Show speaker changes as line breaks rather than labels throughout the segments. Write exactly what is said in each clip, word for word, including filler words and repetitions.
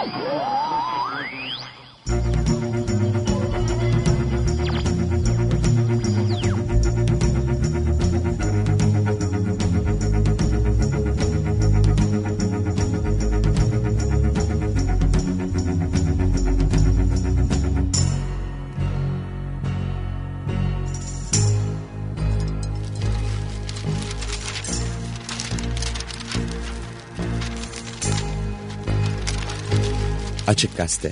Açık Gazete.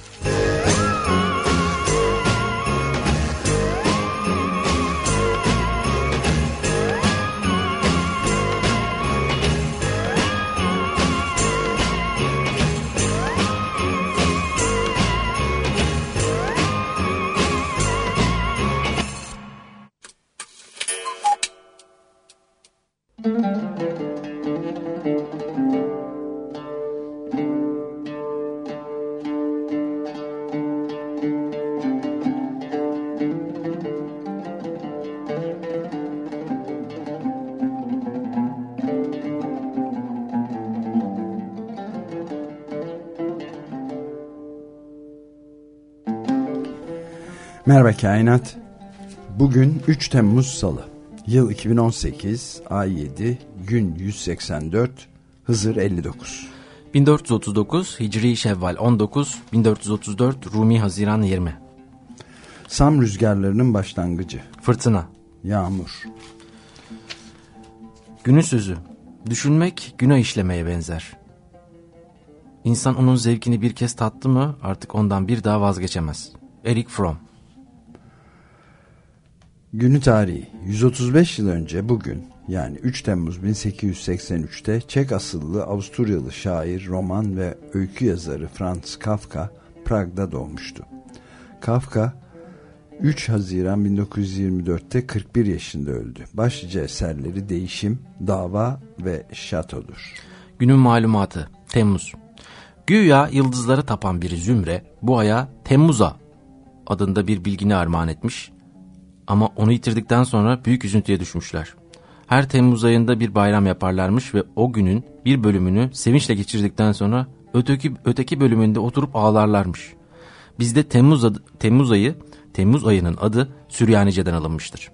Merhaba Kainat. Bugün üç Temmuz Salı. Yıl iki bin on sekiz, ay yedi, gün yüz seksen dört, Hızır elli dokuz.
bin dört yüz otuz dokuz, Hicri Şevval on dokuz, bin dört yüz otuz dört, Rumi Haziran yirmi.
Sam rüzgarlarının başlangıcı.
Fırtına.
Yağmur.
Günün sözü. Düşünmek günah işlemeye benzer. İnsan onun zevkini bir kez tattı mı artık ondan bir daha vazgeçemez. Erich Fromm.
Günü tarihi. yüz otuz beş yıl önce bugün, yani üç Temmuz bin sekiz yüz seksen üçte Çek asıllı Avusturyalı şair, roman ve öykü yazarı Franz Kafka Prag'da doğmuştu. Kafka üç Haziran bin dokuz yüz yirmi dörtte kırk bir yaşında öldü. Başlıca eserleri Değişim, Dava ve Şato'dur.
Günün malumatı. Temmuz. Güya yıldızlara tapan bir zümre bu aya Temmuz'a adında bir bilgini armağan etmiş. Ama onu yitirdikten sonra büyük üzüntüye düşmüşler. Her Temmuz ayında bir bayram yaparlarmış ve o günün bir bölümünü sevinçle geçirdikten sonra öteki öteki bölümünde oturup ağlarlarmış. Bizde Temmuz adı, Temmuz ayı, Temmuz ayının adı Süryanice'den alınmıştır.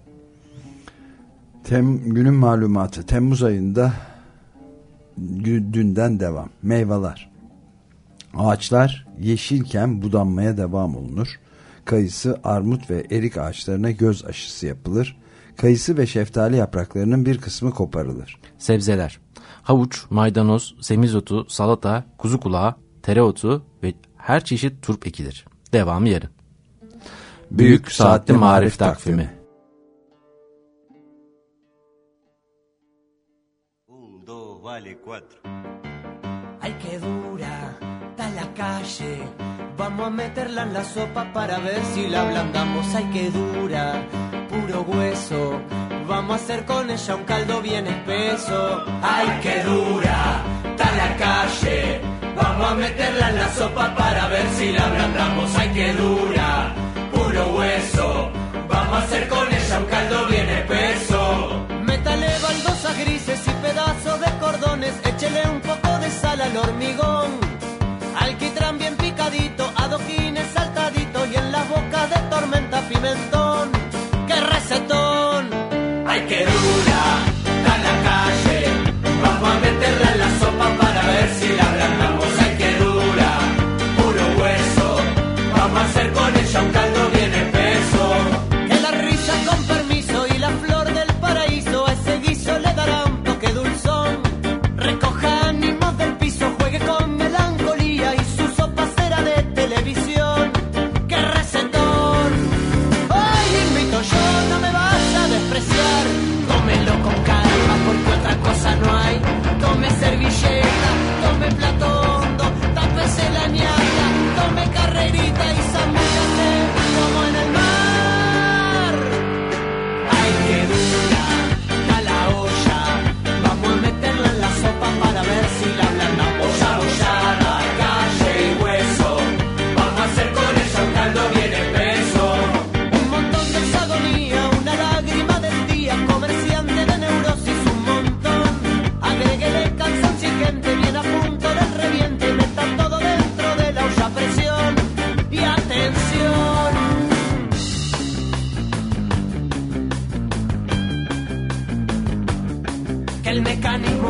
Tem, günün malumatı. Temmuz ayında dünden devam. Meyveler. Ağaçlar yeşilken budanmaya devam olunur. Kayısı, armut ve erik ağaçlarına göz aşısı yapılır. Kayısı ve şeftali yapraklarının bir kısmı koparılır.
Sebzeler. Havuç, maydanoz, semizotu, salata, kuzu kulağı, tereotu ve her çeşit turp ekilir. Devamı yarın. Büyük Saatli Marif Takvimi.
Un, dos, vale, cuatro.
Ay, que dura está la calle. Vamos a meterla en la sopa para ver si la ablandamos. Ay, que dura, puro hueso. Vamos a hacer con ella un caldo bien espeso. Ay, que dura está la calle. Vamos a meterla en la sopa para ver si la ablandamos. Ay, que dura, puro hueso. Vamos a hacer con ella un caldo bien espeso. Métale baldosas grises y pedazos de cordones. Échele un poco de sal al hormigón. Alquitrán bien picadito, adoquines saltaditos y en las bocas de tormenta pimentón. ¡Qué recetón! ¡Ay, qué dura! Está en la calle. Vamos a meterla en la sopa para ver si la ablandamos. ¡Ay, qué dura! Puro hueso. Vamos a hacer con ella un caldo bien espeso. Que la risa con permiso y la flor del paraíso a ese guiso le dará un toque dulzón. Recoja ánimos del piso, juegue con melancolía.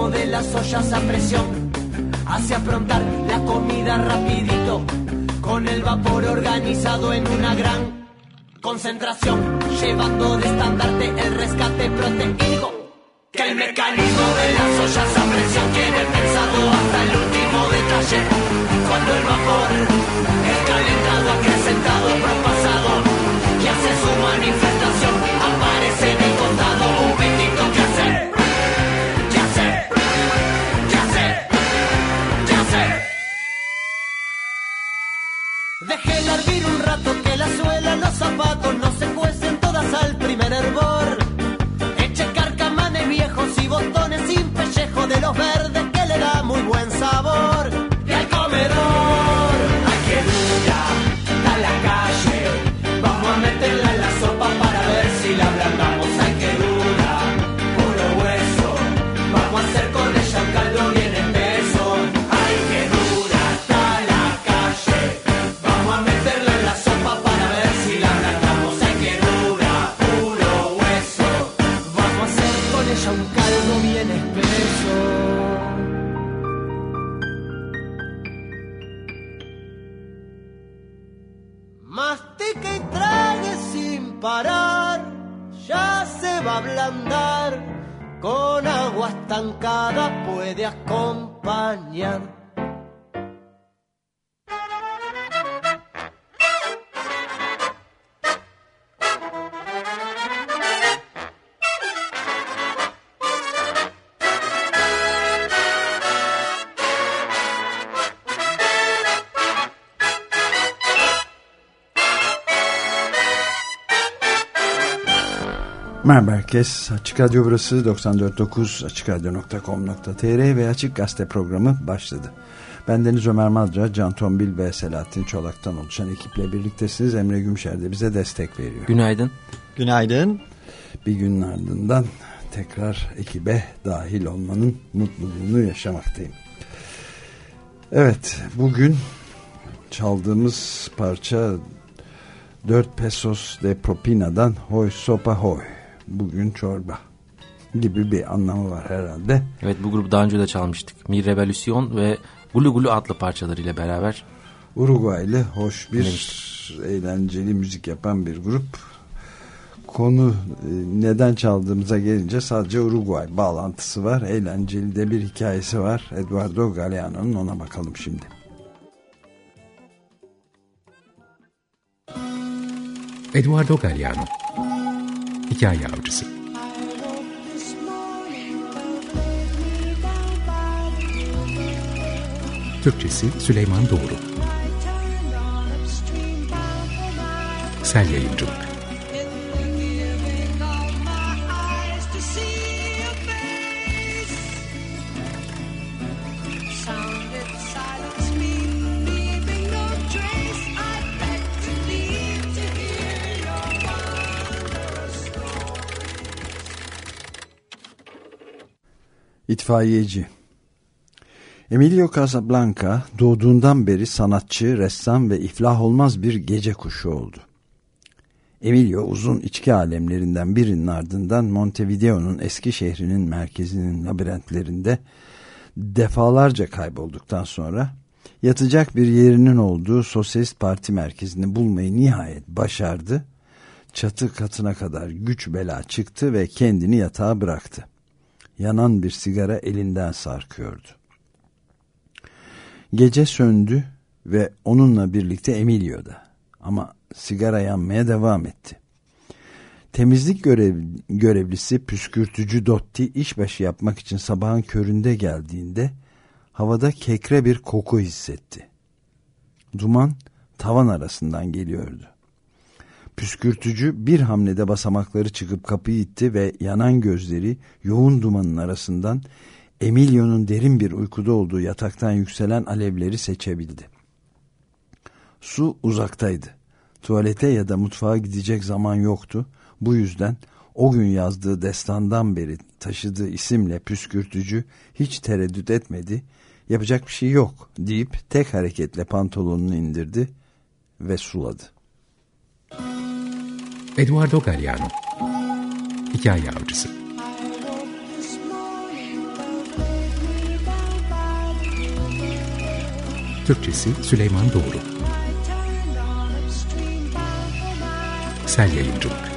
último de las ollas a presión, hace aprontar la comida rapidito, con el vapor organizado en una gran concentración, llevando de estandarte el rescate proteínico, que el mecanismo de las ollas a presión tiene pensado hasta el último detalle. Cuando el vapor es calentado, acrecentado, propasado y hace su manifestación, aparece en el costado un pitito que hace, que hace, que hace, que hace. Déjela hervir un rato, que la suela, los zapatos no se cuecen todas al primer hervor. Eche carcamanes viejos y botones sin pellejo de los verdes que le da muy buen sabor. Y al comedor, ay que dura, está la calle, vamos a meterla en la sopa para ver si la ablandamos. Ay que dura, puro hueso, vamos a hacer con ella un caldo bien espeso. Ay que dura, está la calle, vamos a meterla en la sopa para ver si la ablandamos. Ay que dura, puro hueso, vamos a hacer con ella un caldo bien espeso. Mastique y trague sin parar, ya se va a ablandar, con agua estancada puede acompañar.
Merhaba herkes. Açık Radyo burası doksan dört nokta dokuz açık radyo nokta com nokta tr ve Açık Gazete programı başladı. Bendeniz Ömer Madra, Can Tombil ve Selahattin Çolak'tan oluşan ekiple birliktesiniz. Emre Gümşer de bize destek veriyor.
Günaydın.
Günaydın.
Bir günün ardından tekrar ekibe dahil olmanın mutluluğunu yaşamaktayım. Evet, bugün çaldığımız parça dört pesos de propinadan Hoy sopa hoy. Bugün çorba gibi bir anlamı var herhalde.
Evet, bu grubu daha önce de çalmıştık. Mi Revolüsyon ve Gulu Gulu adlı parçalarıyla beraber.
Uruguaylı hoş bir demiştik. Eğlenceli müzik yapan bir grup. Konu neden çaldığımıza gelince sadece Uruguay bağlantısı var. Eğlenceli de bir hikayesi var. Eduardo Galeano'nun, ona bakalım şimdi.
Eduardo Galeano, Hikaye Avcısı. Türkçesi Süleyman Doğru. Sel Yayıncılık.
İtfaiyeci. Emilio Casablanca doğduğundan beri sanatçı, ressam ve iflah olmaz bir gece kuşu oldu. Emilio uzun içki alemlerinden birinin ardından Montevideo'nun eski şehrinin merkezinin labirentlerinde defalarca kaybolduktan sonra yatacak bir yerinin olduğu Sosyalist Parti merkezini bulmayı nihayet başardı. Çatı katına kadar güç bela çıktı ve kendini yatağa bıraktı. Yanan bir sigara elinden sarkıyordu. Gece söndü ve onunla birlikte Emilio da. Ama sigara yanmaya devam etti. Temizlik görev, görevlisi püskürtücü Dotti işbaşı yapmak için sabahın köründe geldiğinde havada kekre bir koku hissetti. Duman tavan arasından geliyordu. Püskürtücü bir hamlede basamakları çıkıp kapıyı itti ve yanan gözleri yoğun dumanın arasından Emilio'nun derin bir uykuda olduğu yataktan yükselen alevleri seçebildi. Su uzaktaydı. Tuvalete ya da mutfağa gidecek zaman yoktu. Bu yüzden o gün yazdığı destandan beri taşıdığı isimle püskürtücü hiç tereddüt etmedi. Yapacak bir şey yok deyip tek hareketle pantolonunu indirdi ve suladı.
Eduardo Galeano, Hikaye Avcısı. Türkçesi Süleyman Doğru. Sel Yayıncılık.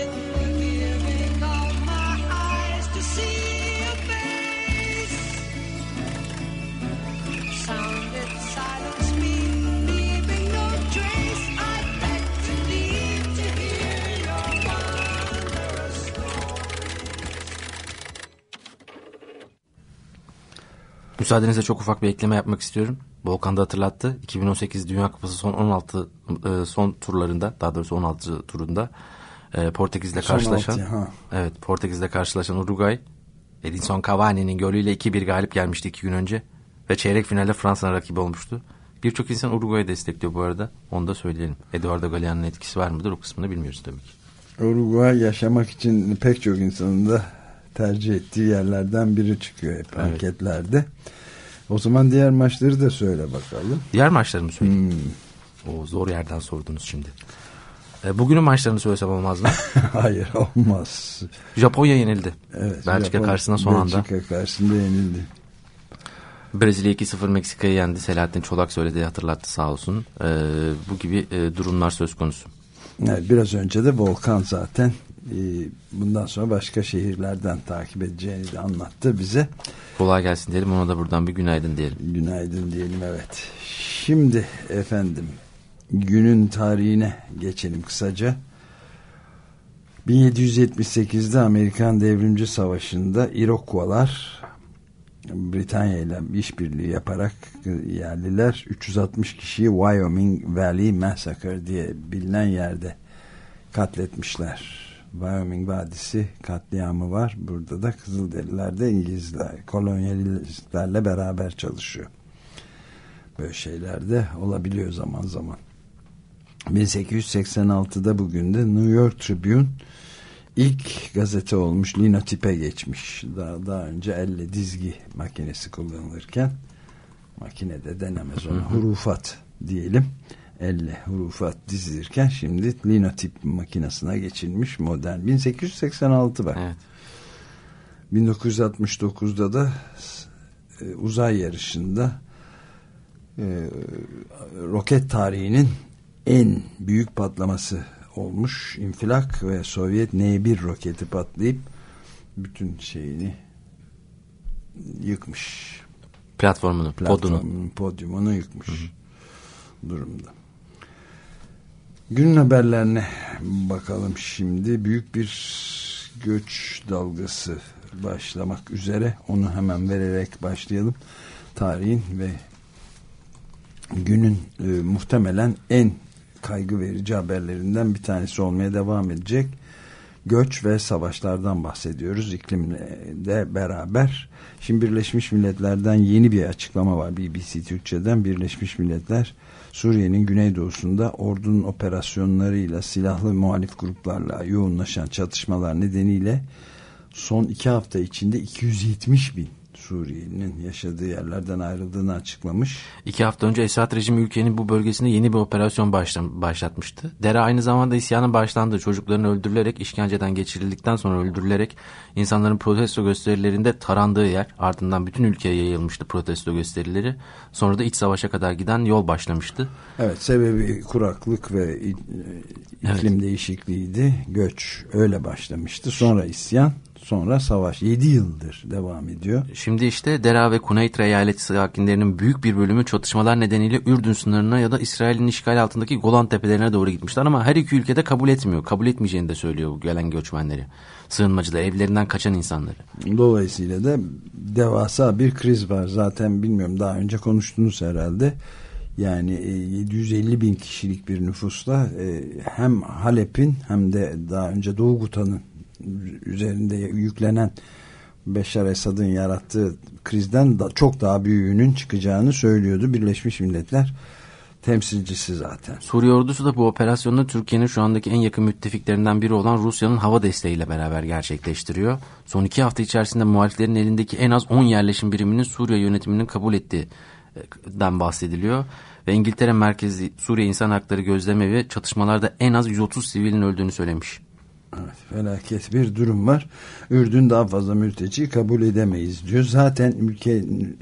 Müsaadenizle çok ufak bir ekleme yapmak istiyorum. Volkan da hatırlattı. iki bin on sekiz Dünya Kupası son on altı e, son turlarında, daha doğrusu on altı turunda e, Portekiz'le karşılaşan altı, evet Portekiz'le karşılaşan Uruguay, Edinson Cavani'nin golüyle iki bir galip gelmişti iki gün önce ve çeyrek finalde Fransa'nın rakibi olmuştu. Birçok insan Uruguay'ı destekliyor bu arada. Onu da söyleyelim. Eduardo Galeano'nun etkisi var mıdır? O kısmını bilmiyoruz tabii ki.
Uruguay yaşamak için pek çok insanın da tercih ettiği yerlerden biri çıkıyor hep evet. Anketlerde. O zaman diğer maçları da söyle bakalım.
Diğer maçları mı söyleyeyim? Hmm. O zor yerden sordunuz şimdi. E, bugünün maçlarını söylesem olmaz mı?
Hayır, olmaz.
Japonya yenildi.
Evet,
Belçika
Japon,
karşısında son anda.
Belçika karşısında yenildi.
Brezilya iki sıfır Meksika'yı yendi. Selahattin Çolak söyledi, hatırlattı sağ olsun. E, bu gibi e, durumlar söz konusu.
Evet, biraz önce de Volkan zaten e, bundan sonra başka şehirlerden takip edeceğini de anlattı bize.
Kolay gelsin diyelim, ona da buradan bir günaydın diyelim.
Günaydın diyelim, evet. Şimdi efendim günün tarihine geçelim kısaca. bin yedi yüz yetmiş sekizde Amerikan Devrimci Savaşı'nda Iroquois'lar Britanya ile işbirliği yaparak yerliler üç yüz altmış kişiyi Wyoming Valley Massacre diye bilinen yerde katletmişler. Wyoming Vadisi katliamı var. Burada da Kızılderililer de İngilizler, kolonyalistlerle beraber çalışıyor. Böyle şeyler de olabiliyor zaman zaman. bin sekiz yüz seksen altıda bugün de New York Tribune ilk gazete olmuş, linotipe geçmiş. Daha, daha önce elle dizgi makinesi kullanılırken, makinede denemez ona, hurufat diyelim. Elle hurufat dizilirken şimdi linotip makinesine geçilmiş, modern. bin sekiz yüz seksen altı bak. Evet. bin dokuz yüz altmış dokuzda da e, uzay yarışında e, roket tarihinin en büyük patlaması olmuş. İnfilak ve Sovyet N bir roketi patlayıp bütün şeyini yıkmış.
Platformunu,
Platformunu
podunu.
podyumunu yıkmış hı hı. durumda. Günün haberlerine bakalım şimdi. Büyük bir göç dalgası başlamak üzere. Onu hemen vererek başlayalım. Tarihin ve günün e, muhtemelen en kaygı verici haberlerinden bir tanesi olmaya devam edecek. Göç ve savaşlardan bahsediyoruz iklimle de beraber. Şimdi Birleşmiş Milletler'den yeni bir açıklama var. B B C Türkçe'den Birleşmiş Milletler Suriye'nin güneydoğusunda ordunun operasyonlarıyla silahlı muhalif gruplarla yoğunlaşan çatışmalar nedeniyle son iki hafta içinde iki yüz yetmiş bin Suriyeli'nin yaşadığı yerlerden ayrıldığını açıklamış.
İki hafta önce Esad rejimi ülkenin bu bölgesinde yeni bir operasyon başlatmıştı. Dere aynı zamanda isyanın başlandığı, çocukların öldürülerek, işkenceden geçirildikten sonra öldürülerek insanların protesto gösterilerinde tarandığı yer. Ardından bütün ülkeye yayılmıştı protesto gösterileri. Sonra da iç savaşa kadar giden yol başlamıştı.
Evet, sebebi kuraklık ve iklim evet. değişikliğiydi. Göç öyle başlamıştı. Sonra isyan. Sonra savaş yedi yıldır devam ediyor.
Şimdi işte Dera ve Kuneyt eyaleti sakinlerinin büyük bir bölümü çatışmalar nedeniyle Ürdün sınırına ya da İsrail'in işgal altındaki Golan tepelerine doğru gitmişler ama her iki ülkede kabul etmiyor. Kabul etmeyeceğini de söylüyor bu gelen göçmenleri. Sığınmacılar, evlerinden kaçan insanları.
Dolayısıyla da devasa bir kriz var. Zaten bilmiyorum, daha önce konuştunuz herhalde. Yani yedi yüz elli bin kişilik bir nüfusla hem Halep'in hem de daha önce Doğu Guta'nın üzerinde yüklenen Beşar Esad'ın yarattığı krizden da çok daha büyüğünün çıkacağını söylüyordu Birleşmiş Milletler temsilcisi zaten.
Suriye ordusu da bu operasyonu Türkiye'nin şu andaki en yakın müttefiklerinden biri olan Rusya'nın hava desteğiyle beraber gerçekleştiriyor. Son iki hafta içerisinde muhaliflerin elindeki en az on yerleşim biriminin Suriye yönetiminin kabul ettiğinden bahsediliyor. Ve İngiltere merkezli Suriye İnsan Hakları Gözlemevi çatışmalarda en az yüz otuz sivilin öldüğünü söylemiş.
Evet, felaket bir durum var. Ürdün daha fazla mülteci kabul edemeyiz diyor. Zaten ülke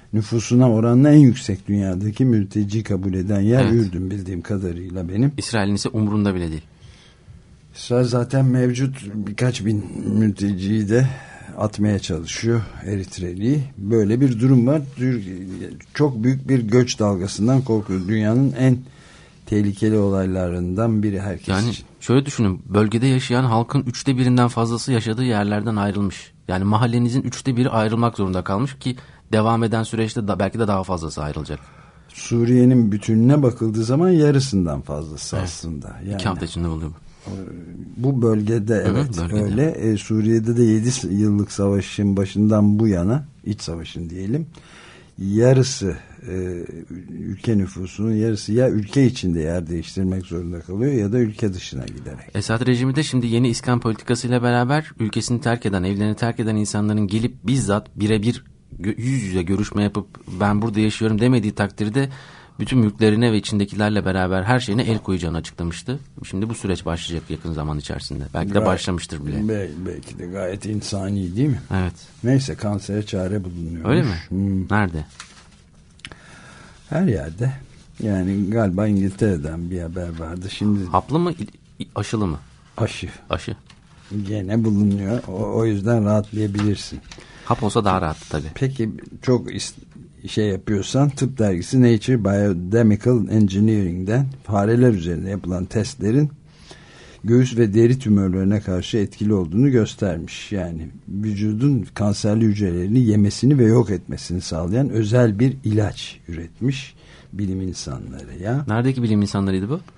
nüfusuna oranla en yüksek dünyadaki mülteci kabul eden yer
evet.
Ürdün bildiğim kadarıyla benim.
İsrail'in ise umurunda bile değil.
İsrail zaten mevcut birkaç bin mülteciyi de atmaya çalışıyor, Eritreli'yi. Böyle bir durum var. Çok büyük bir göç dalgasından korkuyor. Dünyanın en tehlikeli olaylarından biri herkes
yani
için.
Şöyle düşünün, bölgede yaşayan halkın üçte birinden fazlası yaşadığı yerlerden ayrılmış. Yani mahallenizin üçte biri ayrılmak zorunda kalmış ki devam eden süreçte da belki de daha fazlası ayrılacak.
Suriye'nin bütününe bakıldığı zaman yarısından fazlası evet. aslında. Yani,
İki hafta içinde oluyor bu.
Bu bölgede Hı-hı, evet bölgede. öyle. E, Suriye'de de yedi yıllık savaşın başından bu yana, iç savaşın diyelim, yarısı e, ülke nüfusunun yarısı ya ülke içinde yer değiştirmek zorunda kalıyor ya da ülke dışına giderek.
Esad rejimi de şimdi yeni iskan politikasıyla beraber ülkesini terk eden, evlerini terk eden insanların gelip bizzat birebir yüz yüze görüşme yapıp ben burada yaşıyorum demediği takdirde bütün mülklerine ve içindekilerle beraber her şeyine el koyacağını açıklamıştı. Şimdi bu süreç başlayacak yakın zaman içerisinde. Belki de başlamıştır bile.
Belki, belki de gayet insani değil mi?
Evet.
Neyse, kansere çare bulunuyor.
Öyle mi?
Hmm.
Nerede?
Her yerde. Yani galiba İngiltere'den bir haber vardı. Şimdi
haplı mı, aşılı mı?
Aşı.
Aşı.
Gene bulunuyor. O, o yüzden rahatlayabilirsin.
Hap olsa daha rahat tabii.
Peki çok şey yapıyorsan tıp dergisi Nature Biomedical Engineering'den fareler üzerinde yapılan testlerin göğüs ve deri tümörlerine karşı etkili olduğunu göstermiş. Yani vücudun kanserli hücrelerini yemesini ve yok etmesini sağlayan özel bir ilaç üretmiş bilim insanları ya.
Neredeki bilim insanlarıydı bu?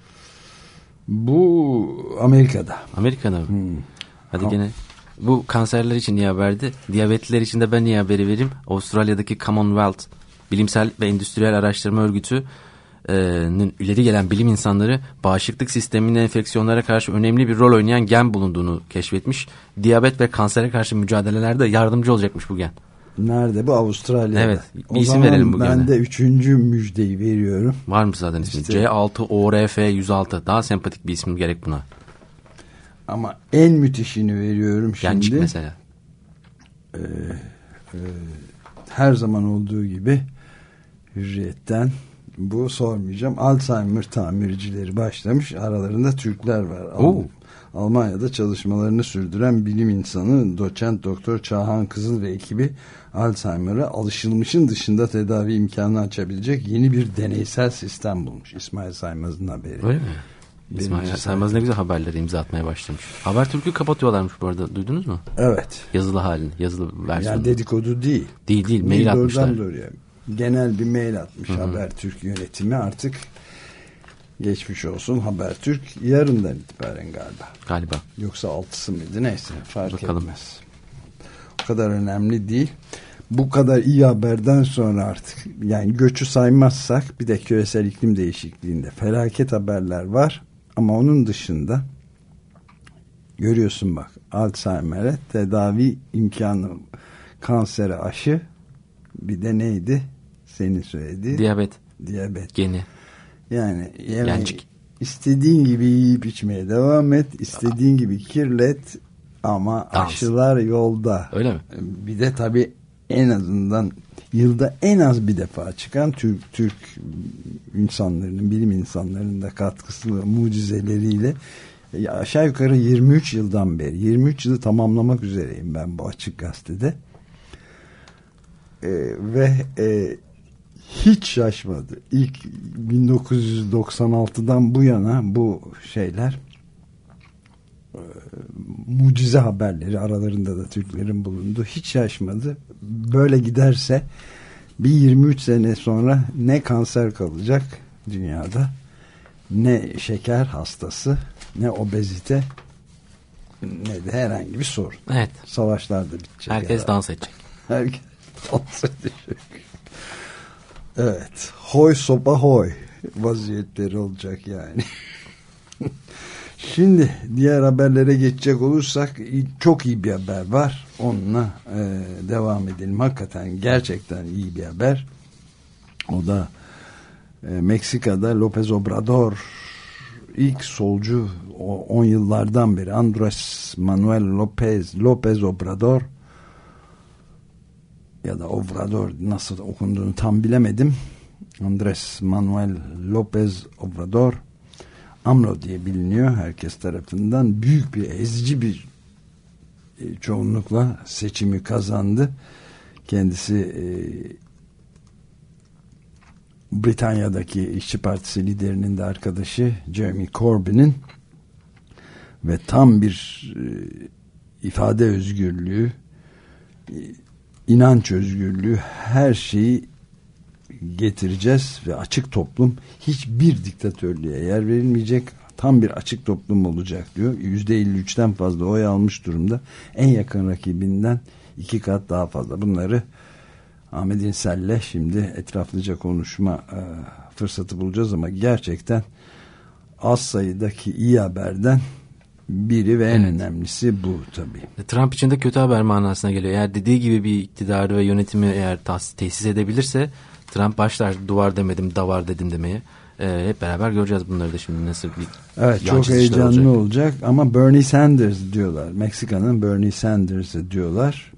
Bu Amerika'da.
Amerika'da mı?
Hmm.
Hadi ha. Gene bu kanserler için niye haberdi? Diyabetliler için de ben niye haberi vereyim? Avustralya'daki Commonwealth Bilimsel ve Endüstriyel Araştırma Örgütü'nün ileri gelen bilim insanları bağışıklık sisteminin enfeksiyonlara karşı önemli bir rol oynayan gen bulunduğunu keşfetmiş. Diyabet ve kansere karşı mücadelelerde yardımcı olacakmış bu gen.
Nerede bu? Avustralya'da.
Evet. Bir isim verelim bu gene.
Ben de üçüncü müjdeyi veriyorum.
Var mı zaten ismi? İşte, C altı O R F yüz altı. Daha sempatik bir isim gerek buna.
Ama en müthişini veriyorum şimdi.
Gençlik mesela.
Ee, e, her zaman olduğu gibi Hürriyet'ten bu sormayacağım. Alzheimer tamircileri başlamış. Aralarında Türkler var.
Oo.
Almanya'da çalışmalarını sürdüren bilim insanı doçent doktor Çağhan Kızıl ve ekibi Alzheimer'a alışılmışın dışında tedavi imkanı açabilecek yeni bir deneysel sistem bulmuş. İsmail Saymaz'ın haberi.
Öyle mi? İsmail Saymaz ne güzel haberleri imza atmaya başlamış. Habertürk'ü kapatıyorlarmış bu arada. Duydunuz mu?
Evet.
Yazılı halini, yazılı versiyonu.
Yani dedikodu değil.
Değil değil. Mail
değil,
atmışlar.
Doğruya. Genel bir mail atmış Habertürk yönetimi. Artık geçmiş olsun Habertürk. Yarından itibaren galiba.
Galiba.
Yoksa altısı mıydı? Neyse fark
Bakalım.
etmez. O kadar önemli değil. Bu kadar iyi haberden sonra artık yani göçü saymazsak bir de küresel iklim değişikliğinde felaket haberler var. Ama onun dışında görüyorsun bak, Alzheimer'e tedavi imkanı, kansere aşı, bir de neydi senin söylediğin?
Diyabet.
Diyabet.
Geni.
Yani
Gencik.
istediğin gibi yiyip içmeye devam et, istediğin gibi kirlet ama
Dans.
aşılar yolda.
Öyle mi?
Bir de tabii en azından yılda en az bir defa çıkan Türk Türk insanlarının, bilim insanlarının da katkısı, mucizeleriyle aşağı yukarı yirmi üç yıldan beri, yirmi üç yılı tamamlamak üzereyim ben bu Açık Gazete'de. Ee, ve e, hiç şaşmadı. İlk bin dokuz yüz doksan altıdan bu yana bu şeyler e, mucize haberleri, aralarında da Türklerin bulunduğu, hiç şaşmadı. Böyle giderse bir yirmi üç sene sonra ne kanser kalacak dünyada, ne şeker hastası, ne obezite, ne de herhangi bir sorun.
Evet.
Savaşlar da bitecek.
Herkes
herhalde.
dans edecek.
Herkes dans edecek. Evet. Hoy sopa hoy vaziyetleri olacak yani. Şimdi diğer haberlere geçecek olursak çok iyi bir haber var. Onunla e, devam edelim. Hakikaten gerçekten iyi bir haber. O da e, Meksika'da López Obrador, ilk solcu on yıllardan beri Andrés Manuel López López Obrador ya da Obrador nasıl okunduğunu tam bilemedim. Andrés Manuel López Obrador, AMLO diye biliniyor herkes tarafından. Büyük bir, ezici bir çoğunlukla seçimi kazandı. Kendisi e, Britanya'daki İşçi Partisi liderinin de arkadaşı Jeremy Corbyn'in ve tam bir e, ifade özgürlüğü, e, inanç özgürlüğü, her şeyi getireceğiz ve açık toplum, hiçbir diktatörlüğe yer verilmeyecek, tam bir açık toplum olacak diyor. yüzde elli üçten fazla oy almış durumda. En yakın rakibinden iki kat daha fazla. Bunları Ahmet İnsel'le şimdi etraflıca konuşma e, fırsatı bulacağız ama gerçekten az sayıdaki iyi haberden biri ve en evet. önemlisi bu tabii.
Trump için de kötü haber manasına geliyor. Eğer dediği gibi bir iktidarı ve yönetimi eğer tas- tesis edebilirse Trump başlar duvar demedim davar dedim demeye. Ee, hep beraber göreceğiz bunları da şimdi nasıl bir
evet, çok heyecanlı olacak. olacak ama Bernie Sanders diyorlar. Meksika'nın Bernie Sanders'ı diyorlar.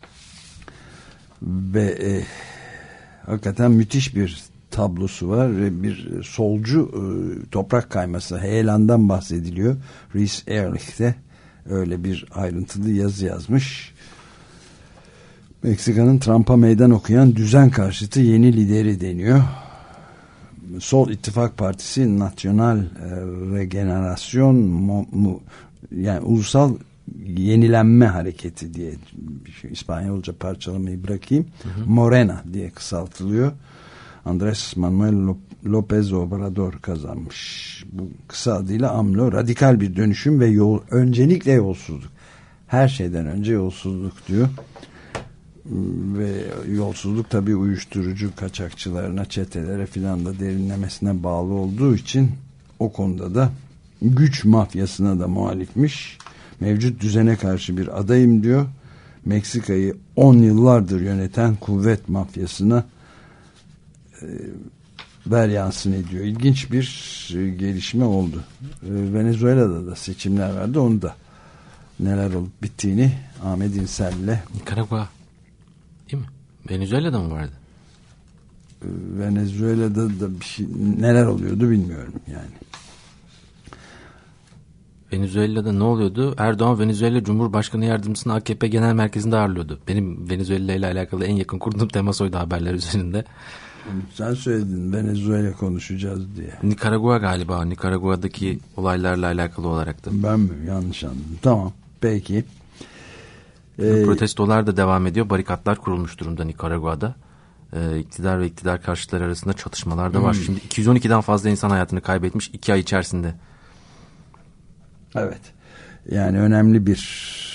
Ve e, hakikaten müthiş bir tablosu var ve bir solcu e, toprak kayması heyelandan bahsediliyor. Reese Ehrlich de öyle bir ayrıntılı yazı yazmış. Meksika'nın Trump'a meydan okuyan düzen karşıtı yeni lideri deniyor. Sol İttifak Partisi Nacional Regenerasyon Mo, Mo, yani Ulusal Yenilenme Hareketi diye şey, İspanyolca parçalamayı bırakayım. Hı hı. Morena diye kısaltılıyor. Andrés Manuel López Obrador kazanmış. Bu kısa adıyla AMLO, radikal bir dönüşüm ve yol, öncelikle yolsuzluk. Her şeyden önce yolsuzluk diyor. Ve yolsuzluk tabii uyuşturucu kaçakçılarına, çetelere filan da derinlemesine bağlı olduğu için o konuda da güç mafyasına da muhalifmiş. Mevcut düzene karşı bir adayım diyor. Meksika'yı on yıllardır yöneten kuvvet mafyasına e, ver yansın ediyor. İlginç bir e, gelişme oldu. E, Venezuela'da da seçimler vardı. Onu da neler olup bittiğini Ahmet İnsel'le.
Nikaragua değil mi? Venezuela'da mı vardı?
E, Venezuela'da da bir şey, neler oluyordu bilmiyorum yani.
Venezuela'da ne oluyordu? Erdoğan Venezuela Cumhurbaşkanı Yardımcısını A K P Genel Merkezi'nde ağırlıyordu. Benim Venezuela ile alakalı en yakın kurduğum temas oydu haberler üzerinde.
Sen söyledin Venezuela konuşacağız diye.
Nikaragua galiba. Nikaragua'daki olaylarla alakalı olarak da.
Ben mi? Yanlış anladım. Tamam. Peki.
Ee, Protestolar da devam ediyor. Barikatlar kurulmuş durumda Nikaragua'da. Ee, iktidar ve iktidar karşıtları arasında çatışmalar da var. Hmm. Şimdi iki yüz on ikiden fazla insan hayatını kaybetmiş iki ay içerisinde.
Evet. Yani önemli bir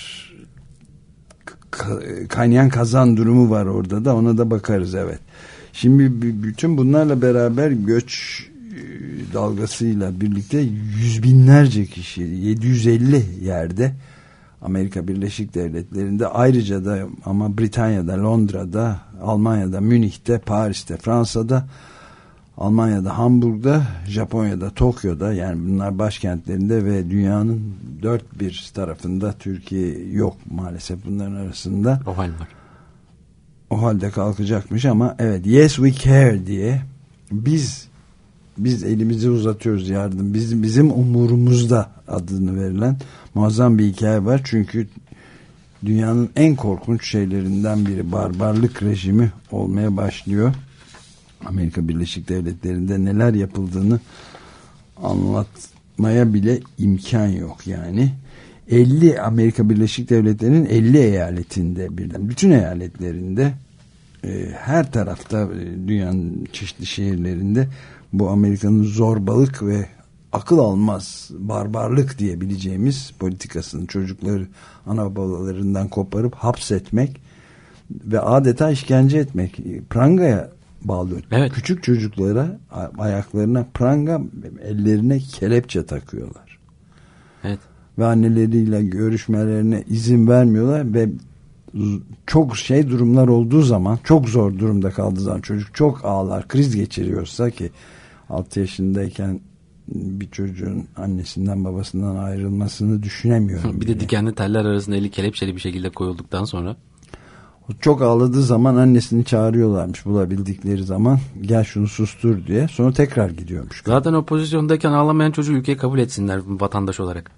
kaynayan kazan durumu var orada da, ona da bakarız. Evet. Şimdi bütün bunlarla beraber göç dalgasıyla birlikte yüz binlerce kişi yedi yüz elli yerde Amerika Birleşik Devletleri'nde, ayrıca da ama Britanya'da, Londra'da, Almanya'da, Münih'te, Paris'te, Fransa'da, Almanya'da, Hamburg'da, Japonya'da, Tokyo'da, yani bunlar başkentlerinde ve dünyanın dört bir tarafında, Türkiye yok maalesef bunların arasında.
O hal var.
O halde kalkacakmış ama evet, yes we care diye biz biz elimizi uzatıyoruz yardım. Bizim bizim umurumuzda adını verilen muazzam bir hikaye var. Çünkü dünyanın en korkunç şeylerinden biri barbarlık rejimi olmaya başlıyor. Amerika Birleşik Devletleri'nde neler yapıldığını anlatmaya bile imkan yok yani. elli Amerika Birleşik Devletleri'nin elli eyaletinde birden, bütün eyaletlerinde, e, her tarafta, e, dünyanın çeşitli şehirlerinde bu Amerika'nın zorbalık ve akıl almaz barbarlık diyebileceğimiz politikasını çocukları ana babalarından koparıp hapsetmek ve adeta işkence etmek, prangaya bağlıyor.
Evet.
Küçük çocuklara ayaklarına pranga, ellerine kelepçe takıyorlar.
Evet.
Ve anneleriyle görüşmelerine izin vermiyorlar ve çok şey durumlar olduğu zaman, çok zor durumda kaldığı zaman, çocuk çok ağlar, kriz geçiriyorsa, ki altı yaşındayken bir çocuğun annesinden babasından ayrılmasını düşünemiyorum.
Bir de dikenli teller arasında eli kelepçeli bir şekilde koyulduktan sonra.
Çok ağladığı zaman annesini çağırıyorlarmış bulabildikleri zaman, gel şunu sustur diye, sonra tekrar gidiyormuş.
Zaten o pozisyondayken ağlamayan çocuğu ülkeye kabul etsinler vatandaş olarak.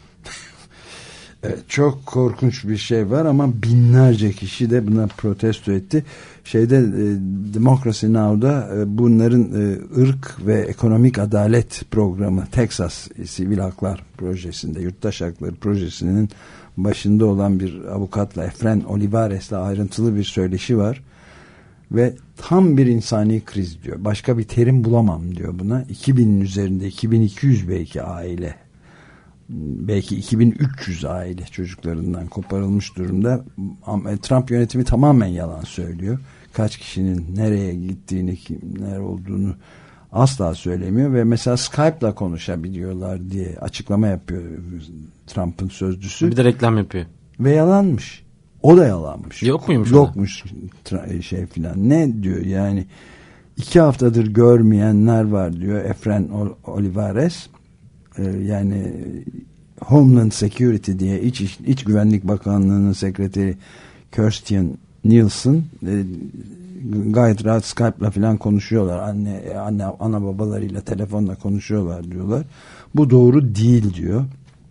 Evet, çok korkunç bir şey var ama binlerce kişi de buna protesto etti. Şeyde e, Democracy Now'da e, bunların e, ırk ve ekonomik adalet programı, Texas Sivil Haklar Projesi'nde, Yurttaş Hakları Projesi'nin başında olan bir avukatla, Efren Olivares'le ayrıntılı bir söyleşi var. Ve tam bir insani kriz diyor. Başka bir terim bulamam diyor buna. iki binin üzerinde, iki bin iki yüz belki aile, belki iki bin üç yüz aile çocuklarından koparılmış durumda. Trump yönetimi tamamen yalan söylüyor. Kaç kişinin nereye gittiğini, kimler olduğunu asla söylemiyor ve mesela Skype'la konuşabiliyorlar diye açıklama yapıyor Trump'ın sözcüsü.
Bir de reklam yapıyor.
Ve yalanmış. O da yalanmış.
Yok muymuş?
Yokmuş şey filan. Ne diyor yani, iki haftadır görmeyenler var diyor Efren Olivares. Ee, yani Homeland Security diye İç, İç, İç Güvenlik Bakanlığı'nın sekreteri Kirstjen Nielsen e, gayet rahat Skype'la filan konuşuyorlar. Anne, anne, ana babalarıyla telefonla konuşuyorlar diyorlar. Bu doğru değil diyor.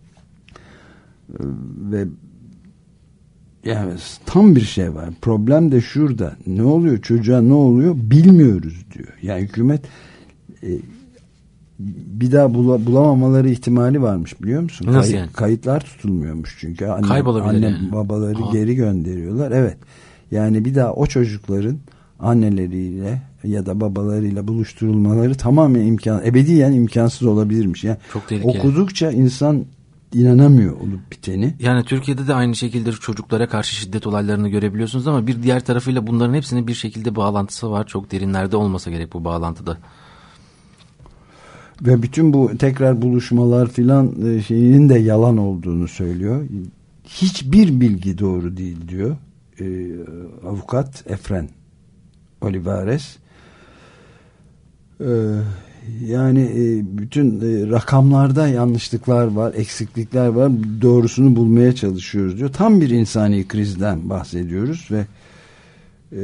Ee, ve yani tam bir şey var. Problem de şurada. Ne oluyor çocuğa, ne oluyor bilmiyoruz diyor. Yani hükümet e, bir daha bula, bulamamaları ihtimali varmış, biliyor musun?
Nasıl
Kay,
yani?
Kayıtlar tutulmuyormuş çünkü. Anne,
Kaybolabilir
anne
yani.
babaları
Aa.
geri gönderiyorlar. Evet. Yani bir daha o çocukların anneleriyle ya da babalarıyla buluşturulmaları tamamen imkan, ebediyen imkansız olabilirmiş. Yani
çok tehlikeli.
Okudukça insan inanamıyor olup biteni.
Yani Türkiye'de de aynı şekilde çocuklara karşı şiddet olaylarını görebiliyorsunuz ama bir diğer tarafıyla bunların hepsinin bir şekilde bağlantısı var. Çok derinlerde olmasa gerek bu bağlantıda.
Ve bütün bu tekrar buluşmalar filan şeyinin de yalan olduğunu söylüyor. Hiçbir bilgi doğru değil diyor ee, avukat Efren Olivares. Ee, yani e, bütün e, rakamlarda yanlışlıklar var, eksiklikler var. Doğrusunu bulmaya çalışıyoruz diyor. Tam bir insani krizden bahsediyoruz ve e,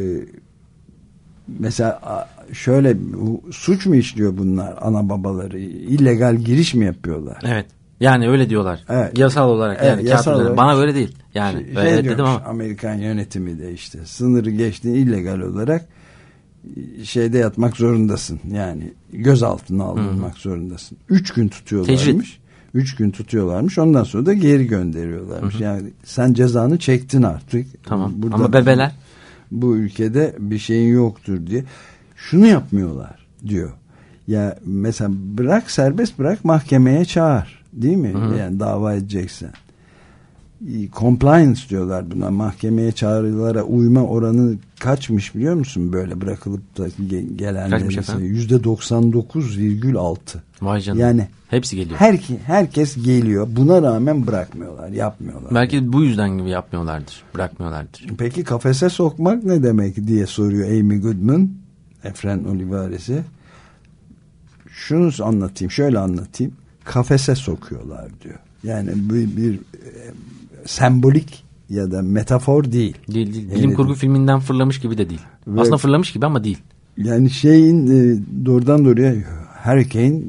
mesela şöyle, suç mu işliyor bunlar, ana babaları? İllegal giriş mi yapıyorlar?
Evet. Yani öyle diyorlar. Evet. Yasal olarak yani.
Evet, yasal olarak.
Bana öyle değil. Yani
şey,
öyle
şey
dedim ama.
Amerikan yönetimi de işte sınırı geçtiğin illegal olarak şeyde yatmak zorundasın. Yani gözaltına alınmak Hı-hı. zorundasın. Üç gün tutuyorlarmış. Tecrit. Üç gün tutuyorlarmış. Ondan sonra da geri gönderiyorlarmış. Hı-hı. Yani sen cezanı çektin artık.
Tamam. Burada ama bebeler?
Bu ülkede bir şeyin yoktur diye. Şunu yapmıyorlar diyor. Ya mesela bırak, serbest bırak, mahkemeye çağır. Değil mi? Hı-hı. Yani dava edeceksen. Compliance diyorlar buna. Mahkemeye çağrılara uyma oranı kaçmış biliyor musun? Böyle bırakılıp da gelenlerin yüzde doksan dokuz virgül altı.
Vay canına.
Yani
hepsi geliyor.
Her, herkes geliyor. Buna rağmen bırakmıyorlar, yapmıyorlar.
Belki yani. Bu yüzden gibi yapmıyorlardır. Bırakmıyorlardır.
Peki kafese sokmak ne demek diye soruyor Amy Goodman Efren Olivares'e. Şunu anlatayım, şöyle anlatayım. Kafese sokuyorlar diyor. Yani bir, bir e, sembolik ya da metafor değil.
Değil değil. Bilim evet. kurgu filminden fırlamış gibi de değil. Ve aslında fırlamış gibi ama değil.
Yani şeyin e, doğrudan doğruya hurricane,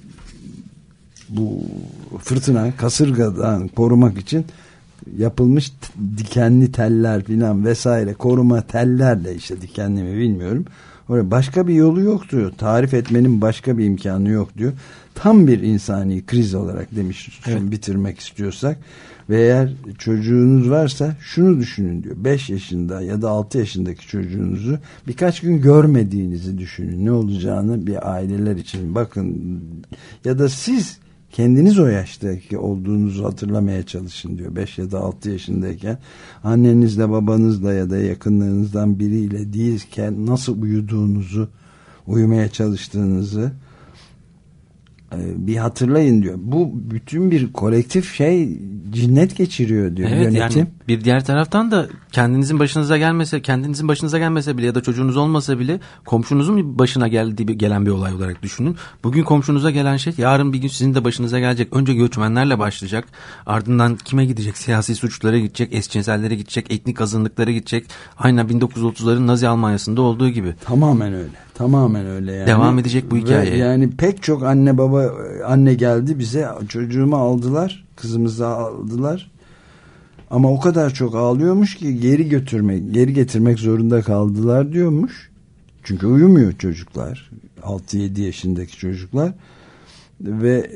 bu fırtına, kasırgadan korumak için yapılmış dikenli teller filan vesaire, koruma tellerle, işte dikenli mi bilmiyorum. Oraya başka bir yolu yok diyor. Tarif etmenin başka bir imkanı yok diyor. Tam bir insani kriz olarak demiş, evet. bitirmek istiyorsak. Ve eğer çocuğunuz varsa şunu düşünün diyor. beş yaşında ya da altı yaşındaki çocuğunuzu birkaç gün görmediğinizi düşünün. Ne olacağını bir aileler için bakın. Ya da siz kendiniz o yaştaki olduğunuzu hatırlamaya çalışın diyor. beş ya da altı yaşındayken annenizle, babanızla ya da yakınlarınızdan biriyle değilken nasıl uyuduğunuzu, uyumaya çalıştığınızı bir hatırlayın diyor. Bu bütün bir kolektif şey, cinnet geçiriyor diyor
evet,
yönetim.
Yani bir diğer taraftan da kendinizin başınıza gelmese, kendinizin başınıza gelmese bile ya da çocuğunuz olmasa bile komşunuzun başına geldiği gelen bir olay olarak düşünün. Bugün komşunuza gelen şey yarın bir gün sizin de başınıza gelecek. Önce göçmenlerle başlayacak. Ardından kime gidecek? Siyasi suçlara gidecek, eşcinsellere gidecek, etnik azınlıklara gidecek. Aynen bin dokuz yüz otuzların Nazi Almanya'sında olduğu gibi.
Tamamen öyle. Tamamen öyle yani.
Devam edecek bu hikaye.
Ve yani pek çok anne baba, anne geldi bize, çocuğumu aldılar, kızımızı aldılar. Ama o kadar çok ağlıyormuş ki geri götürmek, geri getirmek zorunda kaldılar diyormuş. Çünkü uyumuyor çocuklar. altı yedi yaşındaki çocuklar. Ve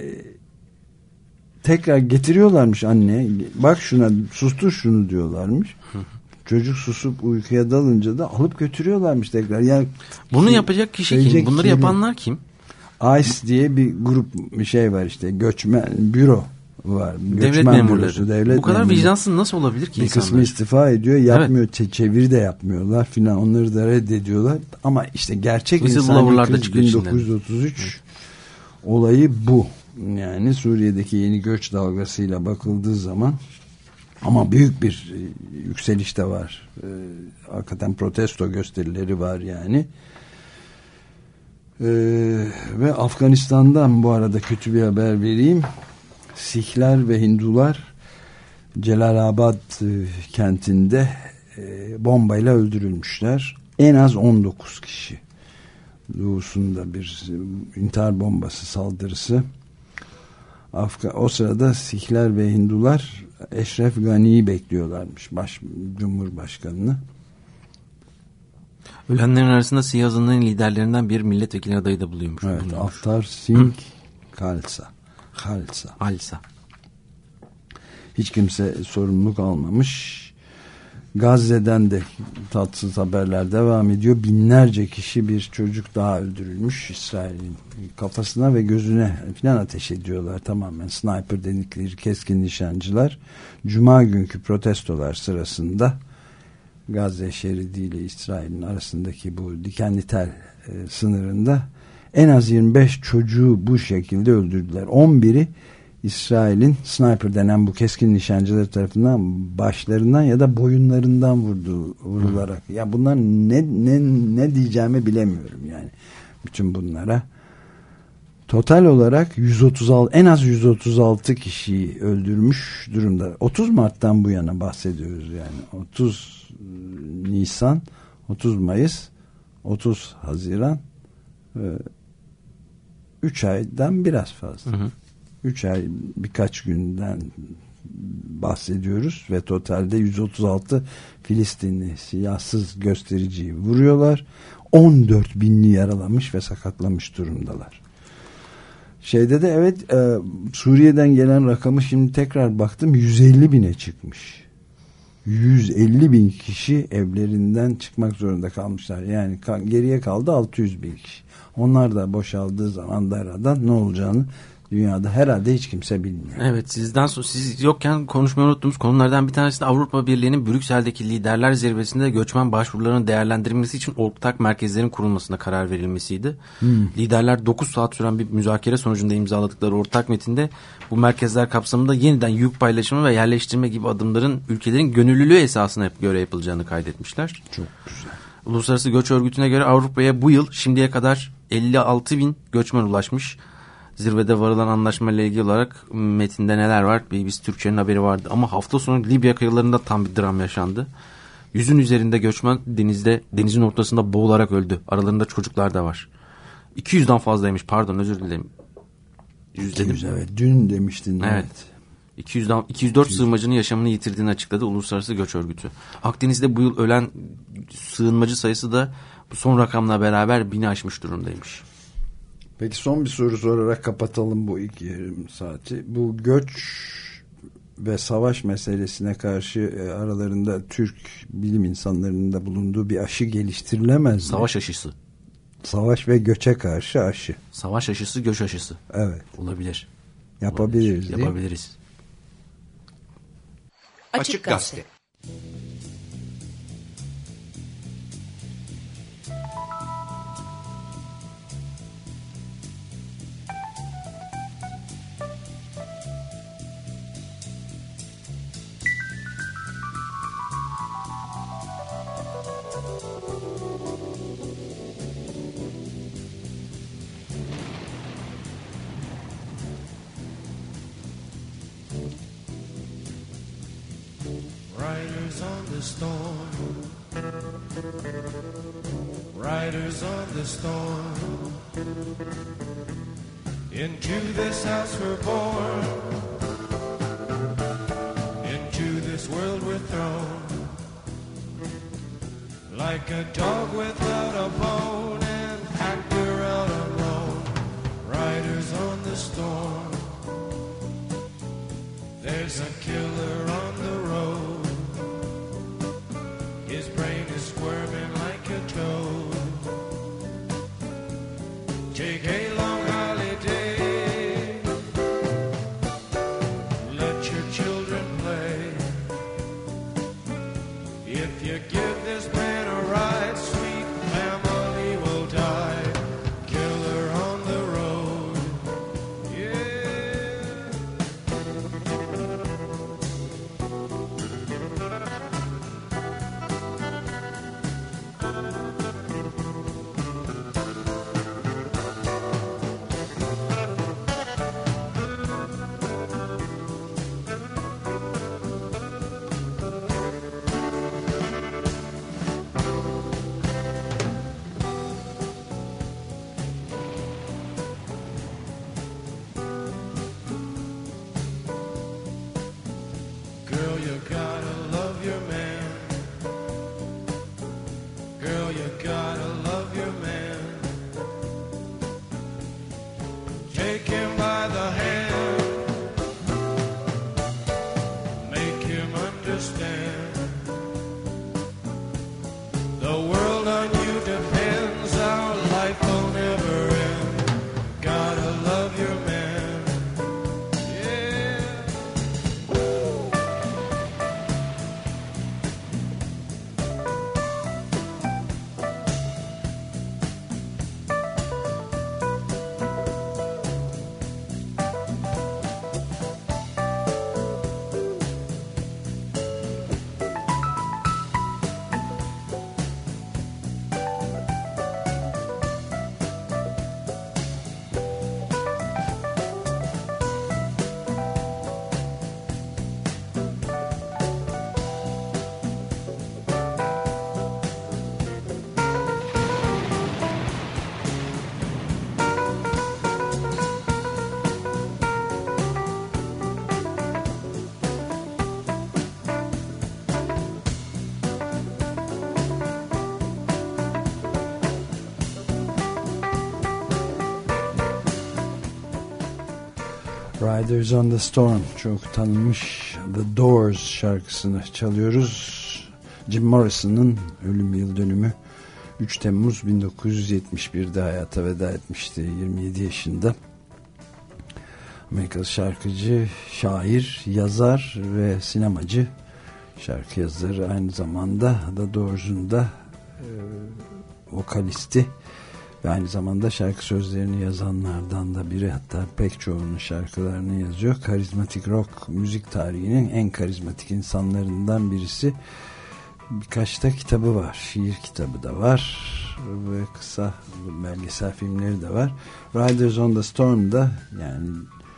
tekrar getiriyorlarmış anne. Bak şuna, sustur şunu diyorlarmış. Çocuk susup uykuya dalınca da alıp götürüyorlarmış tekrar. Yani
bunu
kim,
yapacak kişi kim? Bunları
kim?
yapanlar kim?
ICE diye bir grup, bir şey var işte, göçmen büro var.
Devlet
Göçmen
memurları.
bürosu, devlet
bu kadar
memurları.
vicdansız nasıl olabilir ki
bir
insanlar?
kısmı istifa ediyor, yapmıyor,
evet.
çeviri de yapmıyorlar filan, onları da reddediyorlar. Ama işte gerçek
Bizi
insan
kriz
bin dokuz yüz otuz üç evet. olayı bu. Yani Suriye'deki yeni göç dalgasıyla bakıldığı zaman, ama büyük bir yükseliş de var. Ee, hakikaten protesto gösterileri var yani. Ee, ve Afganistan'dan bu arada kötü bir haber vereyim. Sihler ve Hindular Celalabad e, kentinde e, bombayla öldürülmüşler. En az on dokuz kişi. Doğusunda bir e, intihar bombası saldırısı. Afga, o sırada Sihler ve Hindular Eşref Gani'yi bekliyorlarmış, baş, Cumhurbaşkanını.
Ölenlerin arasında Siyah azınlığın liderlerinden bir milletvekili adayı da buluyormuş.
Evet, Avtar Singh Khalsa. Khalsa.
Khalsa.
Hiç kimse sorumluluk almamış. Gazze'den de tatsız haberler devam ediyor. Binlerce kişi, bir çocuk daha öldürülmüş. İsrail'in kafasına ve gözüne falan ateş ediyorlar. Tamamen sniper dedikleri keskin nişancılar. Cuma günkü protestolar sırasında Gazze şeridiyle İsrail'in arasındaki bu dikenli tel e, sınırında en az yirmi beş çocuğu bu şekilde öldürdüler. on biri İsrail'in sniper denen bu keskin nişancılar tarafından başlarından ya da boyunlarından vurduğu, vurularak. Hmm. Ya bunlar ne ne ne diyeceğimi bilemiyorum yani. Bütün bunlara total olarak yüz otuz altı, en az yüz otuz altı kişiyi öldürmüş durumda. otuz Mart'tan bu yana bahsediyoruz yani. otuz Nisan, otuz Mayıs, otuz Haziran, üç aydan biraz fazla. Hı hı. üç ay birkaç günden bahsediyoruz ve totalde yüz otuz altı Filistinli siyahsız göstericiyi vuruyorlar. on dört binini yaralamış ve sakatlamış durumdalar. Şeyde de evet, e, Suriye'den gelen rakamı şimdi tekrar baktım, yüz elli bine çıkmış. yüz elli bin kişi evlerinden çıkmak zorunda kalmışlar. Yani geriye kaldı altı yüz bin kişi. Onlar da boşaldığı zaman daradan ne olacağını dünyada herhalde hiç kimse bilmiyor.
Evet, sizden sonra, siz yokken konuşmayı unuttuğumuz konulardan bir tanesi de Avrupa Birliği'nin Brüksel'deki liderler zirvesinde göçmen başvurularının değerlendirilmesi için ortak merkezlerin kurulmasına karar verilmesiydi. Hmm. Liderler dokuz saat süren bir müzakere sonucunda imzaladıkları ortak metinde bu merkezler kapsamında yeniden yük paylaşımı ve yerleştirme gibi adımların ülkelerin gönüllülüğü esasına göre yapılacağını kaydetmişler.
Çok güzel.
Uluslararası Göç Örgütü'ne göre Avrupa'ya bu yıl şimdiye kadar elli altı bin göçmen ulaşmış. Zirvede varılan anlaşmayla ilgili olarak metinde neler var? B B C Türkçe'nin haberi vardı. Ama hafta sonu Libya kıyılarında tam bir dram yaşandı. Yüzün üzerinde göçmen denizde, denizin ortasında boğularak öldü. Aralarında çocuklar da var. iki yüzden fazlaymış. Pardon, özür dilerim. yüz
iki yüz,
dedim.
evet. Dün demiştin.
Evet.
evet.
iki yüzden, iki yüz dört iki yüz sığınmacının yaşamını yitirdiğini açıkladı Uluslararası Göç Örgütü. Akdeniz'de bu yıl ölen sığınmacı sayısı da bu son rakamla beraber bini aşmış durumdaymış.
Peki son bir soru sorarak kapatalım bu ilk yarım saati. Bu göç ve savaş meselesine karşı aralarında Türk bilim insanlarının da bulunduğu bir aşı geliştirilemez mi?
Savaş aşısı.
Savaş ve göçe karşı aşı.
Savaş aşısı, göç aşısı.
Evet.
Olabilir.
Yapabiliriz
Olabilir.
değil
Yapabiliriz.
Açık Gazete. the storm. Riders on the storm. Into this house we're born. Into this world we're thrown. Like a dog without a bone, an actor out alone. Riders on the storm. There's a killer on the road. His brain is squirming like a toad. Take a long holiday. Let your children play. If you give this man a ride, sweet family will die. Killer on the road. Yeah. Girl, you gotta love your man. Girl, you gotta love your man. Take him by the hand. Make him understand. The world on you depends. Our life will never end. Gotta love your man. Yeah.
Riders on the Storm, çok tanınmış The Doors şarkısını çalıyoruz. Jim Morrison'ın ölüm yıl dönümü üç Temmuz bin dokuz yüz yetmiş bir'de hayata veda etmişti, yirmi yedi yaşında. Amerikalı şarkıcı, şair, yazar ve sinemacı. Şarkı yazarı, aynı zamanda The Doors'un da e, vokalisti ve aynı zamanda şarkı sözlerini yazanlardan da biri, hatta pek çoğunun şarkılarını yazıyor. Karizmatik rock müzik tarihinin en karizmatik insanlarından birisi. Birkaç da kitabı var, şiir kitabı da var ve kısa belgesel filmleri de var. Riders on the Storm'da, yani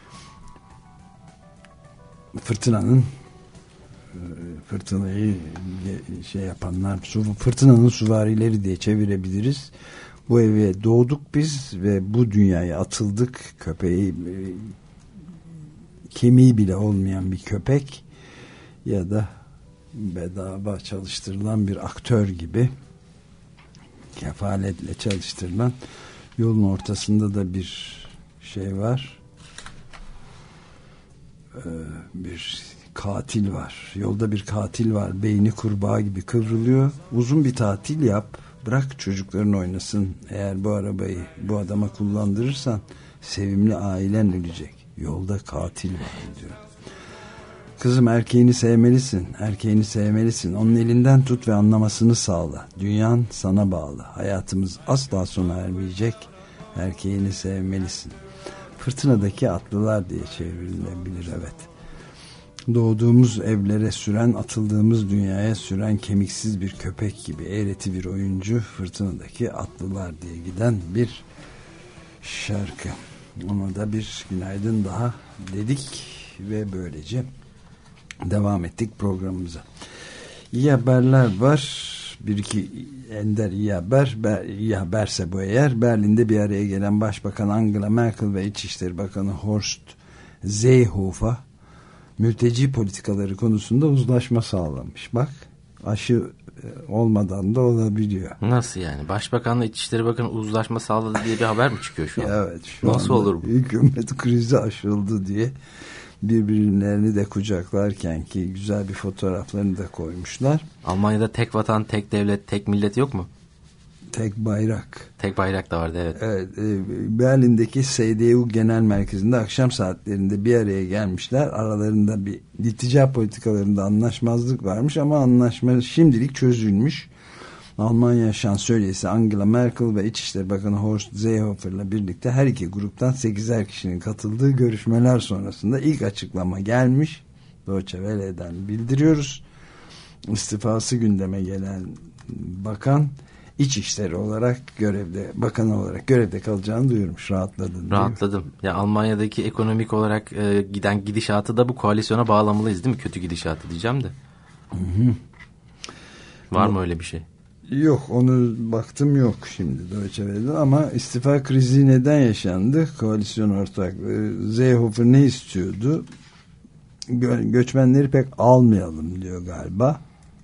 fırtınanın fırtınayı şey yapanlar, fırtınanın süvarileri diye çevirebiliriz. Bu eve doğduk biz ve bu dünyaya atıldık. Köpeği, kemiği bile olmayan bir köpek ya da bedava çalıştırılan bir aktör gibi, kefaletle çalıştırılan, yolun ortasında da bir şey var, ee, bir katil var, yolda bir katil var, beyni kurbağa gibi kıvrılıyor. Uzun bir tatil yap, bırak çocukların oynasın, eğer bu arabayı bu adama kullandırırsan sevimli ailen ölecek, yolda katil var diyor. Kızım, erkeğini sevmelisin, erkeğini sevmelisin. Onun elinden tut ve anlamasını sağla. Dünyan sana bağlı. Hayatımız asla sona ermeyecek. Erkeğini sevmelisin. Fırtınadaki atlılar diye çevrilebilir, evet. Doğduğumuz evlere süren, atıldığımız dünyaya süren kemiksiz bir köpek gibi eğreti bir oyuncu, fırtınadaki atlılar diye giden bir şarkı. Ona da bir günaydın daha dedik ve böylece devam ettik programımıza. İyi haberler var. Bir iki ender iyi haber. İyi haberse bu eğer. Berlin'de bir araya gelen Başbakan Angela Merkel ve İçişleri Bakanı Horst Seehofer mülteci politikaları konusunda uzlaşma sağlamış. Bak, aşı olmadan da olabiliyor.
Nasıl yani? Başbakanla İçişleri Bakanı uzlaşma sağladı diye bir haber mi çıkıyor şu an?
Evet. Şu
Nasıl olur bu?
Hükümet krizi aşıldı diye birbirlerini de kucaklarken ki güzel bir fotoğraflarını da koymuşlar.
Almanya'da tek vatan, tek devlet, tek millet yok mu?
Tek bayrak.
Tek bayrak da vardı, evet.
Evet, Berlin'deki S D U Genel Merkezi'nde akşam saatlerinde bir araya gelmişler. Aralarında bir iltica politikalarında anlaşmazlık varmış ama anlaşma şimdilik çözülmüş. Almanya Şansölyesi Angela Merkel ve İçişleri Bakanı Horst Seehofer'la birlikte her iki gruptan sekizer kişinin katıldığı görüşmeler sonrasında ilk açıklama gelmiş. Deutsche Welle'den bildiriyoruz. İstifası gündeme gelen bakan İçişleri olarak görevde, bakan olarak görevde kalacağını duyurmuş. Rahatladın.
Rahatladım. Ya Almanya'daki ekonomik olarak e, giden gidişatı da bu koalisyona bağlamalıyız değil mi? Kötü gidişatı diyeceğim de.
Hı hı.
Var mı öyle bir şey?
Yok, onu baktım, yok şimdi Deutsche Welle'de ama istifa krizi neden yaşandı? Koalisyon ortaklığı. Seehofer ne istiyordu? Gö- göçmenleri pek almayalım diyor galiba.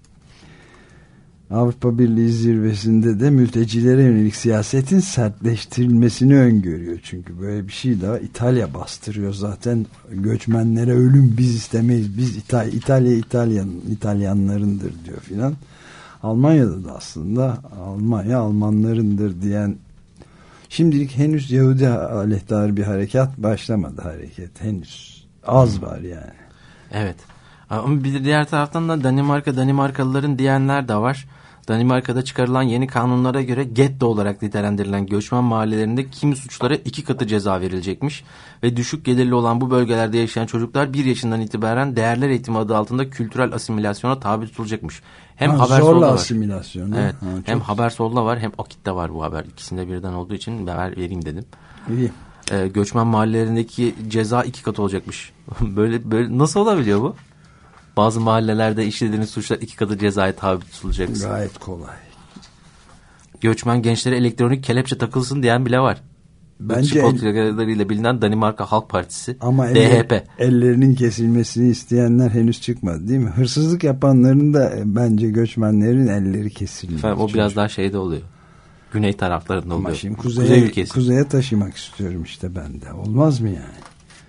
Avrupa Birliği zirvesinde de mültecilere yönelik siyasetin sertleştirilmesini öngörüyor. Çünkü böyle bir şey daha İtalya bastırıyor zaten, göçmenlere ölüm biz istemeyiz, biz İtal- İtalya İtalyan İtalyanlarındır diyor filan. Almanya'da da aslında Almanya Almanlarındır diyen, şimdilik henüz Yahudi aleyhtarı bir harekat başlamadı, hareket henüz az var yani.
Evet. Ama bir diğer taraftan da Danimarka Danimarkalıların diyenler de var. Danimarka'da çıkarılan yeni kanunlara göre getto olarak nitelendirilen göçmen mahallelerinde kimi suçlara iki katı ceza verilecekmiş. Ve düşük gelirli olan bu bölgelerde yaşayan çocuklar bir yaşından itibaren değerler eğitimi adı altında kültürel asimilasyona tabi tutulacakmış. Hem
ha,
haber
zorla
solda
asimilasyon.
var. Evet.
Ha,
hem haber solda var hem Akit'te var bu haber. İkisinde birden olduğu için haber vereyim dedim.
İyi.
Ee, göçmen mahallelerindeki ceza iki katı olacakmış. böyle böyle nasıl olabiliyor bu? Bazı mahallelerde işlediğiniz suçlar iki katı cezaya tabi tutulacaksın.
Gayet kolay.
Göçmen gençlere elektronik kelepçe takılsın diyen bile var. Bence politikalarıyla bilinen Danimarka Halk Partisi,
ama
D H P.
Eller, ellerinin kesilmesini isteyenler henüz çıkmadı değil mi? Hırsızlık yapanların da bence göçmenlerin elleri kesilmiyor.
Efendim, o biraz daha şeyde oluyor. Güney taraflarında oluyor.
Ama şimdi kuzeye,
Kuzey ülkesi.
Kuzeye taşımak istiyorum işte ben de. Olmaz mı yani?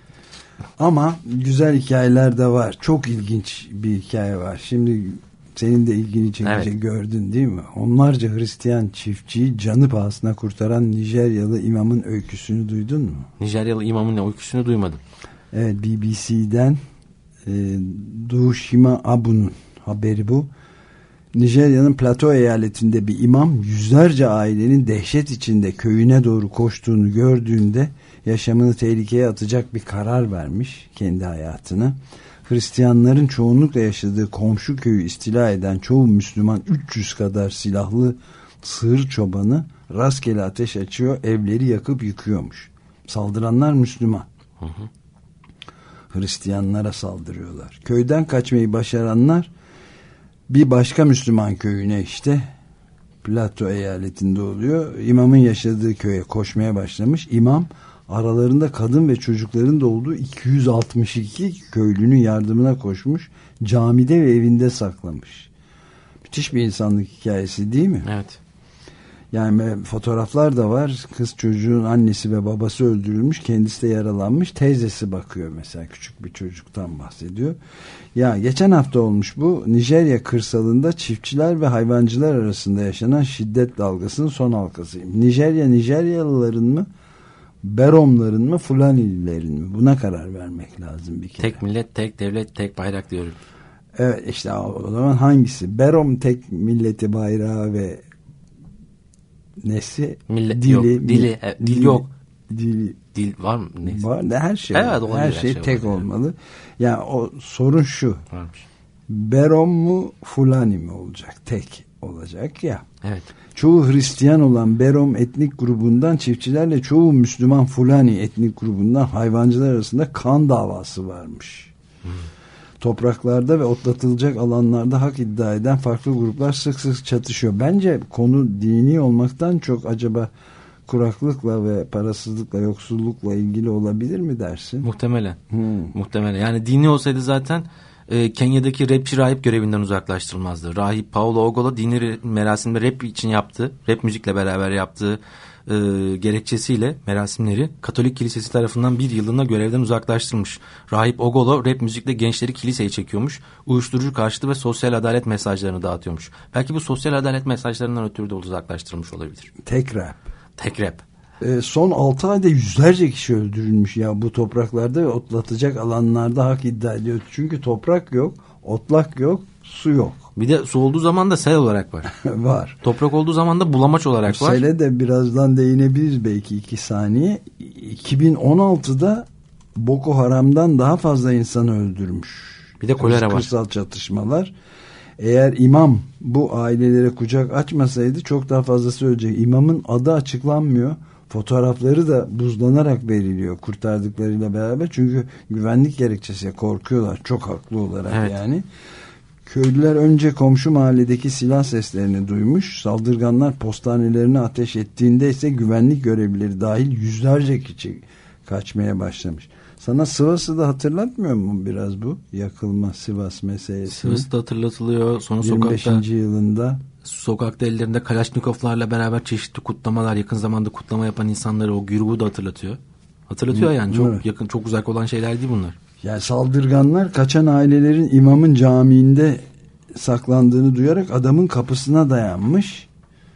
Ama güzel hikayeler de var. Çok ilginç bir hikaye var. Şimdi senin de ilgini çekici, evet. Gördün değil mi? Onlarca Hristiyan çiftçiyi canı pahasına kurtaran Nijeryalı imamın öyküsünü duydun mu?
Nijeryalı imamın öyküsünü duymadım.
Evet, B B C'den e, Doğuşima Abu'nun haberi bu. Nijerya'nın Plateau eyaletinde bir imam yüzlerce ailenin dehşet içinde köyüne doğru koştuğunu gördüğünde yaşamını tehlikeye atacak bir karar vermiş, kendi hayatını. Hristiyanların çoğunlukla yaşadığı komşu köyü istila eden çoğu Müslüman üç yüz kadar silahlı sığır çobanı rastgele ateş açıyor, evleri yakıp yıkıyormuş. Saldıranlar Müslüman. Hı hı. Hristiyanlara saldırıyorlar. Köyden kaçmayı başaranlar bir başka Müslüman köyüne, işte Plateau eyaletinde oluyor, İmamın yaşadığı köye koşmaya başlamış. İmam aralarında kadın ve çocukların da olduğu iki yüz altmış iki köylünün yardımına koşmuş. Camide ve evinde saklamış. Müthiş bir insanlık hikayesi değil mi?
Evet.
Yani fotoğraflar da var. Kız çocuğun annesi ve babası öldürülmüş. Kendisi de yaralanmış. Teyzesi bakıyor mesela. Küçük bir çocuktan bahsediyor. Ya geçen hafta olmuş bu. Nijerya kırsalında çiftçiler ve hayvancılar arasında yaşanan şiddet dalgasının son halkası. Nijerya Nijeryalıların mı? Beromların mı, Fulanilerin mi? Buna karar vermek lazım bir kere.
Tek millet, tek devlet, tek bayrak diyorum.
Evet, işte o zaman hangisi? Berom tek milleti, bayrağı ve nesi?
Millet,
dili,
yok.
Dili,
dili, e, dil
dili,
yok.
Dili,
dil var mı? Neyse.
Var da her şey.
Evet,
var. Her şey,
şey
tek
var.
olmalı. Yani o sorun şu.
Varmış.
Berom mu, Fulani mi olacak? Tek olacak ya.
Evet.
Çoğu Hristiyan olan Berom etnik grubundan çiftçilerle çoğu Müslüman Fulani etnik grubundan hayvancılar arasında kan davası varmış. Hmm. topraklarda ve otlatılacak alanlarda hak iddia eden farklı gruplar sık sık çatışıyor. Bence konu dini olmaktan çok acaba kuraklıkla ve parasızlıkla, yoksullukla ilgili olabilir mi dersin?
Muhtemelen.
Hmm.
Muhtemelen. Yani dini olsaydı zaten e, Kenya'daki rapçi rahip görevinden uzaklaştırılmazdı. Rahip Paulo Ogolo dini merasimde rap için yaptığı, rap müzikle beraber yaptığı e, gerekçesiyle merasimleri Katolik Kilisesi tarafından bir yıllığına görevden uzaklaştırmış. Rahip Ogolo rap müzikle gençleri kiliseye çekiyormuş. Uyuşturucu karşıtı ve sosyal adalet mesajlarını dağıtıyormuş. Belki bu sosyal adalet mesajlarından ötürü de uzaklaştırılmış olabilir.
Tek rap.
Tek rap.
E, son altı ayda yüzlerce kişi öldürülmüş ya bu topraklarda ve otlatacak alanlarda hak iddia ediyor. Çünkü toprak yok, otlak yok, su yok.
Bir de su olduğu zaman da sel olarak var.
Var.
Toprak olduğu zaman da bulamaç olarak var.
Sele de birazdan değinebiliriz belki iki saniye. iki bin on altıda Boko Haram'dan daha fazla insanı öldürmüş.
Bir de kolera var.
Kırsal çatışmalar. Eğer imam bu ailelere kucak açmasaydı çok daha fazlası ölecek. İmamın adı açıklanmıyor. Fotoğrafları da buzlanarak veriliyor kurtardıklarıyla beraber. Çünkü güvenlik gerekçesiyle korkuyorlar. Çok haklı olarak evet. Yani. Köylüler önce komşu mahalledeki silah seslerini duymuş. Saldırganlar postanelerine ateş ettiğinde ise güvenlik görevlileri dahil yüzlerce kişi kaçmaya başlamış. Sana Sivas'ı da hatırlatmıyor mu biraz bu yakılma Sivas meselesi?
Sivas'ı da hatırlatılıyor. Sonra
yirmi beşinci
sokakta,
yılında
sokakta ellerinde Kalaşnikovlarla beraber çeşitli kutlamalar, yakın zamanda kutlama yapan insanları o güruhu da hatırlatıyor. Hatırlatıyor yani çok evet. yakın, çok uzak olan şeyler değil bunlar.
Yani saldırganlar kaçan ailelerin imamın camiinde saklandığını duyarak adamın kapısına dayanmış.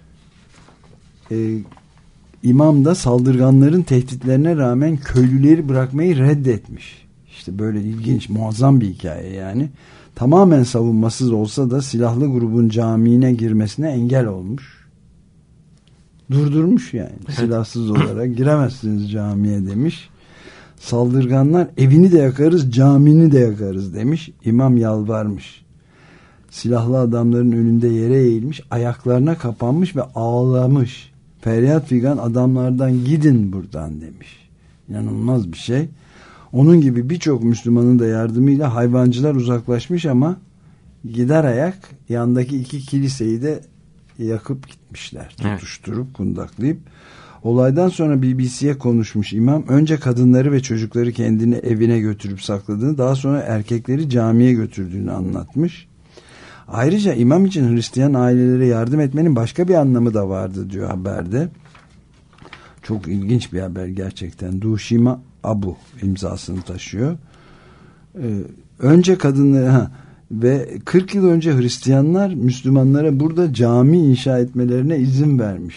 Ee, imam da saldırganların tehditlerine rağmen köylüleri bırakmayı reddetmiş. İşte böyle ilginç, muazzam bir hikaye yani. Tamamen savunmasız olsa da silahlı grubun camiine girmesine engel olmuş. Durdurmuş yani. Evet. Silahsız olarak giremezsiniz camiye demiş. Saldırganlar evini de yakarız, camini de yakarız demiş. İmam yalvarmış. Silahlı adamların önünde yere eğilmiş, ayaklarına kapanmış ve ağlamış. Feryat figan adamlardan gidin buradan demiş. İnanılmaz bir şey. Onun gibi birçok Müslümanın da yardımıyla hayvancılar uzaklaşmış ama gider ayak yandaki iki kiliseyi de yakıp gitmişler. Tutuşturup evet. kundaklayıp. Olaydan sonra B B C'ye konuşmuş imam. Önce kadınları ve çocukları kendini evine götürüp sakladığını, daha sonra erkekleri camiye götürdüğünü anlatmış. Ayrıca imam için Hristiyan ailelere yardım etmenin başka bir anlamı da vardı diyor haberde. Çok ilginç bir haber gerçekten. Duşima Abu imzasını taşıyor. Ee, önce kadınları ha, ve kırk yıl önce Hristiyanlar Müslümanlara burada cami inşa etmelerine izin vermiş.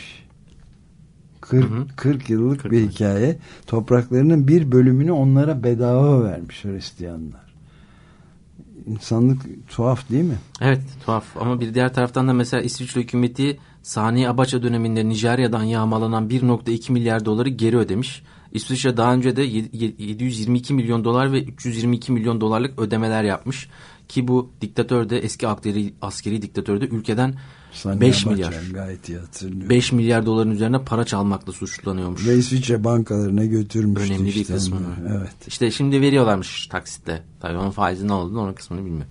kırk, hı hı. kırk yıllık kırk bir yıl. Hikaye. Topraklarının bir bölümünü onlara bedava vermiş Hristiyanlar. İnsanlık tuhaf değil mi?
Evet tuhaf ama bir diğer taraftan da mesela İsviçre hükümeti Sani Abacha döneminde Nijerya'dan yağmalanan bir virgül iki milyar doları geri ödemiş. İsviçre daha önce de yedi yüz yirmi iki milyon dolar ve üç yüz yirmi iki milyon dolarlık ödemeler yapmış. Ki bu diktatör de eski askeri, askeri diktatör de ülkeden Sani beş Abacha, milyar
gayet iyi hatırlıyorum.
beş milyar doların üzerine para çalmakla suçlanıyormuş.
Ve İsviçre bankalarına götürmüştü.
Önemli
işte
bir kısmını.
Evet.
İşte şimdi veriyorlarmış taksitle. Tabii onun faizi ne olduğunu onun kısmını bilmiyorum.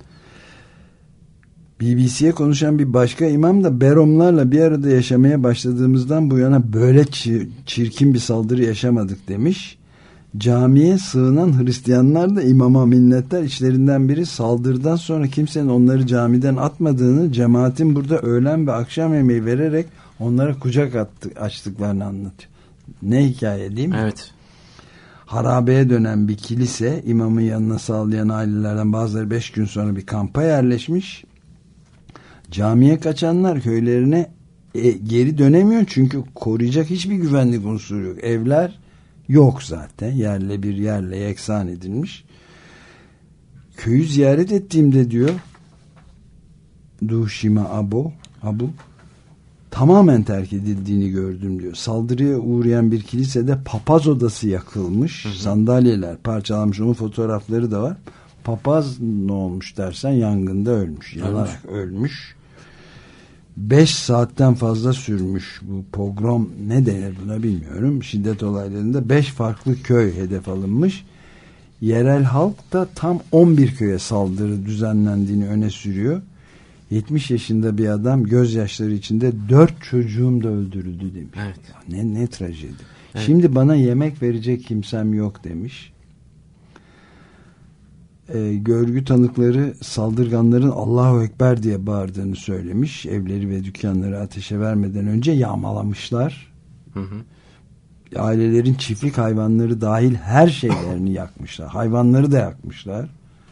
B B C'ye konuşan bir başka imam da Beromlarla bir arada yaşamaya başladığımızdan bu yana böyle çirkin bir saldırı yaşamadık demiş. Camiye sığınan Hristiyanlar da imama minnettar. İçlerinden biri saldırıdan sonra kimsenin onları camiden atmadığını, cemaatin burada öğlen ve akşam yemeği vererek onlara kucak attı, açtıklarını anlatıyor. Ne hikaye değil mi?
Evet.
Harabeye dönen bir kilise, imamın yanına sağlayan ailelerden bazıları beş gün sonra bir kampa yerleşmiş. Camiye kaçanlar köylerine e, geri dönemiyor çünkü koruyacak hiçbir güvenlik unsuru yok. Evler yok zaten. Yerle bir yerle yeksan edilmiş. Köyü ziyaret ettiğimde diyor Duşima Abu, Abu tamamen terk edildiğini gördüm diyor. Saldırıya uğrayan bir kilisede papaz odası yakılmış. Hı hı. Sandalyeler parçalanmış. Onun fotoğrafları da var. Papaz ne olmuş dersen yangında ölmüş. Yanarak ölmüş. ölmüş. Beş saatten fazla sürmüş bu pogrom, ne denir buna bilmiyorum. Şiddet olaylarında beş farklı köy hedef alınmış. Yerel halk da tam on bir köye saldırı düzenlendiğini öne sürüyor. yetmiş yaşında bir adam gözyaşları içinde dört çocuğum da öldürüldü demiş.
Evet.
Ne ne trajedi.
Evet.
Şimdi bana yemek verecek kimsem yok demiş. Ee, görgü tanıkları saldırganların Allahu Ekber diye bağırdığını söylemiş. Evleri ve dükkanları ateşe vermeden önce yağmalamışlar.
Hı hı.
Ailelerin çiftlik hayvanları dahil her şeylerini yakmışlar. Hayvanları da yakmışlar.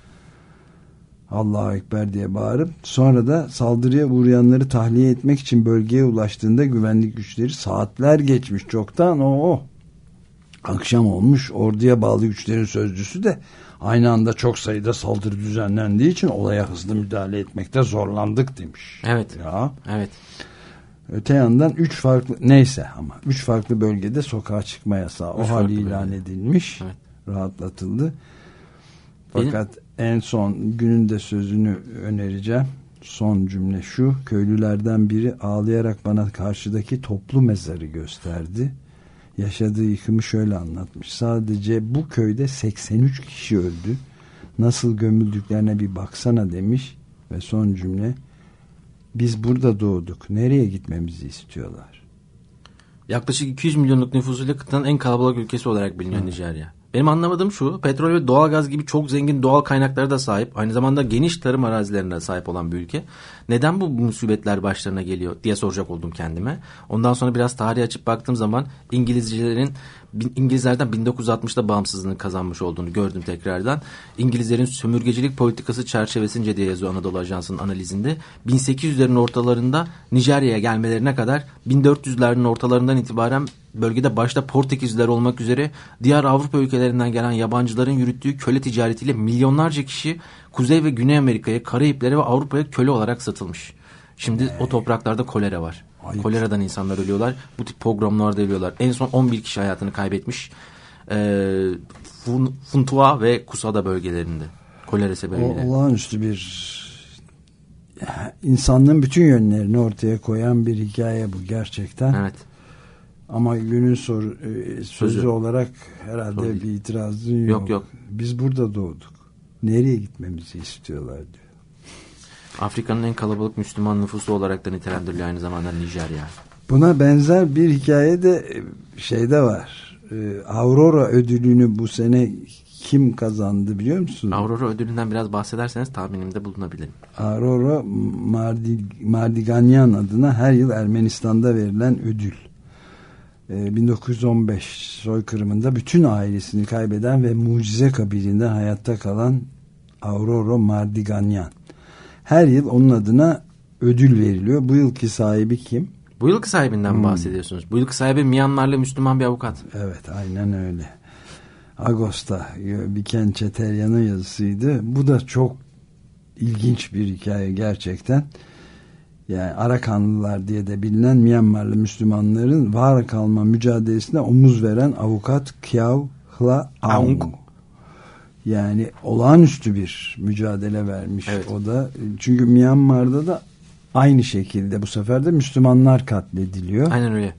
Allahu Ekber diye bağırıp sonra da saldırıya uğrayanları tahliye etmek için bölgeye ulaştığında güvenlik güçleri saatler geçmiş çoktan o, o. akşam olmuş. Orduya bağlı güçlerin sözcüsü de aynı anda çok sayıda saldırı düzenlendiği için olaya hızlı müdahale etmekte zorlandık demiş.
Evet.
Ya.
Evet.
Öte yandan üç farklı neyse ama üç farklı bölgede sokağa çıkma yasağı o hali ilan bölge. edilmiş. Evet. Rahatlatıldı. Fakat Benim... en son günün de sözünü önereceğim. Son cümle şu: köylülerden biri ağlayarak bana karşıdaki toplu mezarı gösterdi. Yaşadığı yıkımı şöyle anlatmış: sadece bu köyde seksen üç kişi öldü. Nasıl gömüldüklerine bir baksana demiş. Ve son cümle: biz burada doğduk. Nereye gitmemizi istiyorlar?
Yaklaşık iki yüz milyonluk nüfusuyla kıtanın en kalabalık ülkesi olarak biliniyor Nijerya. Benim anlamadığım şu: petrol ve doğalgaz gibi çok zengin doğal kaynaklara da sahip, aynı zamanda geniş tarım arazilerine sahip olan bir ülke. Neden bu musibetler başlarına geliyor diye soracak oldum kendime. Ondan sonra biraz tarihi açıp baktığım zaman İngilizlerin İngilizlerden bin dokuz yüz altmışta bağımsızlığını kazanmış olduğunu gördüm tekrardan. İngilizlerin sömürgecilik politikası çerçevesince diye yazıyor Anadolu Ajansı'nın analizinde. bin sekiz yüzlerin ortalarında Nijerya'ya gelmelerine kadar bin dört yüzlerin ortalarından itibaren bölgede başta Portekizliler olmak üzere diğer Avrupa ülkelerinden gelen yabancıların yürüttüğü köle ticaretiyle milyonlarca kişi Kuzey ve Güney Amerika'ya, Karayiplere ve Avrupa'ya köle olarak satılmış. Şimdi ee, o topraklarda kolera var. Ayıp. Koleradan insanlar ölüyorlar. Bu tip pogromlarda ölüyorlar. En son on bir kişi hayatını kaybetmiş. Ee, Funtua ve Kusada bölgelerinde. Kolera sebebiyle.
O, olağanüstü bir insanlığın bütün yönlerini ortaya koyan bir hikaye bu gerçekten.
Evet.
Ama günün sor, sözü, sözü olarak herhalde Sorry. bir itirazın yok.
Yok yok.
Biz burada doğduk. Nereye gitmemizi istiyorlar diyor.
Afrika'nın en kalabalık Müslüman nüfusu olarak da nitelendiriliyor aynı zamanda Nijerya.
Buna benzer bir hikaye de şeyde var. Aurora ödülünü bu sene kim kazandı biliyor musun?
Aurora ödülünden biraz bahsederseniz tahminimde bulunabilirim.
Aurora Mardi, Mardiganyan adına her yıl Ermenistan'da verilen ödül. bin dokuz yüz on beş soykırımında bütün ailesini kaybeden ve mucize kabiliğinde hayatta kalan Aurora Mardiganyan. Her yıl onun adına ödül veriliyor. Bu yılki sahibi kim?
Bu yılki sahibinden hmm. bahsediyorsunuz. Bu yılki sahibi Myanmarlı Müslüman bir avukat.
Evet, aynen öyle. Ağustos'ta Biken Çetelyan'ın yazısıydı. Bu da çok ilginç bir hikaye gerçekten. Yani Arakanlılar diye de bilinen Myanmarlı Müslümanların var kalma mücadelesine omuz veren avukat Kyaw Hla Aung. Yani olağanüstü bir mücadele vermiş evet. O da. Çünkü Myanmar'da da aynı şekilde bu sefer de Müslümanlar katlediliyor.
Aynen öyle.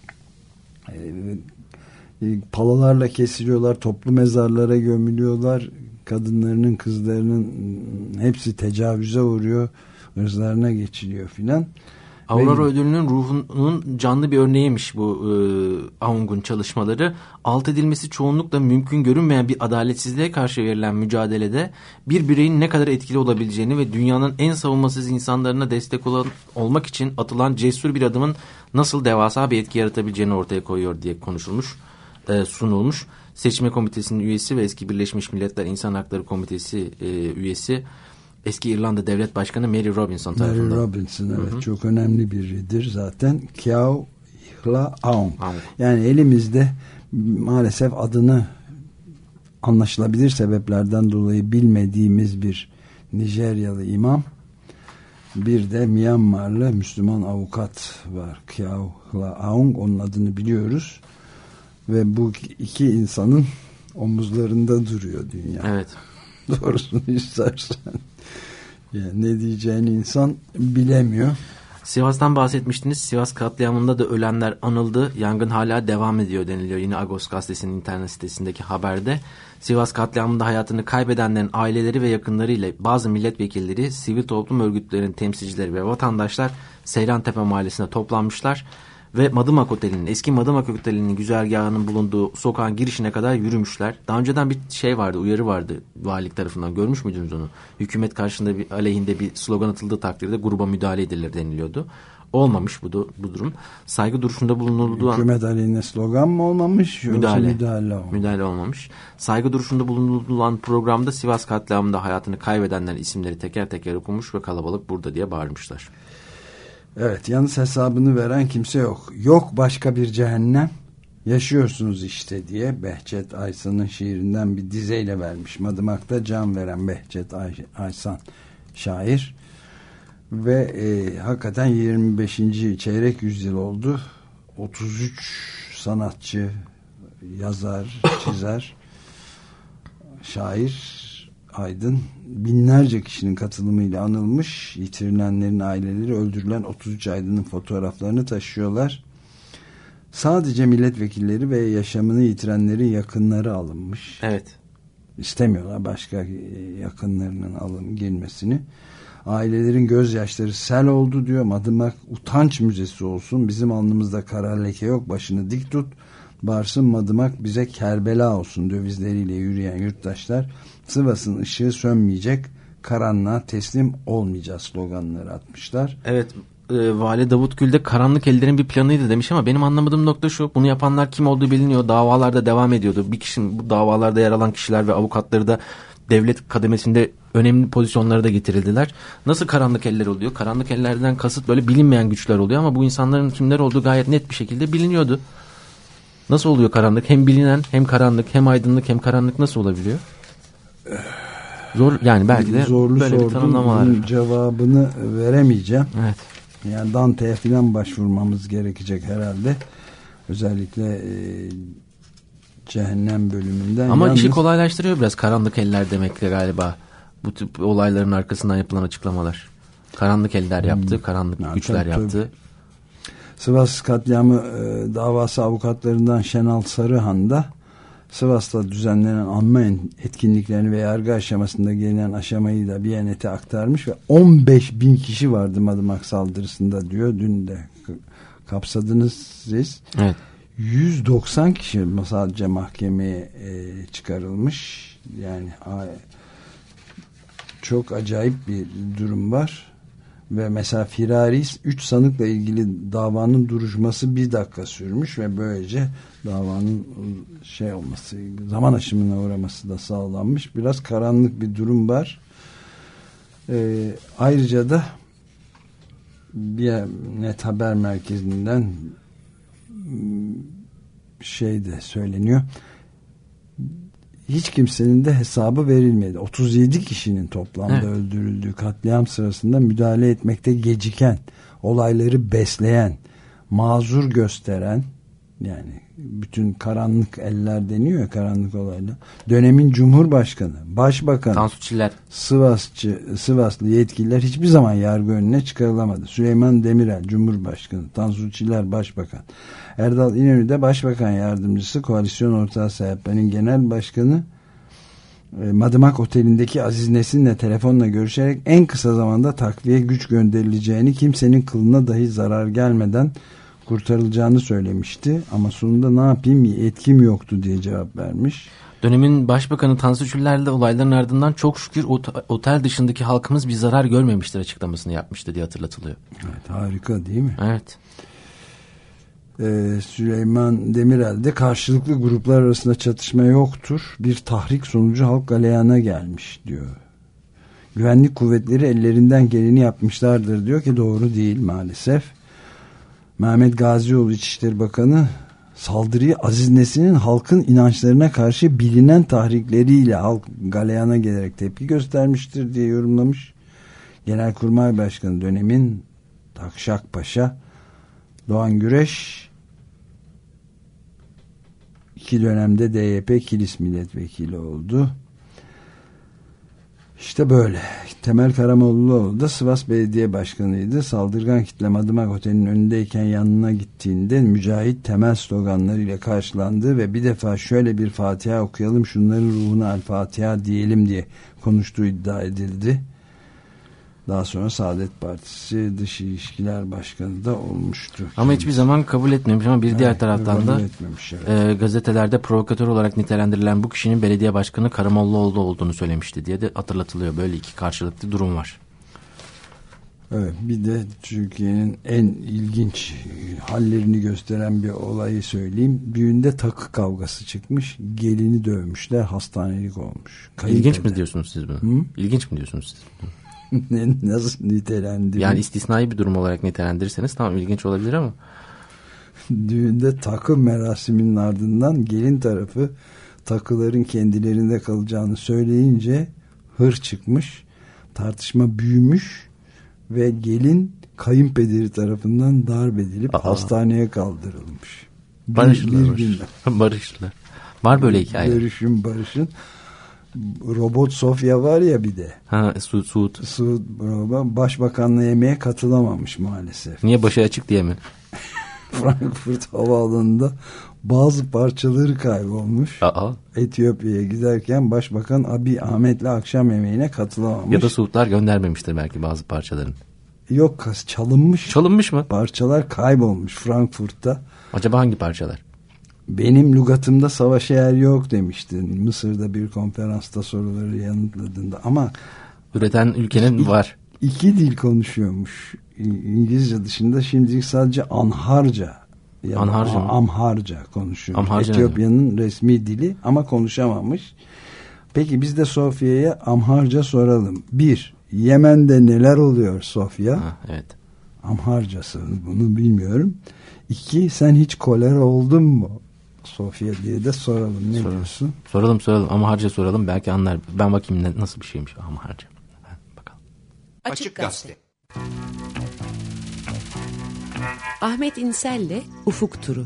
Ee, palalarla kesiliyorlar, toplu mezarlara gömülüyorlar. Kadınlarının, kızlarının hepsi tecavüze uğruyor. Hırzlarına geçiliyor filan.
Aurora Ve... ödülünün ruhunun canlı bir örneğiymiş bu e, Aung'un çalışmaları. Alt edilmesi çoğunlukla mümkün görünmeyen bir adaletsizliğe karşı verilen mücadelede bir bireyin ne kadar etkili olabileceğini ve dünyanın en savunmasız insanlarına destek olan, olmak için atılan cesur bir adımın nasıl devasa bir etki yaratabileceğini ortaya koyuyor diye konuşulmuş, e, sunulmuş. Seçme Komitesi'nin üyesi ve eski Birleşmiş Milletler İnsan Hakları Komitesi e, üyesi eski İrlanda Devlet Başkanı Mary Robinson tarafından.
Mary Robinson evet Hı-hı. çok önemli biridir zaten. Kyaw Hla Aung. Yani elimizde maalesef adını anlaşılabilir sebeplerden dolayı bilmediğimiz bir Nijeryalı imam, bir de Myanmarlı Müslüman avukat var. Kyaw Hla Aung, onun adını biliyoruz ve bu iki insanın omuzlarında duruyor dünya.
Evet.
Doğrusunu istersen. Yani ne diyeceğini insan bilemiyor.
Sivas'tan bahsetmiştiniz. Sivas katliamında da ölenler anıldı. Yangın hala devam ediyor deniliyor. Yine Agos gazetesinin internet sitesindeki haberde. Sivas katliamında hayatını kaybedenlerin aileleri ve yakınlarıyla bazı milletvekilleri, sivil toplum örgütlerinin temsilcileri ve vatandaşlar Seyrantepe mahallesine toplanmışlar. Ve Madımak Oteli'nin, eski Madımak Oteli'nin güzergahının bulunduğu sokağın girişine kadar yürümüşler. Daha önceden bir şey vardı, uyarı vardı valilik tarafından. Görmüş müydünüz onu? Hükümet karşısında bir aleyhinde bir slogan atıldığı takdirde gruba müdahale edilir deniliyordu. Olmamış bu, bu durum. Saygı duruşunda bulunulduğu...
Hükümet aleyhine slogan mı olmamış?
Müdahale.
Müdahale olmamış.
Müdahale olmamış. Saygı duruşunda bulunulan programda Sivas katliamında hayatını kaybedenlerin isimleri teker teker okunmuş ve kalabalık burada diye bağırmışlar.
Evet, yalnız hesabını veren kimse yok. Yok başka bir cehennem, yaşıyorsunuz işte diye Behçet Aysan'ın şiirinden bir dizeyle vermiş. Madımak'ta can veren Behçet Ay Aysan şair. Ve e, hakikaten yirmi beşinci çeyrek yüzyıl oldu. otuz üç sanatçı, yazar, çizer, şair, aydın, binlerce kişinin katılımıyla anılmış. Yitirilenlerin aileleri, öldürülen otuz üç aydının fotoğraflarını taşıyorlar. Sadece milletvekilleri ve yaşamını yitirenlerin yakınları alınmış.
Evet.
İstemiyorlar başka yakınlarının alım girmesini. Ailelerin gözyaşları sel oldu diyor. Madımak utanç müzesi olsun. Bizim alnımızda kara leke yok. Başını dik tut. Varsın Madımak bize Kerbela olsun dövizleriyle yürüyen yurttaşlar. Sivas'ın ışığı sönmeyecek, karanlığa teslim olmayacağız sloganları atmışlar.
Evet, e, Vali Davut Gül de karanlık ellerin bir planıydı demiş ama benim anlamadığım nokta şu: bunu yapanlar kim olduğu biliniyor, davalarda devam ediyordu. Bir kişinin, bu davalarda yer alan kişiler ve avukatları da devlet kademesinde önemli pozisyonlara da getirildiler. Nasıl karanlık eller oluyor? Karanlık ellerden kasıt böyle bilinmeyen güçler oluyor ama bu insanların kimler olduğu gayet net bir şekilde biliniyordu. Nasıl oluyor karanlık? Hem bilinen hem karanlık, hem aydınlık hem karanlık nasıl olabiliyor? Zor, yani belki de
zorlu
böyle bir tanımlama var.
Cevabını veremeyeceğim.
Evet.
Yani Dante'ye falan başvurmamız gerekecek herhalde. Özellikle e, cehennem bölümünden.
Ama
yalnız,
işi kolaylaştırıyor biraz karanlık eller demekle galiba. Bu tip olayların arkasından yapılan açıklamalar. Karanlık eller yaptı, karanlık
ya,
güçler
tabii,
yaptı.
Tabii. Sivas katliamı e, davası avukatlarından Şenal Sarıhan da Sivas'ta düzenlenen anma etkinliklerini ve yargı aşamasında gelinen aşamayı da Biyanet'e aktarmış ve on beş bin kişi vardı Madımak saldırısında diyor. Dün de kapsadınız siz.
Evet.
yüz doksan kişi sadece mahkemeye e, çıkarılmış. Yani a, çok acayip bir durum var. Ve mesela firari üç sanıkla ilgili davanın duruşması bir dakika sürmüş ve böylece davanın şey olması, zaman aşımına uğraması da sağlanmış. Biraz karanlık bir durum var. Ee, ayrıca da bir Net Haber Merkezi'nden şey de söyleniyor. Hiç kimsenin de hesabı verilmedi. otuz yedi kişinin toplamda evet. öldürüldüğü katliam sırasında müdahale etmekte geciken, olayları besleyen, mazur gösteren, yani bütün karanlık eller deniyor ya, karanlık olaylar. Dönemin Cumhurbaşkanı, Başbakan,
Tansu Çiller,
Sivasçı, Sivaslı yetkililer hiçbir zaman yargı önüne çıkarılamadı. Süleyman Demirel Cumhurbaşkanı, Tansu Çiller Başbakan, Erdal İnönü de Başbakan Yardımcısı, Koalisyon Ortağı S H P'nin Genel Başkanı, Madımak Oteli'ndeki Aziz Nesin'le telefonla görüşerek en kısa zamanda takviye güç gönderileceğini, kimsenin kılına dahi zarar gelmeden kurtarılacağını söylemişti. Ama sonunda ne yapayım, yetkim yoktu diye cevap vermiş.
Dönemin Başbakanı Tansu Çiller'le olayların ardından çok şükür otel dışındaki halkımız bir zarar görmemiştir açıklamasını yapmıştı diye hatırlatılıyor.
Evet, harika değil mi?
Evet.
Ee, Süleyman Demirel de karşılıklı gruplar arasında çatışma yoktur. Bir tahrik sonucu halk galeyana gelmiş diyor. Güvenlik kuvvetleri ellerinden geleni yapmışlardır diyor ki doğru değil maalesef. Mehmet Gazioğlu İçişleri Bakanı saldırıyı Aziz Nesin'in halkın inançlarına karşı bilinen tahrikleriyle halk galeyana gelerek tepki göstermiştir diye yorumlamış. Genelkurmay Başkanı dönemin Takşak Paşa Doğan Güreş iki dönemde D Y P Kilis milletvekili oldu. İşte böyle. Temel Karamollaoğlu da Sivas Belediye Başkanı'ydı. Saldırgan kitle Madımak Oteli'nin önündeyken yanına gittiğinde Mücahit Temel sloganlarıyla karşılandı ve bir defa şöyle bir Fatiha okuyalım, şunların ruhuna El Fatiha diyelim diye konuştuğu iddia edildi. Daha sonra Saadet Partisi Dış İlişkiler Başkanı da olmuştu.
Ama
kendisi
hiçbir zaman kabul etmemiş ama bir diğer
evet,
taraftan da
etmemiş, evet.
e, gazetelerde provokatör olarak nitelendirilen bu kişinin belediye başkanı Karamollaoğlu olduğunu söylemişti diye de hatırlatılıyor. Böyle iki karşılıklı durum var.
Evet, bir de Türkiye'nin en ilginç hallerini gösteren bir olayı söyleyeyim. Düğünde takı kavgası çıkmış. Gelini dövmüşler, hastanelik olmuş. Kayınpeder.
İlginç mi diyorsunuz siz bunu? Hı? İlginç mi diyorsunuz siz bunu?
Nasıl nitelendiriyor?
Yani istisnai bir durum olarak nitelendirirseniz tamam, ilginç olabilir ama.
Düğünde takı merasiminin ardından gelin tarafı takıların kendilerinde kalacağını söyleyince hır çıkmış. Tartışma büyümüş ve gelin kayınpederi tarafından darp edilip Aa. hastaneye kaldırılmış.
Barışlılar. Barışlılar. Var böyle hikaye.
Görüşün barışın. Robot Sofya var ya bir de.
Ha, Suud. Suud.
Suud Başbakanla yemeğe katılamamış maalesef.
Niye, başı açık diye mi?
Frankfurt Havaalanı'nda bazı parçaları kaybolmuş.
Aa.
Etiyopya'ya giderken Başbakan Abiy Ahmet'le akşam yemeğine katılamamış.
Ya da Suudlar göndermemiştir belki bazı parçalarını.
Yok, çalınmış.
Çalınmış mı?
Parçalar kaybolmuş Frankfurt'ta.
Acaba hangi parçalar?
Benim lügatımda savaşa yer yok demiştin Mısır'da bir konferansta soruları yanıtladığında, ama
üreten ülkenin iki, var.
İki dil konuşuyormuş İngilizce dışında, şimdilik sadece Anharca ya
Anharca
da Amharca konuşuyor.
Amharca
Etiyopya'nın resmi dili ama konuşamamış. Peki biz de Sofya'ya Amharca soralım. Bir, Yemen'de neler oluyor Sofya?
Ha, evet.
Amharcası, bunu bilmiyorum. İki, sen hiç kolera oldun mu Sofya diye de soralım. Ne soralım. diyorsun?
Soralım soralım. Amharca soralım. Belki anlar. Ben bakayım ne, nasıl bir şeymiş Amharca. Bakalım.
Açık Gazete. Ahmet İnsel'le Ufuk Turu.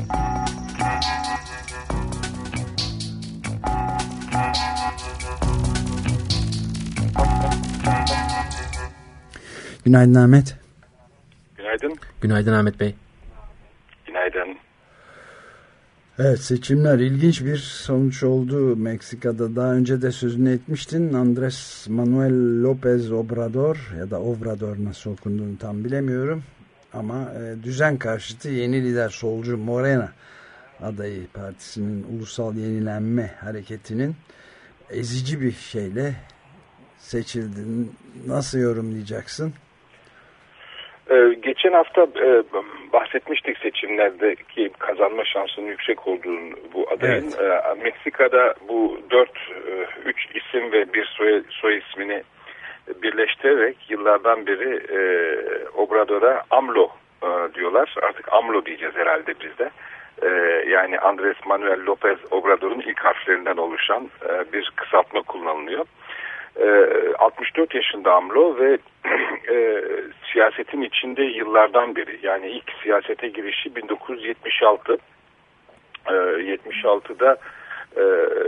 Günaydın Ahmet.
Günaydın.
Günaydın Ahmet Bey.
Günaydın.
Evet, seçimler ilginç bir sonuç oldu Meksika'da. Daha önce de sözünü etmiştin. Andrés Manuel López Obrador ya da Obrador nasıl okunduğunu tam bilemiyorum. Ama e, düzen karşıtı yeni lider solcu Morena adayı partisinin Ulusal Yenilenme Hareketi'nin ezici bir şeyle seçildi. Nasıl yorumlayacaksın?
Ee, geçen hafta e, bahsetmiştik seçimlerdeki kazanma şansının yüksek olduğunu bu adayın. Evet. E, Meksika'da bu dört, e, üç isim ve bir soy, soy ismini birleştirerek yıllardan beri e, Obrador'a AMLO e, diyorlar. Artık AMLO diyeceğiz herhalde biz de. E, yani Andrés Manuel López Obrador'un ilk harflerinden oluşan e, bir kısaltma kullanılıyor. altmış dört yaşında AMLO ve e, siyasetin içinde yıllardan beri, yani ilk siyasete girişi bin dokuz yüz yetmiş altı. E, yetmiş altıda e,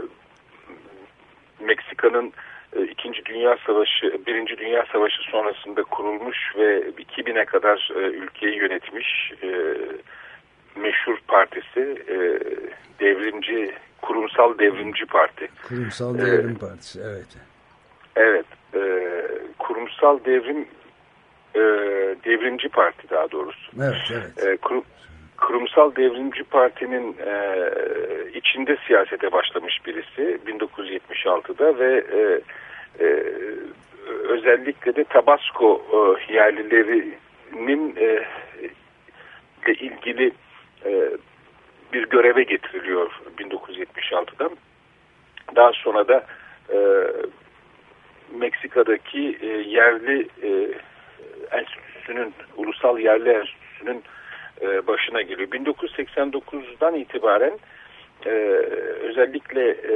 Meksika'nın e, İkinci Dünya Savaşı, Birinci Dünya Savaşı sonrasında kurulmuş ve iki bine kadar e, ülkeyi yönetmiş e, meşhur partisi, e, devrimci, kurumsal devrimci parti.
Kurumsal Devrim e, Partisi, evet.
Evet, e, kurumsal devrim e, devrimci parti daha doğrusu.
Evet, evet.
E, kur, kurumsal devrimci partinin e, içinde siyasete başlamış birisi bin dokuz yüz yetmiş altıda ve e, e, özellikle de Tabasco e, yerlilerinin e, ile ilgili e, bir göreve getiriliyor bin dokuz yüz yetmiş altıda. Daha sonra da e, Meksika'daki e, yerli e, enstitüsünün, ulusal yerli enstitüsünün e, başına geliyor. bin dokuz yüz seksen dokuzdan itibaren e, özellikle e,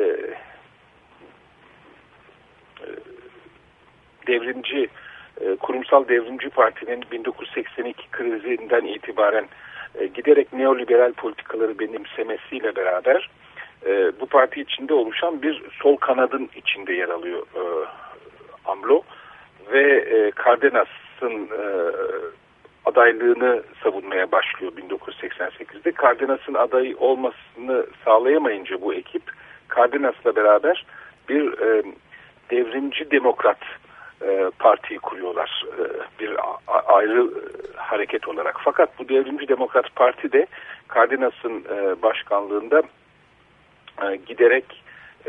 e, devrimci, e, kurumsal devrimci partinin bin dokuz yüz seksen iki krizinden itibaren e, giderek neoliberal politikaları benimsemesiyle beraber e, bu parti içinde oluşan bir sol kanadın içinde yer alıyor e, AMLO ve e, Cardenas'ın e, adaylığını savunmaya başlıyor bin dokuz yüz seksen sekizde. Cardenas'ın aday olmasını sağlayamayınca bu ekip Cardenas'la beraber bir e, devrimci demokrat e, partiyi kuruyorlar. E, bir a, ayrı hareket olarak. Fakat bu devrimci demokrat parti de Cardenas'ın e, başkanlığında e, giderek e,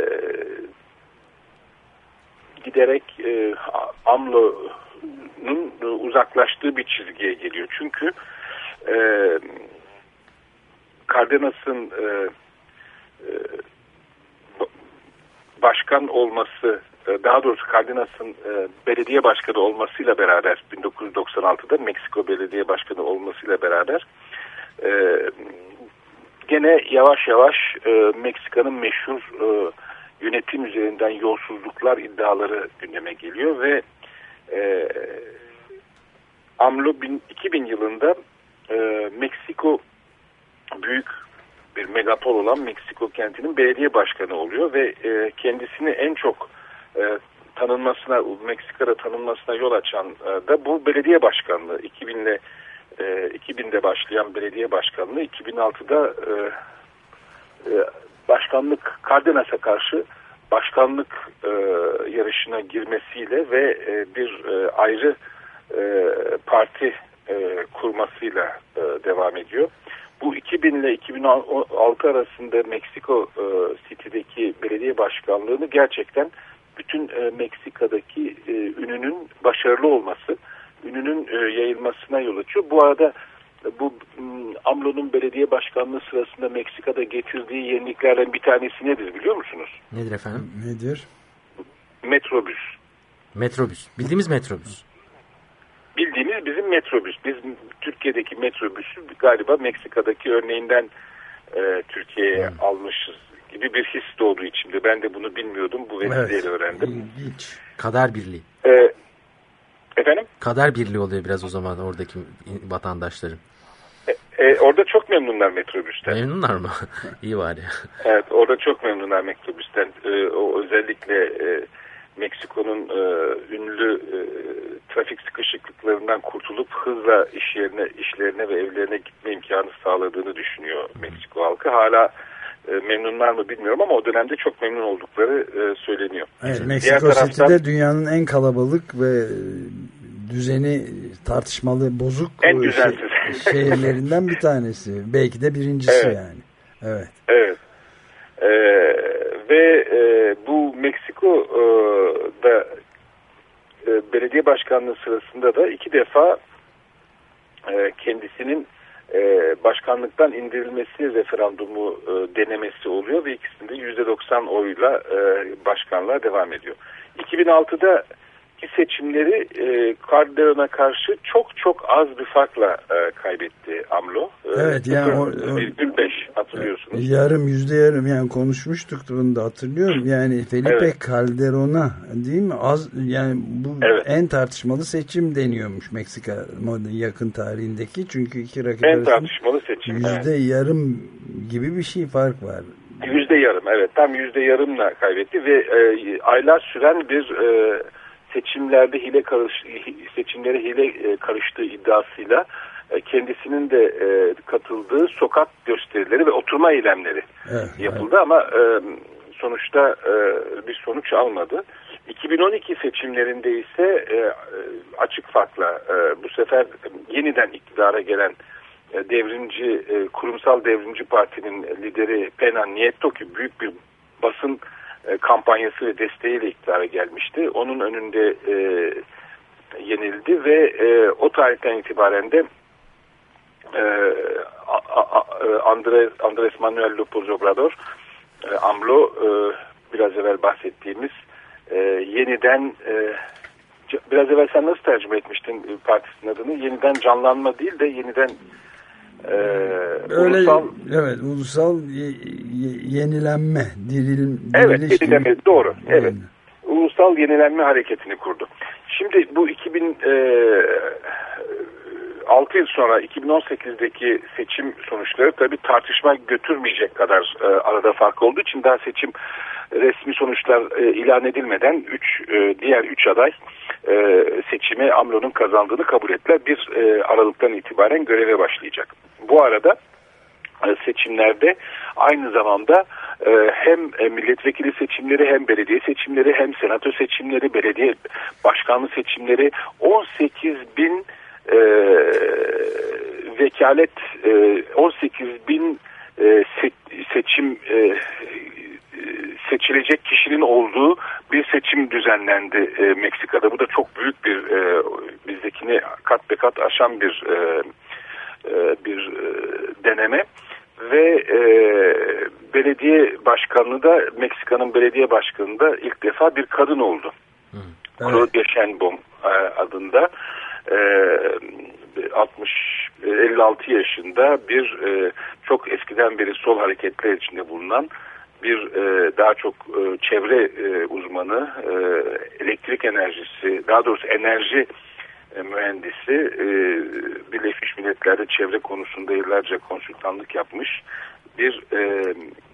giderek e, AMLO'nun uzaklaştığı bir çizgiye geliyor. Çünkü e, Cardenas'ın e, e, başkan olması, daha doğrusu Cardenas'ın e, belediye başkanı olmasıyla beraber bin dokuz yüz doksan altıda Meksiko belediye başkanı olmasıyla beraber e, gene yavaş yavaş e, Meksika'nın meşhur e, yönetim üzerinden yolsuzluklar iddiaları gündeme geliyor ve e, AMLO iki bin yılında e, Meksiko büyük bir megapol olan Meksiko kentinin belediye başkanı oluyor ve e, kendisini en çok e, tanınmasına, Meksika'da tanınmasına yol açan e, da bu belediye başkanlığı. iki binle e, iki binde başlayan belediye başkanlığı iki bin altıda e, e, başkanlık Cardenas'a karşı başkanlık e, yarışına girmesiyle ve e, bir e, ayrı e, parti e, kurmasıyla e, devam ediyor. Bu iki bin ile iki bin altı arasında Meksiko e, City'deki belediye başkanlığını gerçekten bütün e, Meksika'daki e, ününün başarılı olması, ününün e, yayılmasına yol açıyor. Bu arada bu AMLO'nun belediye başkanlığı sırasında Meksika'da getirdiği yeniliklerden bir tanesi nedir biliyor musunuz?
Nedir efendim?
Nedir?
Metrobüs.
Metrobüs. Bildiğimiz metrobüs.
Bildiğimiz bizim metrobüs. Biz Türkiye'deki metrobüsü galiba Meksika'daki örneğinden e, Türkiye'ye hmm. almışız gibi bir his doğdu içimde. Ben de bunu bilmiyordum. Bu vesileyle evet. öğrendim.
Hiç.
Kader birliği.
E, efendim?
Kader birliği oluyor biraz o zaman oradaki vatandaşların.
E, e, orada çok memnunlar metrobüsten.
Memnunlar mı? İyi var ya.
Evet, orada çok memnunlar metrobüsten. E, o özellikle e, Meksiko'nun e, ünlü e, trafik sıkışıklıklarından kurtulup hızla iş yerine, işlerine ve evlerine gitme imkanı sağladığını düşünüyor Meksiko halkı. Hala e, memnunlar mı bilmiyorum ama o dönemde çok memnun oldukları e, söyleniyor.
Evet, Meksiko taraftan, City'de dünyanın en kalabalık ve düzeni tartışmalı, bozuk
en düzensiz
şey, şehirlerinden bir tanesi. Belki de birincisi evet. yani. Evet.
Evet. Ee, ve e, bu Meksiko'da e, belediye başkanlığı sırasında da iki defa e, kendisinin e, başkanlıktan indirilmesi referandumu e, denemesi oluyor ve ikisinde yüzde doksan oyla e, başkanlığa devam ediyor. iki bin altıda ki seçimleri e, Calderon'a karşı çok çok az bir farkla e, kaybetti AMLO.
Evet, yani
virgül beş hatırlıyorsunuz.
Yarım, yüzde yarım yani konuşmuştuk bunu da hatırlıyorum. Yani Felipe evet. Calderon'a değil mi? Az yani bu evet. en tartışmalı seçim deniyormuş Meksika yakın tarihindeki. Çünkü iki rakip
en tartışmalı seçim.
Yüzde evet. yarım gibi bir şey fark var.
Yüzde yarım evet. Tam yüzde yarımla kaybetti ve e, aylar süren bir e, seçimlerde hile karış, seçimlere hile karıştığı iddiasıyla kendisinin de katıldığı sokak gösterileri ve oturma eylemleri evet, yapıldı evet. ama sonuçta bir sonuç almadı. iki bin on iki seçimlerinde ise açık farkla bu sefer yeniden iktidara gelen devrimci kurumsal devrimci partinin lideri Pena Nieto ki büyük bir basın kampanyası ve desteğiyle iktidara gelmişti. Onun önünde e, yenildi ve e, o tarihten itibaren de e, a, a, Andres, Andres Manuel López Obrador, e, AMLO e, biraz evvel bahsettiğimiz e, yeniden e, biraz evvel sen nasıl tercüme etmiştin partisinin adını? Yeniden canlanma değil de yeniden Ee,
Öyle,
ulusal,
evet ulusal ye, ye, yenilenme diril,
evet yenilenme doğru evet. evet ulusal yenilenme hareketini kurdu. Şimdi bu iki bin altı yıl sonra iki bin on sekizdeki seçim sonuçları tabii tartışma götürmeyecek kadar e, arada fark olduğu için daha seçim resmi sonuçlar e, ilan edilmeden üç e, diğer üç aday e, seçimi AMLO'nun kazandığını kabul ettiler. bir e, Aralık'tan itibaren göreve başlayacak. Bu arada e, seçimlerde aynı zamanda e, hem e, milletvekili seçimleri, hem belediye seçimleri, hem senato seçimleri, belediye başkanlığı seçimleri, on sekiz bin e, vekalet, e, on sekiz bin e, se, seçim e, seçilecek kişinin olduğu bir seçim düzenlendi e, Meksika'da. Bu da çok büyük bir e, bizdekini kat be kat aşan bir e, e, bir e, deneme ve e, belediye başkanlığı da Meksika'nın belediye başkanında ilk defa bir kadın oldu. Hı, evet. Claudia Sheinbaum e, adında e, altmış elli altı yaşında bir e, çok eskiden beri sol hareketler içinde bulunan bir e, daha çok e, çevre e, uzmanı, e, elektrik enerjisi, daha doğrusu enerji e, mühendisi, e, Birleşmiş Milletler'de çevre konusunda yıllarca konsültanlık yapmış bir e,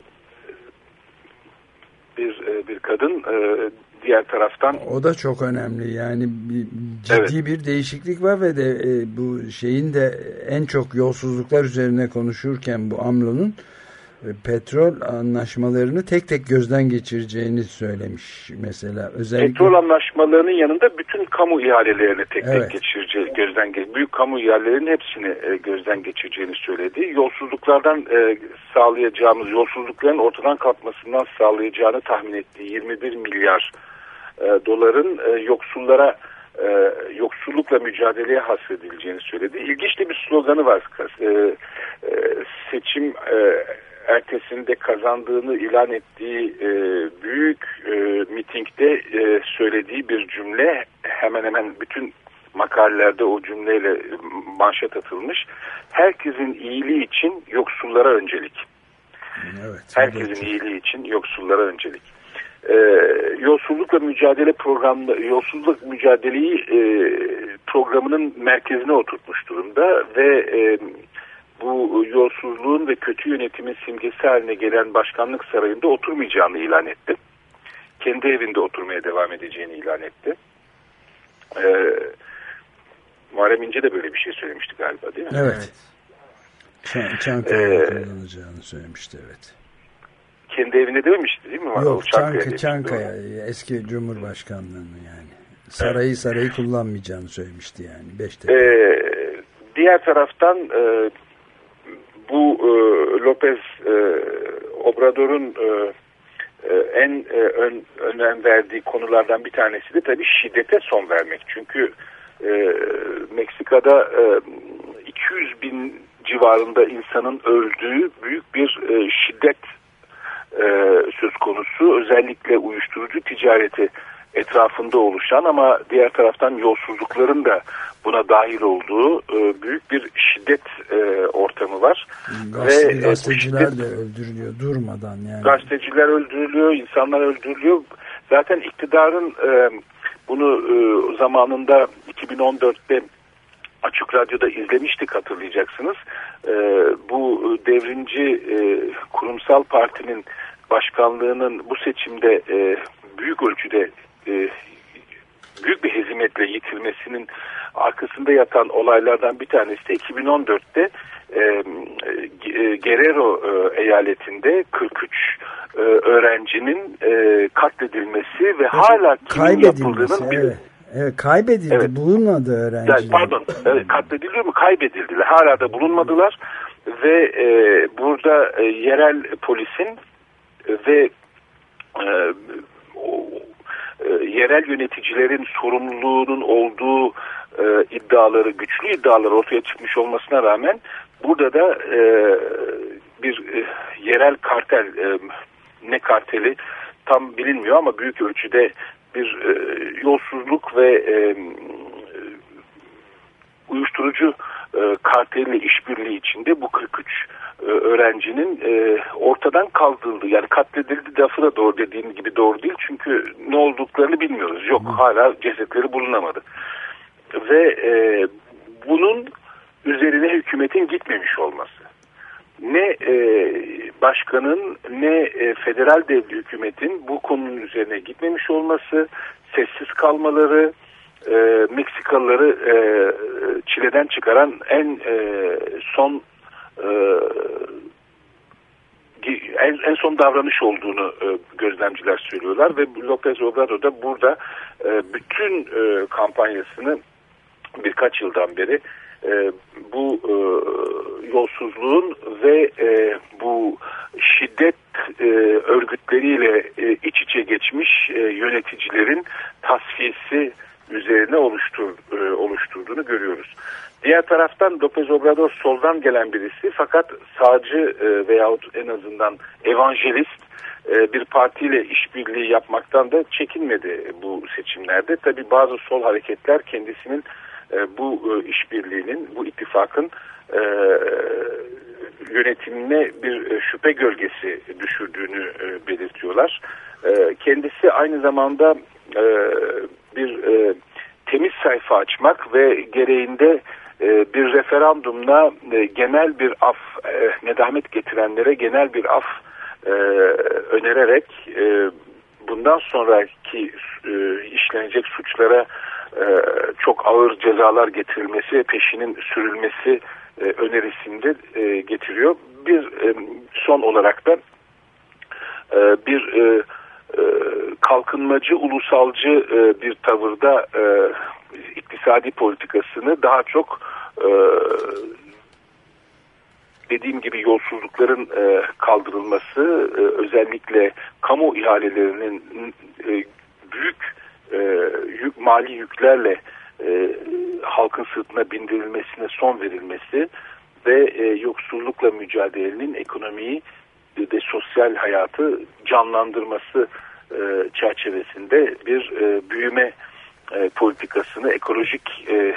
bir e, bir kadın. E, diğer taraftan
o da çok önemli, yani bir, ciddi evet. bir değişiklik var ve de e, bu şeyin de en çok yolsuzluklar üzerine konuşurken bu AMLO'nun petrol anlaşmalarını tek tek gözden geçireceğini söylemiş mesela. Özellikle
petrol anlaşmalarının yanında bütün kamu ihalelerini tek
evet.
tek geçireceği, gözden geç, büyük kamu ihalelerinin hepsini e, gözden geçireceğini söyledi. Yolsuzluklardan e, sağlayacağımız, yolsuzlukların ortadan kalkmasından sağlayacağını tahmin ettiği yirmi bir milyar e, doların e, yoksullara e, yoksullukla mücadeleye hasredileceğini söyledi. İlginç de bir sloganı var. E, e, seçim e, ertesinde kazandığını ilan ettiği e, büyük e, mitingde e, söylediği bir cümle, hemen hemen bütün makalelerde o cümleyle manşet atılmış. Herkesin iyiliği için yoksullara öncelik.
Evet,
Herkesin iyiliği için yoksullara öncelik. E, yolsuzlukla mücadele programında, yolsuzluk mücadeleyi e, programının merkezine oturtmuş durumda ve e, bu yolsuzluğun ve kötü yönetimin simgesi haline gelen başkanlık sarayında oturmayacağını ilan etti. Kendi evinde oturmaya devam edeceğini ilan etti. Ee, Muharrem İnce de böyle bir şey söylemişti galiba, değil mi?
Evet. Çan, Çankaya'ya kullanılacağını ee, söylemişti, evet.
Kendi evinde dememişti değil mi?
Yok, Çankaya, Çankaya eski Cumhurbaşkanlığı'nın yani. Sarayı evet. sarayı kullanmayacağını söylemişti yani. Beşte.
Ee, diğer taraftan e, bu e, López e, Obrador'un e, e, en e, ön, önem verdiği konulardan bir tanesi de tabii şiddete son vermek. Çünkü e, Meksika'da e, iki yüz bin civarında insanın öldüğü büyük bir e, şiddet e, söz konusu. Özellikle uyuşturucu ticareti etrafında oluşan ama diğer taraftan yolsuzlukların da buna dahil olduğu e, büyük bir şiddet e, ortamı var.
Gazete, ve gazeteciler şiddet, de öldürülüyor durmadan yani.
Gazeteciler öldürülüyor, insanlar öldürülüyor. Zaten iktidarın e, bunu e, zamanında iki bin on dörtte Açık Radyo'da izlemiştik, hatırlayacaksınız. E, bu devrimci e, kurumsal partinin başkanlığının bu seçimde e, büyük ölçüde e, büyük bir hezimetle yitilmesinin arkasında yatan olaylardan bir tanesi de iki bin on dörtte e, e, Guerrero e, eyaletinde kırk üç e, öğrencinin e, katledilmesi ve evet, hala kimin yapıldığının bir...
Evet. Evet, kaybedildi, evet. Bulunmadı öğrenciler.
Yani, pardon, evet, katlediliyor mu? Kaybedildiler. Hala da bulunmadılar ve e, burada e, yerel polisin e, ve e, o, e, yerel yöneticilerin sorumluluğunun olduğu e, iddiaları, güçlü iddialar ortaya çıkmış olmasına rağmen burada da e, bir e, yerel kartel, e, ne karteli tam bilinmiyor ama büyük ölçüde bir e, yolsuzluk ve e, uyuşturucu e, karteliyle işbirliği içinde bu kırk üç e, öğrencinin e, ortadan kaldırıldı. Yani katledildi lafı da doğru, dediğim gibi doğru değil. Çünkü ne olduklarını bilmiyoruz. Yok, hala cesetleri bulunamadı. Ve e, bunun üzerine hükümetin gitmemiş olması. Ne e, başkanın ne e, federal devlet hükümetin bu konunun üzerine gitmemiş olması, sessiz kalmaları, e, Meksikalıları e, çileden çıkaran en e, son e, en, en son davranış olduğunu e, gözlemciler söylüyorlar ve López Obrador da burada e, bütün e, kampanyasını birkaç yıldan beri e, bu e, yolsuzluğun ve e, bu şiddet e, örgütleriyle e, iç içe geçmiş e, yöneticilerin tasfiyesi üzerine oluştur, e, oluşturduğunu görüyoruz. Diğer taraftan López Obrador soldan gelen birisi fakat sağcı e, veyahut en azından evangelist e, bir partiyle işbirliği yapmaktan da çekinmedi bu seçimlerde. Tabii bazı sol hareketler kendisinin e, bu e, işbirliğinin, bu ittifakın e, yönetimine bir şüphe gölgesi düşürdüğünü e, belirtiyorlar. E, kendisi aynı zamanda e, bir e, temiz sayfa açmak ve gereğinde e, bir referandumla e, genel bir af, e, nedamet getirenlere genel bir af e, önererek e, bundan sonraki e, işlenecek suçlara e, çok ağır cezalar getirilmesi ve peşinin sürülmesi e, önerisinde e, getiriyor. Bir e, son olarak da e, bir e, e, kalkınmacı, ulusalcı e, bir tavırda e, iktisadi politikasını daha çok e, dediğim gibi yolsuzlukların e, kaldırılması, e, özellikle kamu ihalelerinin e, büyük e, yük, mali yüklerle e, halkın sırtına bindirilmesine son verilmesi ve e, yoksullukla mücadelenin ekonomiyi ve sosyal hayatı canlandırması e, çerçevesinde bir e, büyüme e, politikasını ekolojik e,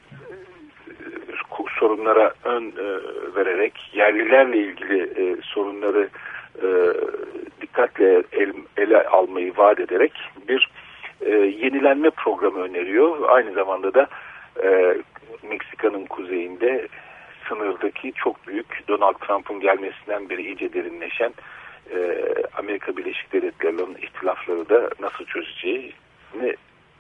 sorunlara ön e, vererek yerlilerle ilgili e, sorunları e, dikkatle el, ele almayı vaat ederek bir e, yenilenme programı öneriyor. Aynı zamanda da e, Meksika'nın kuzeyinde sınırdaki çok büyük Donald Trump'ın gelmesinden beri iyice derinleşen e, Amerika Birleşik Devletleri'nin ihtilafları da nasıl çözeceği ne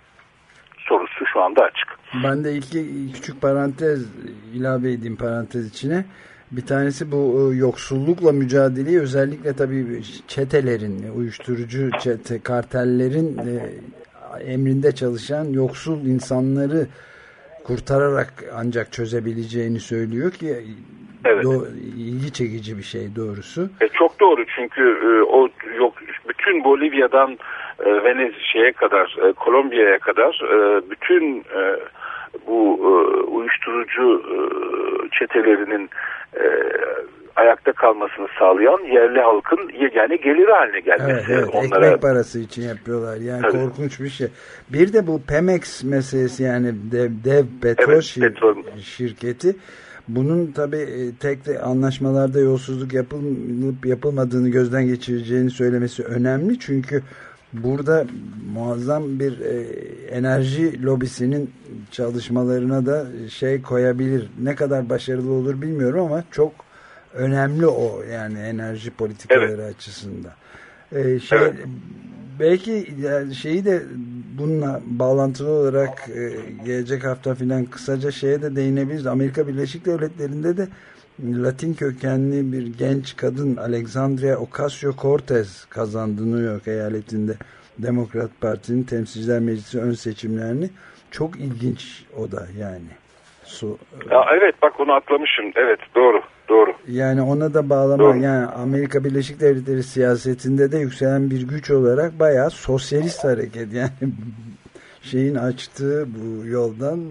sorusu şu anda açık.
Ben de iki küçük parantez ilave edeyim parantez içine. Bir tanesi bu yoksullukla mücadeleyi özellikle tabii çetelerin, uyuşturucu çete, kartellerin e, emrinde çalışan yoksul insanları kurtararak ancak çözebileceğini söylüyor ki
evet.
do, ilgi çekici bir şey doğrusu.
E, çok doğru çünkü e, o yok bütün Bolivya'dan e, Venezuela'ya kadar, e, Kolombiya'ya kadar e, bütün e, bu e, uyuşturucu e, çetelerinin e, ayakta kalmasını sağlayan yerli halkın yegane geliri haline gelmesi.
Evet, evet.
Onlara...
Ekmek parası için yapıyorlar. Yani tabii. Korkunç bir şey. Bir de bu Pemex meselesi yani dev, dev petrol,
evet,
şir
petrol
şirketi. Bunun tabii tek de anlaşmalarda yolsuzluk yapılıp yapılmadığını gözden geçireceğini söylemesi önemli. Çünkü burada muazzam bir e, enerji lobisinin çalışmalarına da şey koyabilir. Ne kadar başarılı olur bilmiyorum ama çok önemli o yani enerji politikaları evet. açısından. Ee, şey, evet. Belki yani şeyi de bununla bağlantılı olarak e, gelecek hafta filan kısaca şeye de değinebiliriz. Amerika Birleşik Devletleri'nde de Latin kökenli bir genç kadın Alexandria Ocasio-Cortez kazandı New York eyaletinde Demokrat Parti'nin Temsilciler Meclisi ön seçimlerini. Çok ilginç o da yani. So,
ya evet bak onu atlamışım. Evet doğru. Doğru.
Yani ona da bağlama doğru. Yani Amerika Birleşik Devletleri siyasetinde de yükselen bir güç olarak bayağı sosyalist hareket yani şeyin açtığı bu yoldan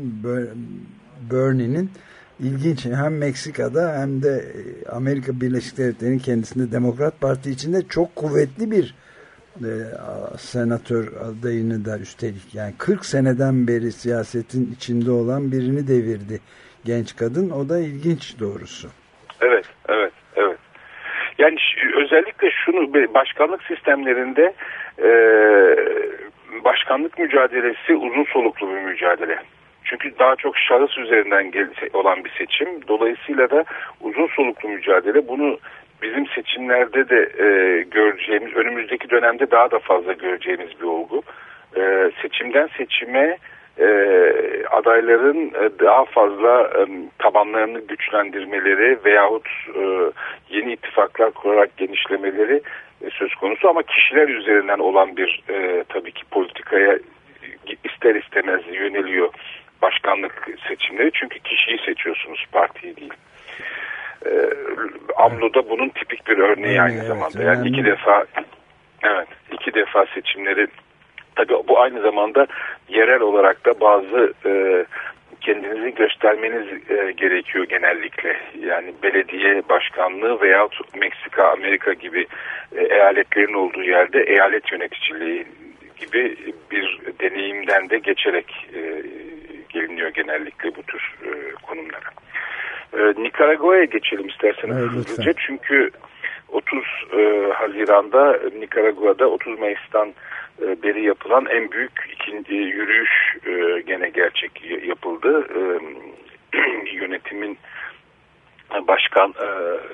Bernie'nin ilginç hem Meksika'da hem de Amerika Birleşik Devletleri'nin kendisinde Demokrat Parti içinde çok kuvvetli bir e, senatör adayını da üstelik yani kırk seneden beri siyasetin içinde olan birini devirdi genç kadın. O da ilginç doğrusu.
Evet, evet, evet. Yani özellikle şunu başkanlık sistemlerinde e, başkanlık mücadelesi uzun soluklu bir mücadele. Çünkü daha çok şahıs üzerinden olan bir seçim. Dolayısıyla da uzun soluklu mücadele, bunu bizim seçimlerde de e, göreceğimiz, önümüzdeki dönemde daha da fazla göreceğimiz bir olgu. E, seçimden seçime e, adayların e, daha fazla e, tabanlarını güçlendirmeleri veyahut e, yeni ittifaklar kurarak genişlemeleri e, söz konusu, ama kişiler üzerinden olan bir e, tabii ki politikaya ister istemez yöneliyor başkanlık seçimleri. Çünkü kişiyi seçiyorsunuz, partiyi değil. E, AMLO'da bunun tipik bir örneği evet, aynı zamanda. Yani önemli. iki defa evet iki defa seçimleri, tabii bu aynı zamanda yerel olarak da bazı e, kendinizi göstermeniz e, gerekiyor genellikle. Yani belediye başkanlığı veyahut Meksika, Amerika gibi e, eyaletlerin olduğu yerde eyalet yöneticiliği gibi bir deneyimden de geçerek e, geliniyor genellikle bu tür e, konumlara. E, Nikaragua'ya geçelim isterseniz evet, hızlıca. Çünkü otuz e, Haziran'da Nikaragua'da otuz Mayıs'tan e, beri yapılan en büyük ikinci yürüyüş e, gene gerçek yapıldı. E, yönetimin başkan e,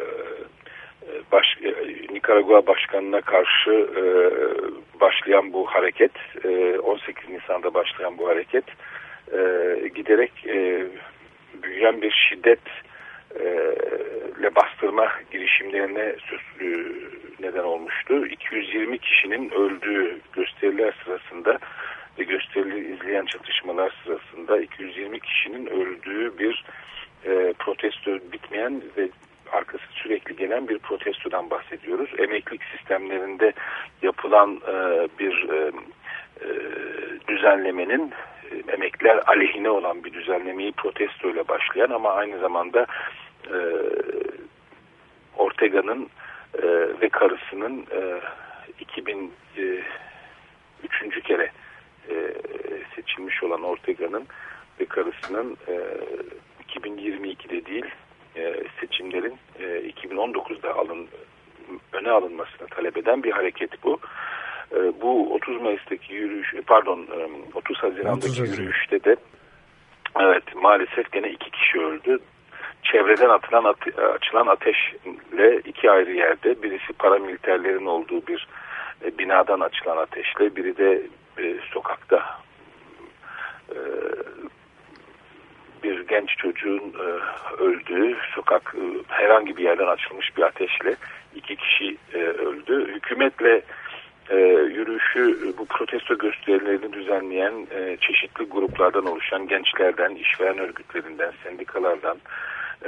baş, e, Nikaragua başkanına karşı e, başlayan bu hareket, e, on sekiz Nisan'da başlayan bu hareket e, giderek e, büyüyen bir şiddet ile bastırma girişimlerine söz, neden olmuştu. iki yüz yirmi kişinin öldüğü gösteriler sırasında ve gösterileri izleyen çatışmalar sırasında iki yüz yirmi kişinin öldüğü bir e, protesto bitmeyen ve arkası sürekli gelen bir protestodan bahsediyoruz. Emeklilik sistemlerinde yapılan e, bir e, e, düzenlemenin, emekliler aleyhine olan bir düzenlemeyi protestoyla başlayan ama aynı zamanda e, Ortega'nın e, ve karısının e, iki bin üçüncü kere e, seçilmiş olan Ortega'nın ve karısının e, iki bin yirmi ikide değil e, seçimlerin e, iki bin on dokuzda alın, öne alınmasını talep eden bir hareket bu. Bu otuz Mayıs'taki yürüyüş, pardon otuz Haziran'daki yürüyüşte de evet maalesef gene iki kişi öldü. Çevreden atılan ate, açılan ateşle iki ayrı yerde, birisi paramiliterlerin olduğu bir e, binadan açılan ateşle, biri de e, sokakta e, bir genç çocuğun e, öldüğü sokak, e, herhangi bir yerden açılmış bir ateşle iki kişi e, öldü. Hükümetle E, yürüyüşü, bu protesto gösterilerini düzenleyen e, çeşitli gruplardan oluşan gençlerden, işveren örgütlerinden, sendikalardan, e,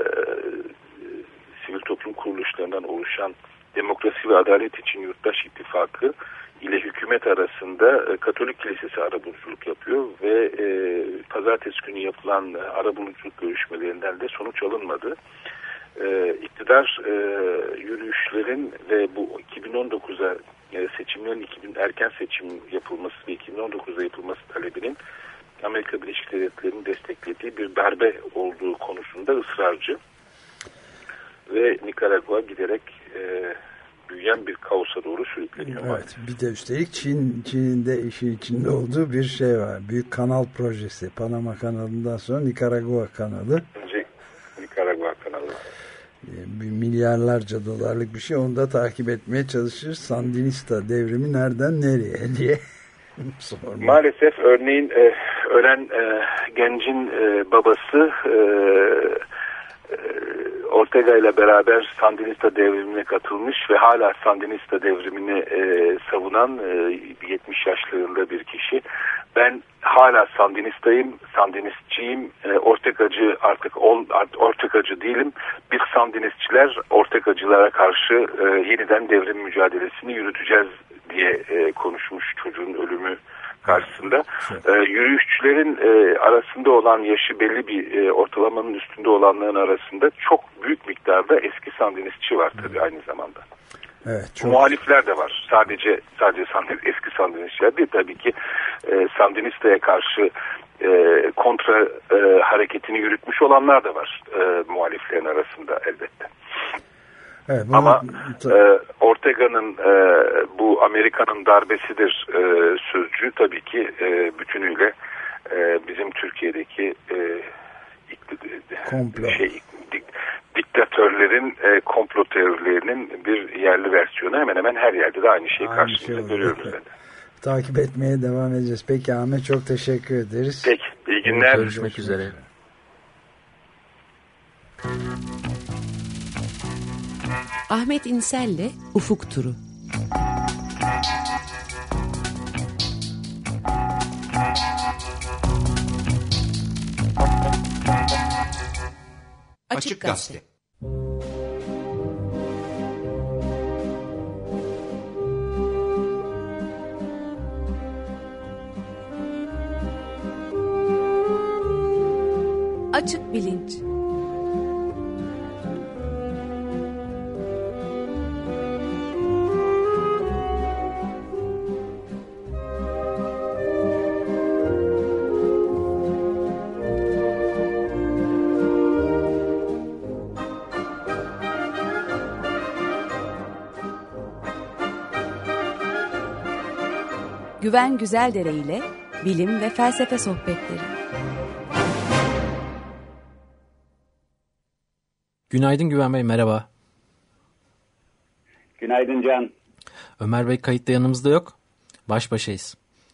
sivil toplum kuruluşlarından oluşan Demokrasi ve Adalet İçin Yurttaş İttifakı ile hükümet arasında e, Katolik Kilisesi arabuluculuk yapıyor ve e, pazartesi günü yapılan arabuluculuk görüşmelerinden de sonuç alınmadı. E, iktidar e, yürüyüşlerin ve bu iki bin on dokuza seçimlerin iki bin erken seçim yapılması ve iki bin on dokuzda yapılması talebinin Amerika Birleşik Devletleri'nin desteklediği bir darbe olduğu konusunda ısrarcı ve Nikaragua giderek e, büyüyen bir kaosa doğru sürükleniyor.
Evet, bir de üstelik Çin, Çin'in de işi içinde olduğu bir şey var. Büyük kanal projesi. Panama kanalından sonra Nikaragua kanalı.
Önce Nikaragua kanalı.
Bir milyarlarca dolarlık bir şey, onu da takip etmeye çalışır. Sandinista devrimi nereden nereye diye sormak.
Maalesef örneğin e, ölen e, gencin e, babası e, e, Ortega ile beraber Sandinista devrimine katılmış ve hala Sandinista devrimini e, savunan e, yetmiş yaşlarında bir kişi. Ben hala Sandinistayım, Sandinistçiyim, e, Ortegacı artık ol, Ortegacı değilim. Biz Sandinistçiler Ortegacılara karşı e, yeniden devrim mücadelesini yürüteceğiz diye e, konuşmuş çocuğun ölümü karşısında. E, yürüyüşçülerin e, arasında olan yaşı belli bir e, ortalamanın üstünde olanların arasında çok büyük miktarda eski Sandinistçi var tabii aynı zamanda.
Evet, çok...
Muhalifler de var. Sadece sadece Sandinist, eski Sandinistçiler değil tabii ki e, Sandinista'ya karşı e, kontra e, hareketini yürütmüş olanlar da var e, muhaliflerin arasında elbette.
Evet, bunu...
Ama e, Ortega'nın e, bu Amerika'nın darbesidir e, sözcüğü tabii ki e, bütünüyle e, bizim Türkiye'deki e,
komplo.
şey, dik, diktatörlerin e, komplo teorilerinin bir yerli versiyonu. Hemen hemen her yerde de aynı şeyi aynı karşımıza şey görüyoruz. Evet.
Takip etmeye devam edeceğiz. Peki Ahmet, çok teşekkür ederiz.
Peki, iyi günler.
Görüşmek üzere.
Ahmet İnsel'le Ufuk Turu. Açık Gazete. Açık bilinç. Güven Güzeldere ile bilim ve felsefe sohbetleri.
Günaydın Güven Bey, merhaba.
Günaydın Can.
Ömer Bey kayıtta yanımızda yok. Baş başayız.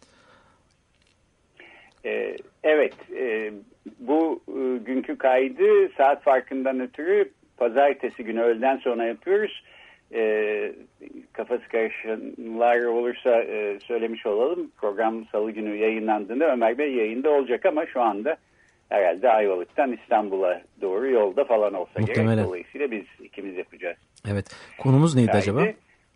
Ee, evet, e, bu e, günkü kaydı saat farkından ötürü pazartesi günü öğleden sonra yapıyoruz. E, kafası karışanlar olursa e, söylemiş olalım. Program salı günü yayınlandığında Ömer Bey yayında olacak ama şu anda herhalde Ayvalık'tan İstanbul'a doğru yolda falan olsa
Muhtemelen
gerek. Dolayısıyla biz ikimiz yapacağız.
Evet. Konumuz neydi kaydı. acaba?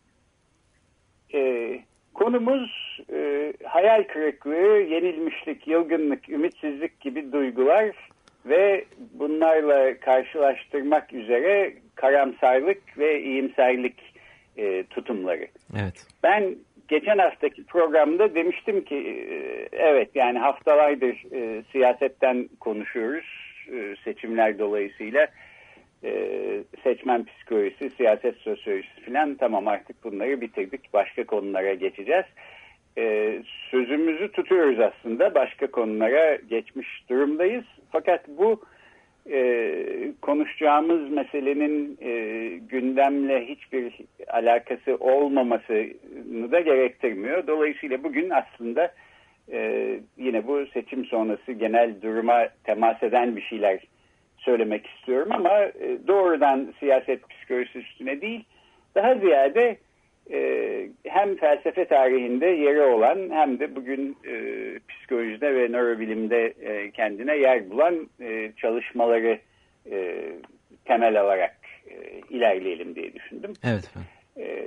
E, konumuz e, hayal kırıklığı, yenilmişlik, yılgınlık, ümitsizlik gibi duygular ve bunlarla karşılaştırmak üzere karamsarlık ve iyimserlik e, tutumları.
Evet.
Ben geçen haftaki programda demiştim ki e, evet yani haftalardır e, siyasetten konuşuyoruz e, seçimler dolayısıyla e, seçmen psikolojisi, siyaset sosyolojisi falan, tamam artık bunları bitirdik, başka konulara geçeceğiz. E, sözümüzü tutuyoruz aslında, başka konulara geçmiş durumdayız. Fakat bu e, konuşacağımız meselenin e, gündemle hiçbir alakası olmamasını da gerektirmiyor. Dolayısıyla bugün aslında e, yine bu seçim sonrası genel duruma temas eden bir şeyler söylemek istiyorum ama e, doğrudan siyaset psikolojisi üstüne değil, daha ziyade e, hem felsefe tarihinde yeri olan hem de bugün e, psikolojide ve nörobilimde e, kendine yer bulan e, çalışmaları e, temel alarak e, ilerleyelim diye düşündüm.
Evet.
E,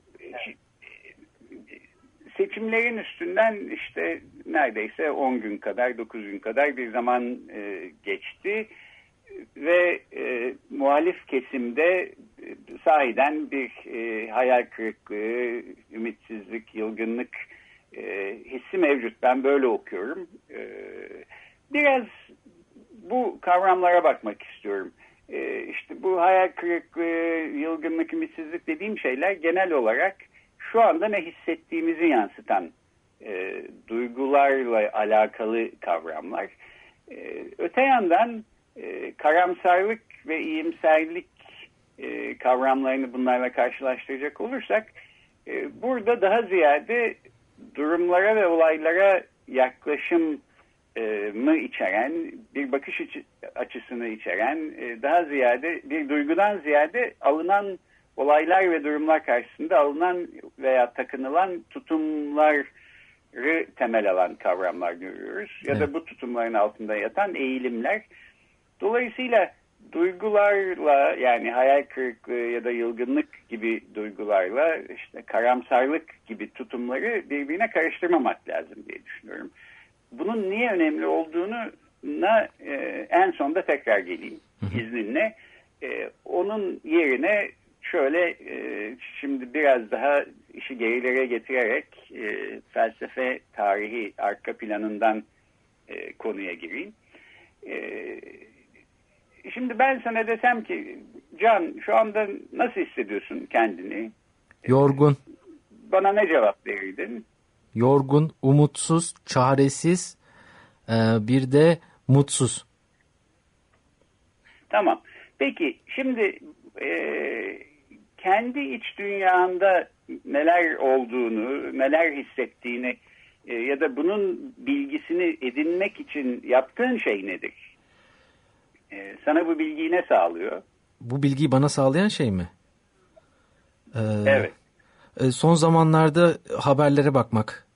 seçimlerin üstünden işte neredeyse on gün kadar, dokuz gün kadar bir zaman e, geçti. Ve e, muhalif kesimde e, sahiden bir e, hayal kırıklığı, ümitsizlik, yılgınlık e, hissi mevcut. Ben böyle okuyorum. E, biraz bu kavramlara bakmak istiyorum. E, işte bu hayal kırıklığı, yılgınlık, ümitsizlik dediğim şeyler genel olarak şu anda ne hissettiğimizi yansıtan e, duygularla alakalı kavramlar. E, öte yandan E, karamsarlık ve iyimserlik e, kavramlarını bunlarla karşılaştıracak olursak e, burada daha ziyade durumlara ve olaylara yaklaşım e, mı içeren, bir bakış açısını içeren, e, daha ziyade bir duygudan ziyade alınan olaylar ve durumlar karşısında alınan veya takınılan tutumlar temel alan kavramlar görüyoruz. Ya da bu tutumların altında yatan eğilimler. Dolayısıyla duygularla, yani hayal kırıklığı ya da yılgınlık gibi duygularla işte karamsarlık gibi tutumları birbirine karıştırmamak lazım diye düşünüyorum. Bunun niye önemli olduğuna e, en sonda tekrar geleyim izninle. E, onun yerine şöyle e, şimdi biraz daha işi gerilere getirerek e, felsefe tarihi arka planından e, konuya gireyim. E, Şimdi ben sana desem ki Can, şu anda nasıl hissediyorsun kendini?
Yorgun.
Bana ne cevap verirdin?
Yorgun, umutsuz, çaresiz Ee, bir de mutsuz.
Tamam. Peki şimdi e, kendi iç dünyanda neler olduğunu, neler hissettiğini e, ya da bunun bilgisini edinmek için yaptığın şey nedir? E, sana bu bilgiyi ne sağlıyor?
Bu bilgiyi bana sağlayan şey mi? Ee,
evet.
E, son zamanlarda haberlere bakmak.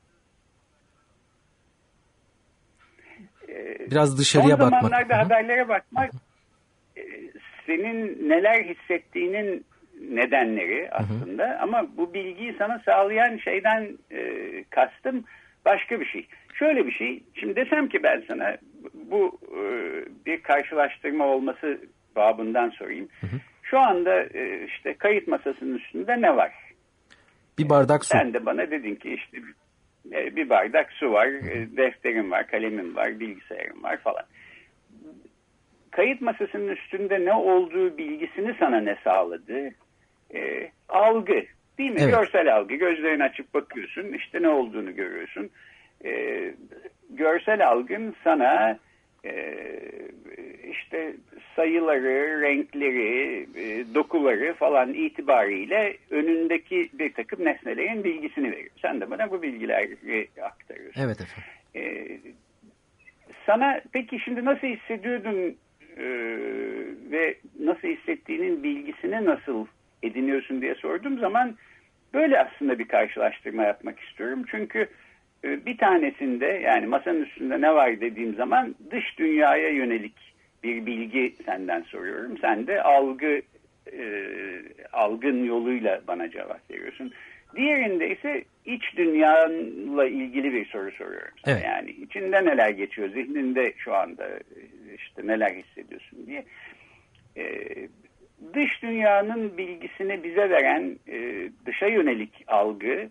Biraz dışarıya
son
bakmak.
Son zamanlarda Hı-hı. haberlere bakmak e, senin neler hissettiğinin nedenleri aslında. Hı-hı. Ama bu bilgiyi sana sağlayan şeyden e, kastım başka bir şey. Şöyle bir şey. Şimdi desem ki ben sana bu e, bir karşılaştırma olması babından sorayım. Hı-hı. Şu anda e, işte kayıt masasının üstünde ne var?
Bir bardak su.
Sen de bana dedin ki işte e, bir bardak su var, e, defterim var, kalemim var, bilgisayarım var falan. Kayıt masasının üstünde ne olduğu bilgisini sana ne sağladı? E, algı, değil mi? Evet. Görsel algı. Gözlerini açıp bakıyorsun, işte ne olduğunu görüyorsun. E, görsel algın sana e, işte sayıları, renkleri, e, dokuları falan itibariyle önündeki bir takım nesnelerin bilgisini veriyor. Sen de bana bu bilgileri aktarıyorsun.
Evet efendim.
E, sana peki şimdi nasıl hissediyordun e, ve nasıl hissettiğinin bilgisini nasıl ediniyorsun diye sorduğum zaman böyle aslında bir karşılaştırma yapmak istiyorum. Çünkü e, bir tanesinde yani masanın üstünde ne var dediğim zaman dış dünyaya yönelik bir bilgi senden soruyorum. Sen de algı e, algın yoluyla bana cevap veriyorsun. Diğerinde ise iç dünyanla ilgili bir soru soruyorum. Evet. Yani içinde neler geçiyor, zihninde şu anda işte neler hissediyorsun diye. E, dış dünyanın bilgisini bize veren e, dışa yönelik algı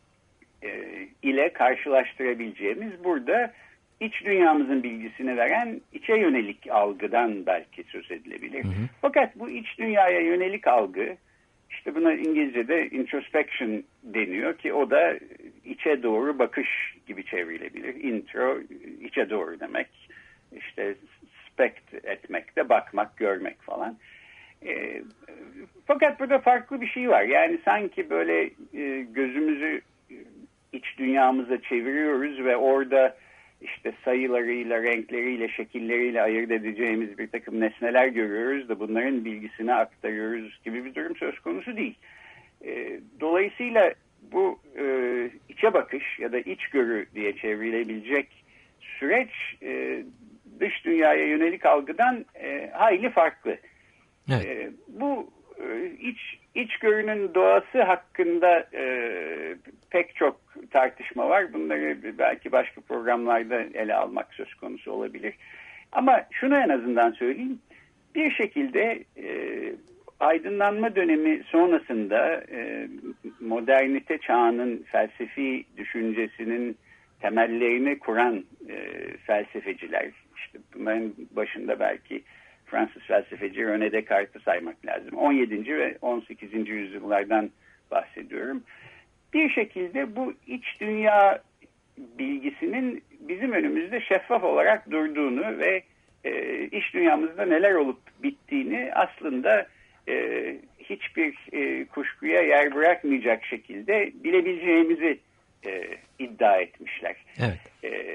e, ile karşılaştırabileceğimiz burada iç dünyamızın bilgisini veren içe yönelik algıdan belki söz edilebilir. Hı hı. Fakat bu iç dünyaya yönelik algı, işte buna İngilizce'de introspection deniyor ki o da içe doğru bakış gibi çevrilebilir. Intro, içe doğru demek. İşte spect etmek de bakmak, görmek falan. E, fakat burada farklı bir şey var. Yani sanki böyle e, gözümüzü iç dünyamıza çeviriyoruz ve orada işte sayılarıyla, renkleriyle, şekilleriyle ayırt edeceğimiz bir takım nesneler görüyoruz da bunların bilgisini aktarıyoruz gibi bir durum söz konusu değil. E, dolayısıyla bu e, içe bakış ya da içgörü diye çevrilebilecek süreç e, dış dünyaya yönelik algıdan e, hayli farklı. Evet. E, bu e, iç içgörünün doğası hakkında e, pek çok tartışma var. Bunları belki başka programlarda ele almak söz konusu olabilir. Ama şunu en azından söyleyeyim. Bir şekilde e, aydınlanma dönemi sonrasında e, modernite çağının felsefi düşüncesinin temellerini kuran e, felsefeciler, işte bunların başında belki Fransız felsefeci René Descartes'i saymak lazım. on yedinci ve on sekizinci yüzyıllardan bahsediyorum. Bir şekilde bu iç dünya bilgisinin bizim önümüzde şeffaf olarak durduğunu ve e, iç dünyamızda neler olup bittiğini aslında e, hiçbir e, kuşkuya yer bırakmayacak şekilde bilebileceğimizi e, iddia etmişler.
Evet.
E,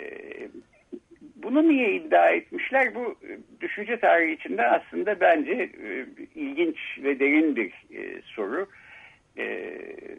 bunu niye iddia etmişler? Bu düşünce tarihi içinde aslında bence e, ilginç ve derin bir e, soru. E,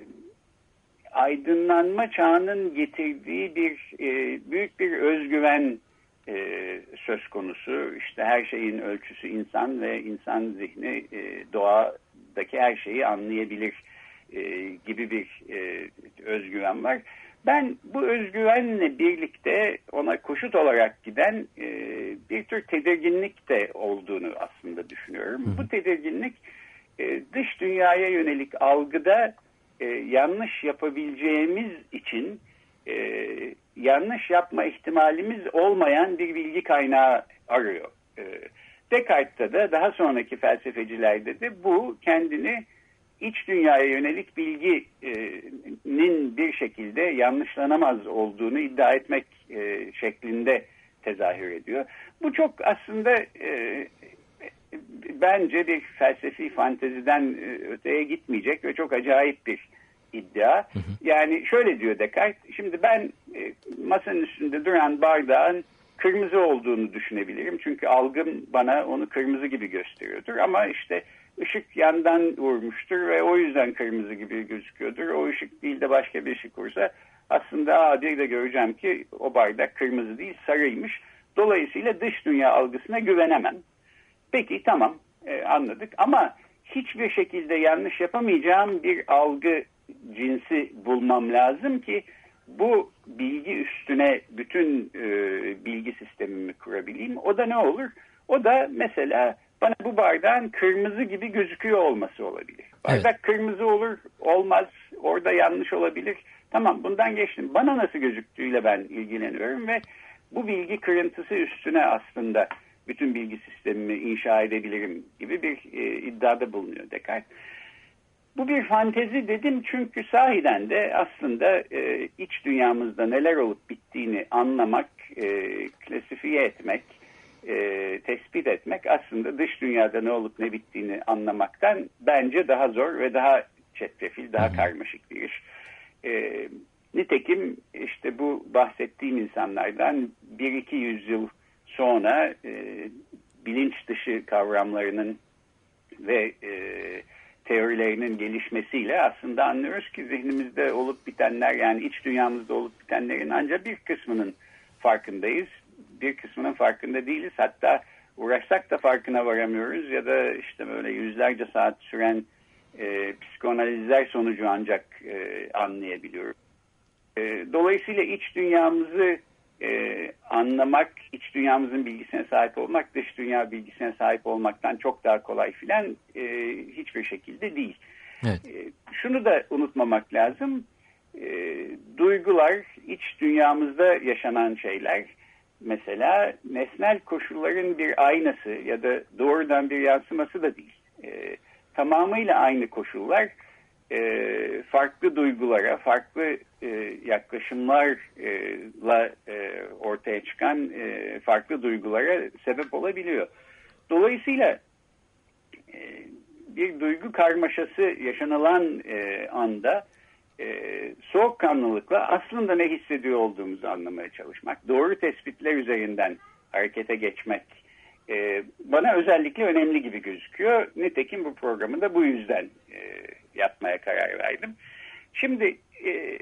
aydınlanma çağının getirdiği bir e, büyük bir özgüven e, söz konusu. İşte her şeyin ölçüsü insan ve insan zihni e, doğadaki her şeyi anlayabilir e, gibi bir e, özgüven var. Ben bu özgüvenle birlikte ona koşut olarak giden e, bir tür tedirginlik de olduğunu aslında düşünüyorum. Hı. Bu tedirginlik e, dış dünyaya yönelik algıda e, yanlış yapabileceğimiz için e, yanlış yapma ihtimalimiz olmayan bir bilgi kaynağı arıyor. E, Descartes'te de daha sonraki felsefecilerde de bu kendini iç dünyaya yönelik bilginin bir şekilde yanlışlanamaz olduğunu iddia etmek e, şeklinde tezahür ediyor. Bu çok aslında e, bence bir felsefi fanteziden öteye gitmeyecek ve çok acayip bir iddia. Hı hı. Yani şöyle diyor Descartes, şimdi ben e, masanın üstünde duran bardağın kırmızı olduğunu düşünebilirim. Çünkü algım bana onu kırmızı gibi gösteriyordur. Ama işte ışık yandan vurmuştur ve o yüzden kırmızı gibi gözüküyordur. O ışık değil de başka bir ışık vursa aslında aa, bir de göreceğim ki o bardak kırmızı değil sarıymış. Dolayısıyla dış dünya algısına güvenemem. Peki tamam e, anladık ama hiçbir şekilde yanlış yapamayacağım bir algı cinsi bulmam lazım ki bu bilgi üstüne bütün e, bilgi sistemimi kurabileyim. O da ne olur? O da mesela bana bu bardağın kırmızı gibi gözüküyor olması olabilir. Bardak evet. Kırmızı olur, olmaz, orada yanlış olabilir. Tamam bundan geçtim. Bana nasıl gözüktüğüyle ben ilgileniyorum ve bu bilgi kırıntısı üstüne aslında bütün bilgi sistemimi inşa edebilirim gibi bir e, iddiada bulunuyor Descartes. Bu bir fantezi dedim çünkü sahiden de aslında e, iç dünyamızda neler olup bittiğini anlamak, e, klasifiye etmek, e, tespit etmek aslında dış dünyada ne olup ne bittiğini anlamaktan bence daha zor ve daha çetrefil, daha karmaşık bir iş. E, nitekim işte bu bahsettiğim insanlardan bir iki yüzyıl sonra e, bilinç dışı kavramlarının ve e, teorilerinin gelişmesiyle aslında anlıyoruz ki zihnimizde olup bitenler yani iç dünyamızda olup bitenlerin ancak bir kısmının farkındayız. Bir kısmının farkında değiliz. Hatta uğraşsak da farkına varamıyoruz ya da işte böyle yüzlerce saat süren e, psikanalizler sonucu ancak e, anlayabiliyoruz. E, dolayısıyla iç dünyamızı e, anlamak, iç dünyamızın bilgisine sahip olmak, dış dünya bilgisine sahip olmaktan çok daha kolay filan e, hiçbir şekilde değil. Evet. E, şunu da unutmamak lazım. E, duygular, iç dünyamızda yaşanan şeyler, mesela nesnel koşulların bir aynası ya da doğrudan bir yansıması da değil. E, tamamıyla aynı koşullar e, farklı duygulara, farklı e, yaklaşımlarla e, ortaya çıkan e, farklı duygulara sebep olabiliyor. Dolayısıyla e, bir duygu karmaşası yaşanılan e, anda e, soğukkanlılıkla aslında ne hissediyor olduğumuzu anlamaya çalışmak, doğru tespitler üzerinden harekete geçmek e, bana özellikle önemli gibi gözüküyor. Nitekim bu programı da bu yüzden e, yapmaya karar verdim. Şimdi e,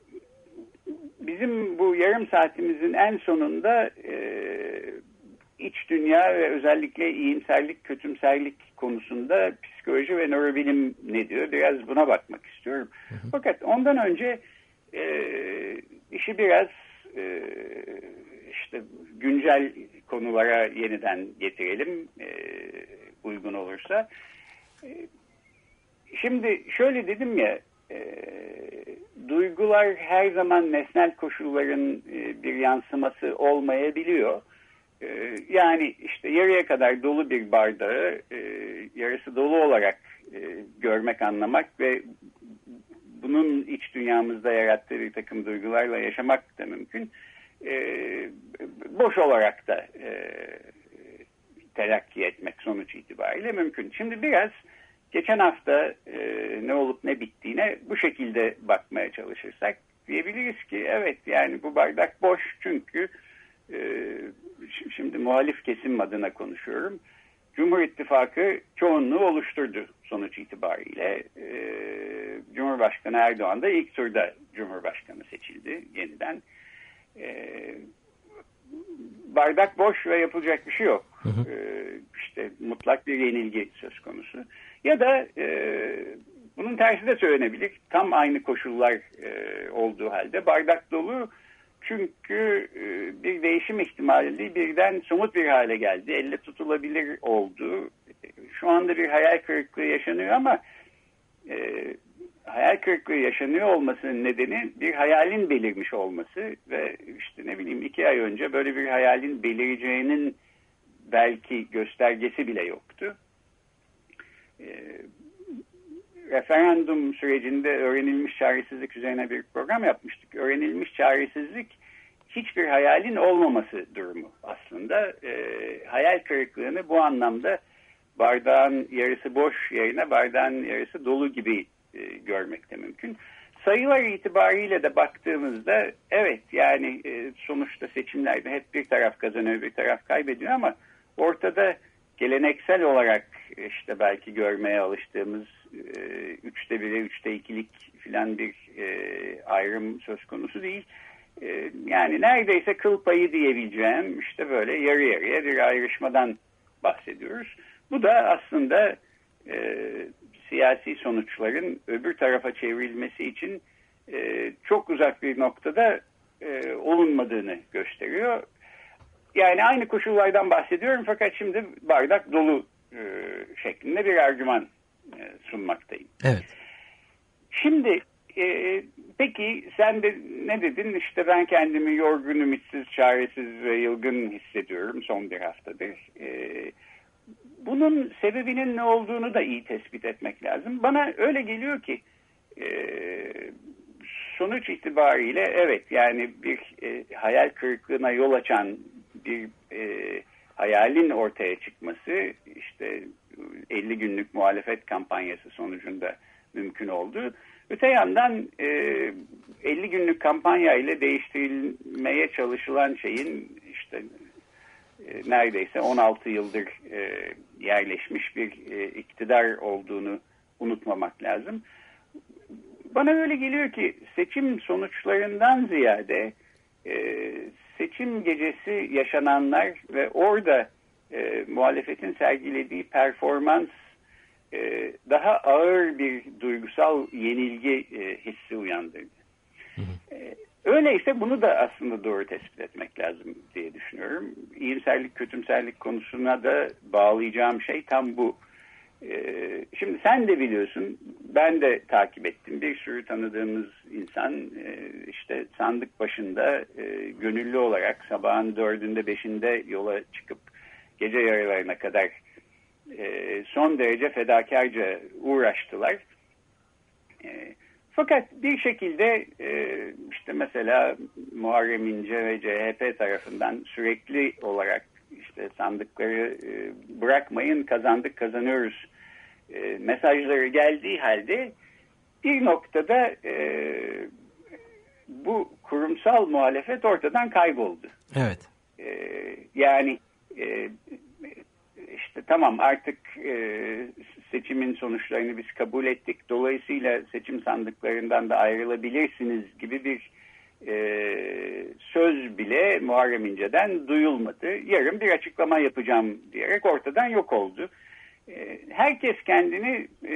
bizim bu yarım saatimizin en sonunda e, iç dünya ve özellikle iyimserlik, kötümserlik konusunda psikoloji ve nörobilim ne diyor? Biraz buna bakmak istiyorum. Hı hı. Fakat ondan önce e, işi biraz e, işte güncel konulara yeniden getirelim e, uygun olursa. E, şimdi şöyle dedim ya, e, duygular her zaman nesnel koşulların e, bir yansıması olmayabiliyor. Yani işte yarıya kadar dolu bir bardağı e, yarısı dolu olarak e, görmek, anlamak ve bunun iç dünyamızda yarattığı bir takım duygularla yaşamak da mümkün. E, boş olarak da e, telakki etmek sonuç itibariyle mümkün. Şimdi biraz geçen hafta e, ne olup ne bittiğine bu şekilde bakmaya çalışırsak diyebiliriz ki evet yani bu bardak boş çünkü şimdi muhalif kesim adına konuşuyorum. Cumhur İttifakı çoğunluğu oluşturdu sonuç itibariyle. Cumhurbaşkanı Erdoğan da ilk turda Cumhurbaşkanı seçildi yeniden. Bardak boş ve yapılacak bir şey yok. Hı hı. İşte mutlak bir yenilgi söz konusu. Ya da bunun tersi de söylenebilir. Tam aynı koşullar olduğu halde bardak dolu. Çünkü bir değişim ihtimali birden somut bir hale geldi. Elle tutulabilir oldu. Şu anda bir hayal kırıklığı yaşanıyor ama e, hayal kırıklığı yaşanıyor olmasının nedeni bir hayalin belirmiş olması ve işte ne bileyim iki ay önce böyle bir hayalin belireceğinin belki göstergesi bile yoktu. E, referandum sürecinde öğrenilmiş çaresizlik üzerine bir program yapmıştık. Öğrenilmiş çaresizlik hiçbir hayalin olmaması durumu aslında. E, hayal kırıklığını bu anlamda bardağın yarısı boş yerine bardağın yarısı dolu gibi e, görmek de mümkün. Sayılar itibariyle de baktığımızda evet yani e, sonuçta seçimlerde hep bir taraf kazanıyor bir taraf kaybediyor ama ortada geleneksel olarak işte belki görmeye alıştığımız e, üçte bire üçte ikilik filan bir e, ayrım söz konusu değil. E, yani neredeyse kıl payı diyebileceğim işte böyle yarı yarıya bir ayrışmadan bahsediyoruz. Bu da aslında e, siyasi sonuçların öbür tarafa çevrilmesi için e, çok uzak bir noktada e, olunmadığını gösteriyor. Yani aynı koşullardan bahsediyorum fakat şimdi bardak dolu e, şeklinde bir argüman e, sunmaktayım.
Evet.
Şimdi e, peki sen de ne dedin? İşte ben kendimi yorgun, ümitsiz, çaresiz ve yılgın hissediyorum son bir haftadır. E, bunun sebebinin ne olduğunu da iyi tespit etmek lazım. Bana öyle geliyor ki e, sonuç itibariyle evet yani bir e, hayal kırıklığına yol açan bir e, hayalin ortaya çıkması işte elli günlük muhalefet kampanyası sonucunda mümkün oldu. Öte yandan e, elli günlük kampanya ile değiştirilmeye çalışılan şeyin işte e, neredeyse on altı yıldır e, yerleşmiş bir e, iktidar olduğunu unutmamak lazım. Bana öyle geliyor ki seçim sonuçlarından ziyade e, seçim gecesi yaşananlar ve orada e, muhalefetin sergilediği performans e, daha ağır bir duygusal yenilgi e, hissi uyandırdı. Hı hı. E, öyleyse bunu da aslında doğru tespit etmek lazım diye düşünüyorum. İyimserlik, kötümserlik konusuna da bağlayacağım şey tam bu. Ee, şimdi sen de biliyorsun, ben de takip ettim. Bir sürü tanıdığımız insan e, işte sandık başında e, gönüllü olarak sabahın dördünde beşinde yola çıkıp gece yarılarına kadar e, son derece fedakarca uğraştılar. E, fakat bir şekilde e, işte mesela Muharrem İnce ve C H P tarafından sürekli olarak işte sandıkları e, bırakmayın, kazandık kazanıyoruz e, mesajları geldiği halde bir noktada e, bu kurumsal muhalefet ortadan kayboldu.
Evet.
E, yani e, işte tamam artık e, seçimin sonuçlarını biz kabul ettik. Dolayısıyla seçim sandıklarından da ayrılabilirsiniz gibi bir Ee, söz bile Muharrem İnce'den duyulmadı. Yarın bir açıklama yapacağım diyerek ortadan yok oldu. Ee, herkes kendini e,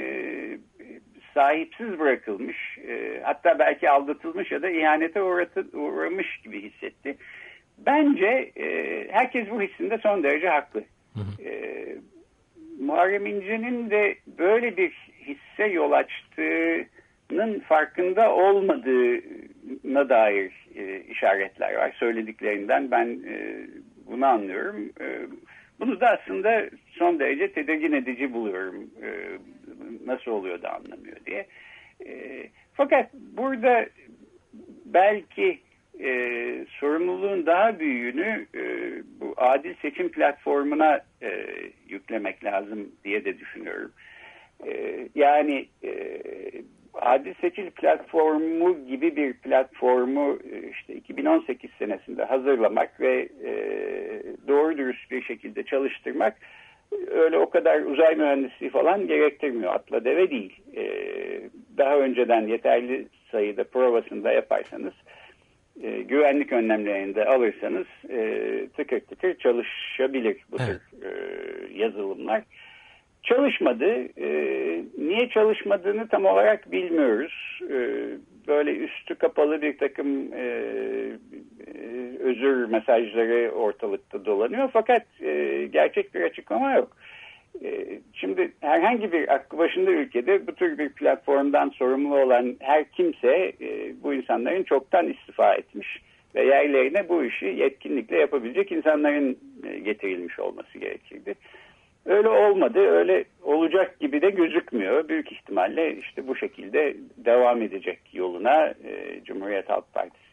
sahipsiz bırakılmış, e, hatta belki aldatılmış ya da ihanete uğratı, uğramış gibi hissetti. Bence e, herkes bu hissinde son derece haklı. Hı hı. E, Muharrem İnce'nin de böyle bir hisse yol açtığının farkında olmadığına dair e, işaretler var. Söylediklerinden ben e, bunu anlıyorum. E, bunu da aslında son derece tedirgin edici buluyorum. E, nasıl oluyor da anlamıyor diye. E, fakat burada belki e, sorumluluğun daha büyüğünü e, bu adil seçim platformuna e, yüklemek lazım diye de düşünüyorum. E, yani e, adil seçim platformu gibi bir platformu işte iki bin on sekiz senesinde hazırlamak ve e, doğru dürüst bir şekilde çalıştırmak öyle o kadar uzay mühendisliği falan gerektirmiyor. Atla deve değil. E, daha önceden yeterli sayıda provasını da yaparsanız, e, güvenlik önlemlerini de alırsanız e, tıkır tıkır çalışabilir bu evet. tür e, yazılımlar. Çalışmadı. E, niye çalışmadığını tam olarak bilmiyoruz. E, böyle üstü kapalı bir takım e, e, özür mesajları ortalıkta dolanıyor. Fakat e, gerçek bir açıklama yok. E, şimdi herhangi bir aklı başında ülkede bu tür bir platformdan sorumlu olan her kimse e, bu insanların çoktan istifa etmiş ve yerlerine bu işi yetkinlikle yapabilecek insanların e, getirilmiş olması gerekirdi. Öyle olmadı, öyle olacak gibi de gözükmüyor. Büyük ihtimalle işte bu şekilde devam edecek yoluna e, Cumhuriyet Halk Partisi.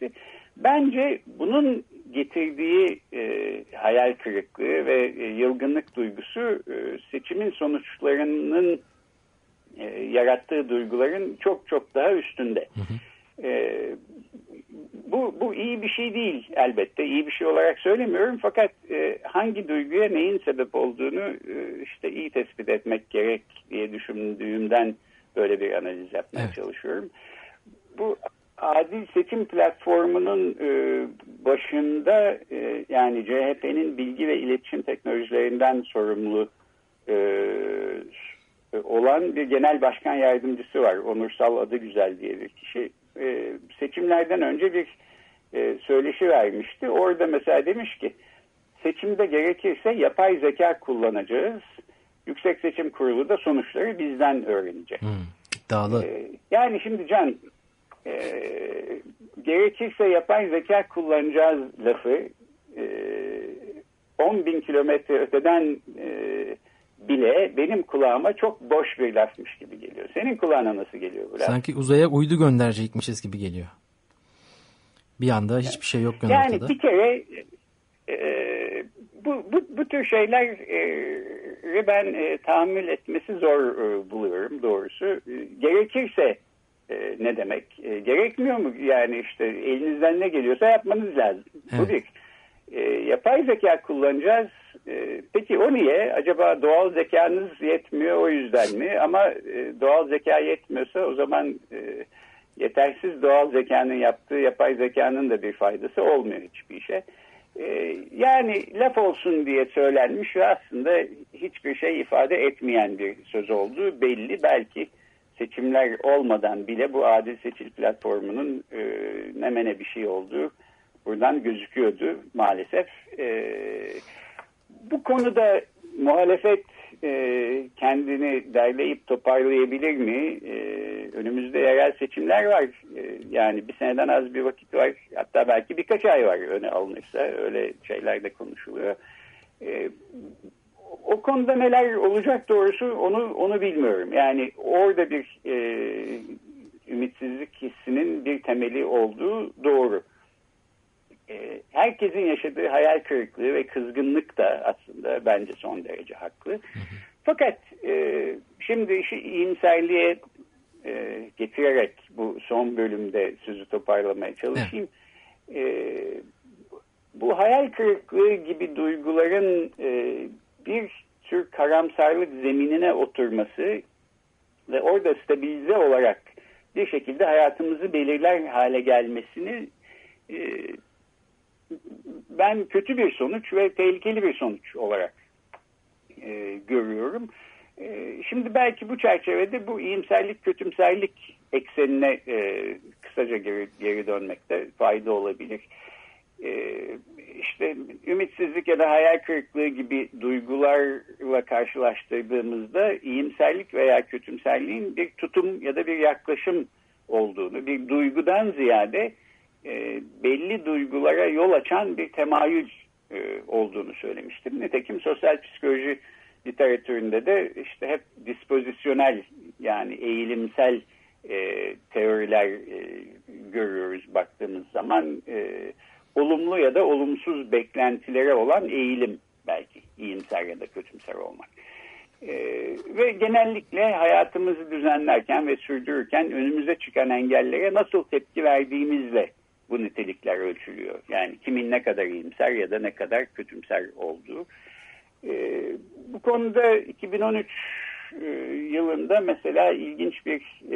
Bence bunun getirdiği e, hayal kırıklığı ve e, yılgınlık duygusu e, seçimin sonuçlarının e, yarattığı duyguların çok çok daha üstünde. Hı hı. E, bu, bu iyi bir şey değil elbette. İyi bir şey olarak söylemiyorum fakat e, hangi duyguya neyin sebep olduğunu e, işte iyi tespit etmek gerek diye düşündüğümden böyle bir analiz yapmaya evet. çalışıyorum. Bu adil seçim platformunun e, başında e, yani C H P'nin bilgi ve iletişim teknolojilerinden sorumlu e, olan bir genel başkan yardımcısı var. Onursal Adıgüzel diye bir kişi. E, seçimlerden önce bir e, söyleşi vermişti. Orada mesela demiş ki seçimde gerekirse yapay zeka kullanacağız. Yüksek Seçim Kurulu da sonuçları bizden öğrenecek. Hmm,
iddialı.
E, yani şimdi Can e, gerekirse yapay zeka kullanacağız lafı e, on bin kilometre öteden e, bile benim kulağıma çok boş bir lafmış gibi geliyor. Senin kulağına nasıl geliyor bu laf?
Sanki uzaya uydu gönderecekmişiz gibi geliyor. Bir anda hiçbir şey yok
yani
ortada.
Bir kere e, bu, bu, bu tür şeyleri ben e, tahammül etmesi zor e, buluyorum doğrusu. E, gerekirse e, ne demek? E, gerekmiyor mu? Yani işte elinizden ne geliyorsa yapmanız lazım. Evet. Bu bir. E, yapay zeka kullanacağız. E, peki o niye? Acaba doğal zekanız yetmiyor o yüzden mi? Ama e, doğal zeka yetmiyorsa o zaman e, yetersiz doğal zekanın yaptığı yapay zekanın da bir faydası olmuyor hiçbir işe. E, yani laf olsun diye söylenmiş ve aslında hiçbir şey ifade etmeyen bir söz olduğu belli. Belki seçimler olmadan bile bu adil seçim platformunun e, ne mene bir şey olduğu buradan gözüküyordu maalesef. E, bu konuda muhalefet e, kendini derleyip toparlayabilir mi? E, önümüzde yerel seçimler var. E, yani bir seneden az bir vakit var. Hatta belki birkaç ay var öne alınırsa. Öyle şeyler de konuşuluyor. E, o konuda neler olacak doğrusu onu onu bilmiyorum. Yani orada bir e, ümitsizlik hissinin bir temeli olduğu doğru. Herkesin yaşadığı hayal kırıklığı ve kızgınlık da aslında bence son derece haklı. Hı hı. Fakat e, şimdi işi iyimserliğe e, getirerek bu son bölümde sözü toparlamaya çalışayım. Evet. E, bu hayal kırıklığı gibi duyguların e, bir tür karamsarlık zeminine oturması ve orada stabilize olarak bir şekilde hayatımızı belirler hale gelmesini e, ben kötü bir sonuç ve tehlikeli bir sonuç olarak e, görüyorum. E, şimdi belki bu çerçevede bu iyimserlik kötümserlik eksenine e, kısaca geri, geri dönmekte fayda olabilir. E, işte ümitsizlik ya da hayal kırıklığı gibi duygularla karşılaştırdığımızda iyimserlik veya kötümserliğin bir tutum ya da bir yaklaşım olduğunu, bir duygudan ziyade E, belli duygulara yol açan bir temayül e, olduğunu söylemiştim. Nitekim sosyal psikoloji literatüründe de işte hep dispozisyonel yani eğilimsel e, teoriler e, görüyoruz baktığımız zaman. E, olumlu ya da olumsuz beklentilere olan eğilim belki iyimser ya da kötümser olmak. E, ve genellikle hayatımızı düzenlerken ve sürdürürken önümüze çıkan engellere nasıl tepki verdiğimizle bu nitelikler ölçülüyor. Yani kimin ne kadar iyimser ya da ne kadar kötümser olduğu. Ee, bu konuda iki bin on üç e, yılında mesela ilginç bir e,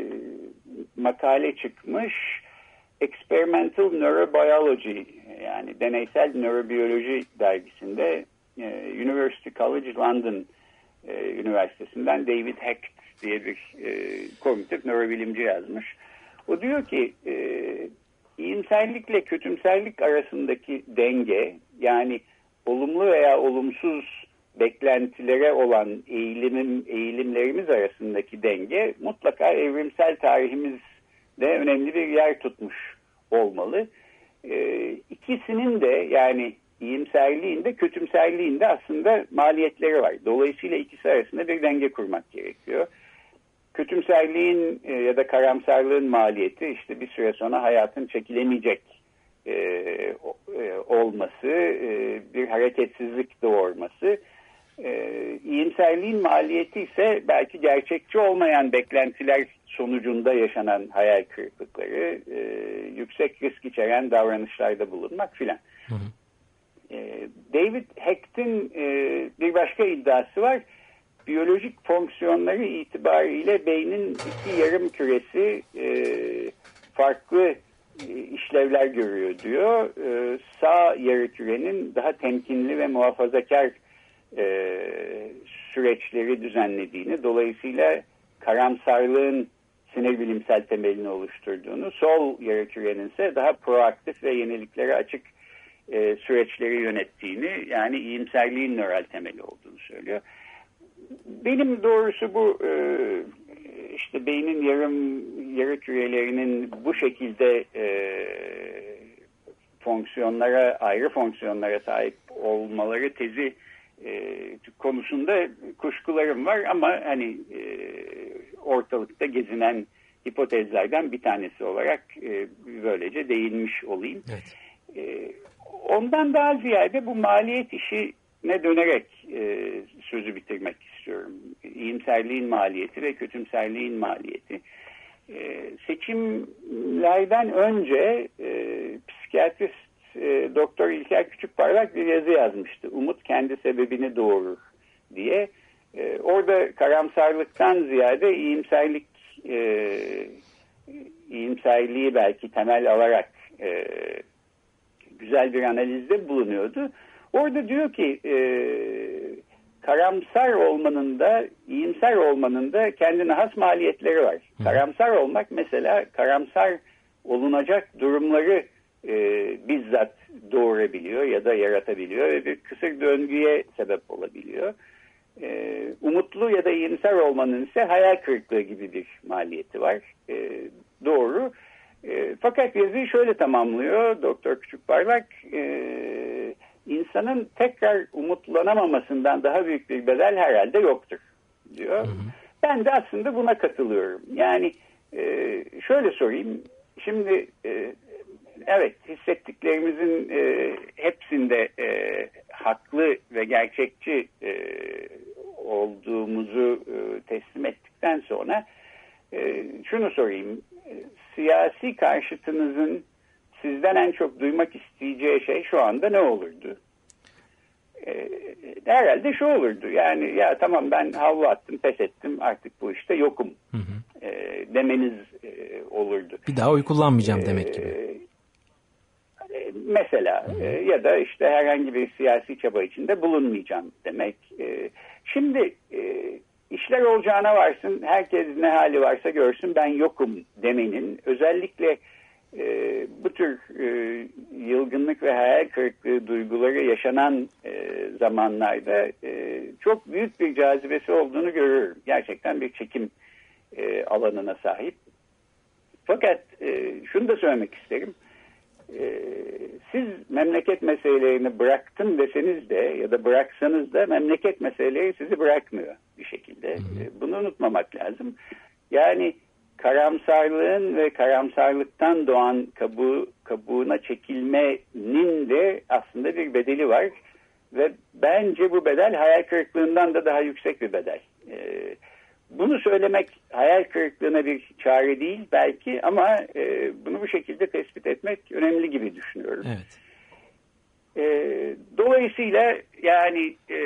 makale çıkmış. Experimental Neurobiology yani deneysel nörobiyoloji dergisinde e, University College London e, Üniversitesi'nden David Hecht diye bir e, kognitif nörobilimci yazmış. O diyor ki e, İyimserlikle kötümserlik arasındaki denge yani olumlu veya olumsuz beklentilere olan eğilimim, eğilimlerimiz arasındaki denge mutlaka evrimsel tarihimizde önemli bir yer tutmuş olmalı. Ee, ikisinin de yani iyimserliğin de kötümserliğin de aslında maliyetleri var. Dolayısıyla ikisi arasında bir denge kurmak gerekiyor. Kötümserliğin ya da karamsarlığın maliyeti işte bir süre sonra hayatın çekilemeyecek e, e, olması, e, bir hareketsizlik doğurması. E, iyimserliğin maliyeti ise belki gerçekçi olmayan beklentiler sonucunda yaşanan hayal kırıklıkları, e, yüksek risk içeren davranışlarda bulunmak filan. E, David Hecht'in e, bir başka iddiası var. Biyolojik fonksiyonları itibariyle beynin iki yarım küresi e, farklı e, işlevler görüyor diyor. E, sağ yarı kürenin daha temkinli ve muhafazakar e, süreçleri düzenlediğini, dolayısıyla karamsarlığın sinir bilimsel temelini oluşturduğunu, sol yarı kürenin ise daha proaktif ve yeniliklere açık e, süreçleri yönettiğini, yani iyimserliğin nöral temeli olduğunu söylüyor. Benim doğrusu bu e, işte beynin yarım yarı kürelerinin bu şekilde e, fonksiyonlara, ayrı fonksiyonlara sahip olmaları tezi e, konusunda kuşkularım var ama hani e, ortalıkta gezinen hipotezlerden bir tanesi olarak e, böylece değinmiş olayım. Evet. E, ondan daha ziyade bu maliyet işine dönerek e, sözü bitirmek istiyorum. İyimserliğin maliyeti ve kötümserliğin maliyeti. E, seçimlerden önce e, psikiyatrist e, Doktor İlker Küçükparlak bir yazı yazmıştı. Umut kendi sebebini doğurur diye. E, orada karamsarlıktan ziyade iyimserlik e, iyimserliği belki temel alarak e, güzel bir analizde bulunuyordu. Orada diyor ki e, karamsar olmanın da iyimser olmanın da kendine has maliyetleri var. Hı. Karamsar olmak mesela karamsar olunacak durumları e, bizzat doğurabiliyor ya da yaratabiliyor ve bir kısır döngüye sebep olabiliyor. E, umutlu ya da iyimser olmanın ise hayal kırıklığı gibi bir maliyeti var. E, doğru. E, fakat yazıyı şöyle tamamlıyor Doktor Küçükparlak. E, insanın tekrar umutlanamamasından daha büyük bir bedel herhalde yoktur diyor. Hı hı. Ben de aslında buna katılıyorum. Yani e, şöyle sorayım. Şimdi e, evet hissettiklerimizin e, hepsinde e, haklı ve gerçekçi e, olduğumuzu e, teslim ettikten sonra e, şunu sorayım. E, siyasi karşıtınızın sizden en çok duymak isteyeceği şey şu anda ne olurdu? E, herhalde şu olurdu. Yani ya tamam ben havlu attım, pes ettim, artık bu işte yokum hı hı. E, demeniz e, olurdu.
Bir daha oy kullanmayacağım e, demek gibi.
E, mesela hı hı. E, ya da işte herhangi bir siyasi çaba içinde bulunmayacağım demek. E, şimdi e, işler olacağına varsın, herkes ne hali varsa görsün, ben yokum demenin özellikle e, bu tür e, yılgınlık ve hayal kırıklığı duyguları yaşanan e, zamanlarda e, çok büyük bir cazibesi olduğunu görüyorum. Gerçekten bir çekim e, alanına sahip. Fakat e, şunu da söylemek isterim. E, siz memleket meselelerini bıraktım deseniz de ya da bıraksanız da memleket meseleleri sizi bırakmıyor bir şekilde. E, bunu unutmamak lazım. Yani karamsarlığın ve karamsarlıktan doğan kabuğu, kabuğuna çekilmenin de aslında bir bedeli var. Ve bence bu bedel hayal kırıklığından da daha yüksek bir bedel. Ee, bunu söylemek hayal kırıklığına bir çare değil belki ama e, bunu bu şekilde tespit etmek önemli gibi düşünüyorum. Evet. Ee, dolayısıyla yani e,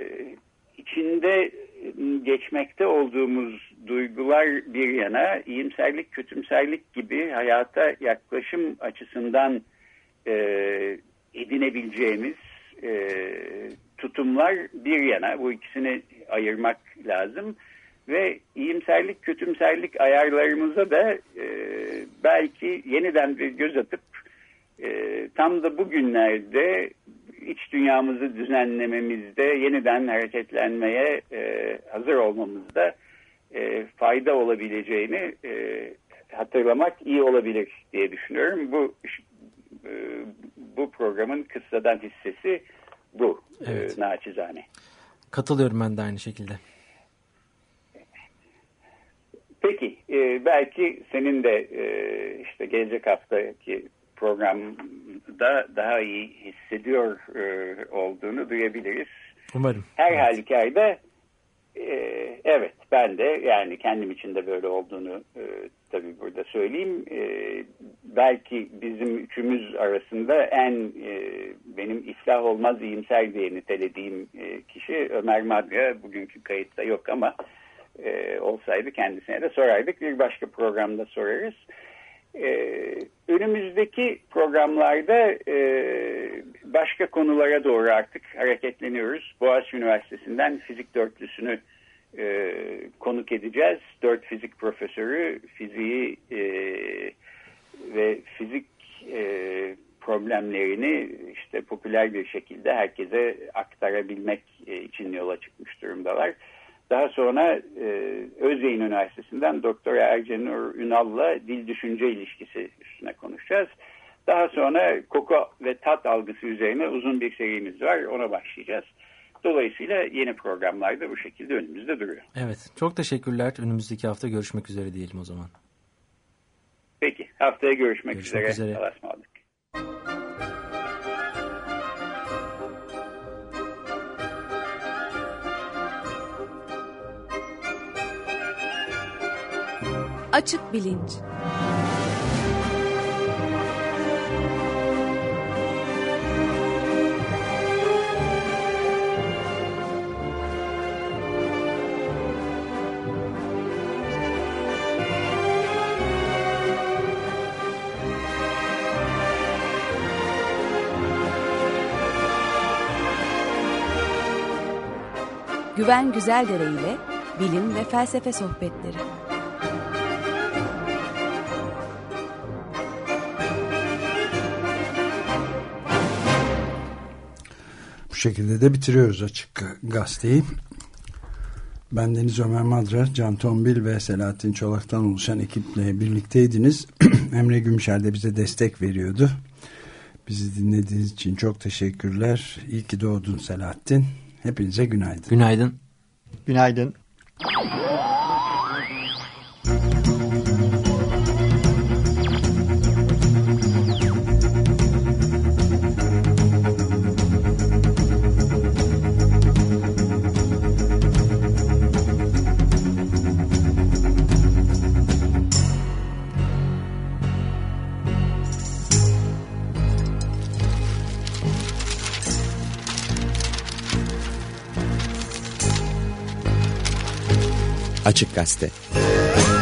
içinde geçmekte olduğumuz duygular bir yana, iyimserlik, kötümserlik gibi hayata yaklaşım açısından e, edinebileceğimiz e, tutumlar bir yana, bu ikisini ayırmak lazım ve iyimserlik, kötümserlik ayarlarımıza da e, belki yeniden bir göz atıp e, tam da bugünlerde iç dünyamızı düzenlememizde, yeniden hareketlenmeye e, hazır olmamızda e, fayda olabileceğini e, hatırlamak iyi olabilir diye düşünüyorum. Bu e, bu programın kıssadan hissesi bu. Evet. E, naçizane.
Katılıyorum ben de aynı şekilde.
Peki, e, belki senin de e, işte gelecek haftaki programda daha iyi hissediyor e, olduğunu duyabiliriz.
Umarım.
Her evet. halükarda e, evet ben de yani kendim için de böyle olduğunu e, tabii burada söyleyeyim. E, belki bizim üçümüz arasında en e, benim iflah olmaz iyimser diye nitelediğim e, kişi Ömer Madra. Bugünkü kayıtta yok ama e, olsaydı kendisine de sorardık. Bir başka programda sorarız. Ee, önümüzdeki programlarda e, başka konulara doğru artık hareketleniyoruz. Boğaziçi Üniversitesi'nden fizik dörtlüsünü e, konuk edeceğiz. Dört fizik profesörü fiziği e, ve fizik e, problemlerini işte popüler bir şekilde herkese aktarabilmek e, için yola çıkmış durumdalar. Daha sonra e, Özyeğin Üniversitesi'nden Doktor Ercenur Ünal'la dil düşünce ilişkisi üstüne konuşacağız. Daha sonra koku ve tat algısı üzerine uzun bir serimiz var. Ona başlayacağız. Dolayısıyla yeni programlar da bu şekilde önümüzde duruyor.
Evet. Çok teşekkürler. Önümüzdeki hafta görüşmek üzere diyelim o zaman.
Peki. Haftaya görüşmek,
görüşmek üzere. üzere.
Allah'a ısmarladık.
Açık Bilinç. Güven Güzeldere ile bilim ve felsefe sohbetleri.
Bu şekilde de bitiriyoruz Açık Gazete'yi. Ben Deniz Ömer Madra, Can Tombil ve Selahattin Çolak'tan oluşan ekiple birlikteydiniz. Emre Gümüşer de bize destek veriyordu. Bizi dinlediğiniz için çok teşekkürler. İyi ki doğdun Selahattin. Hepinize günaydın.
Günaydın.
Günaydın.
Açık Gazete.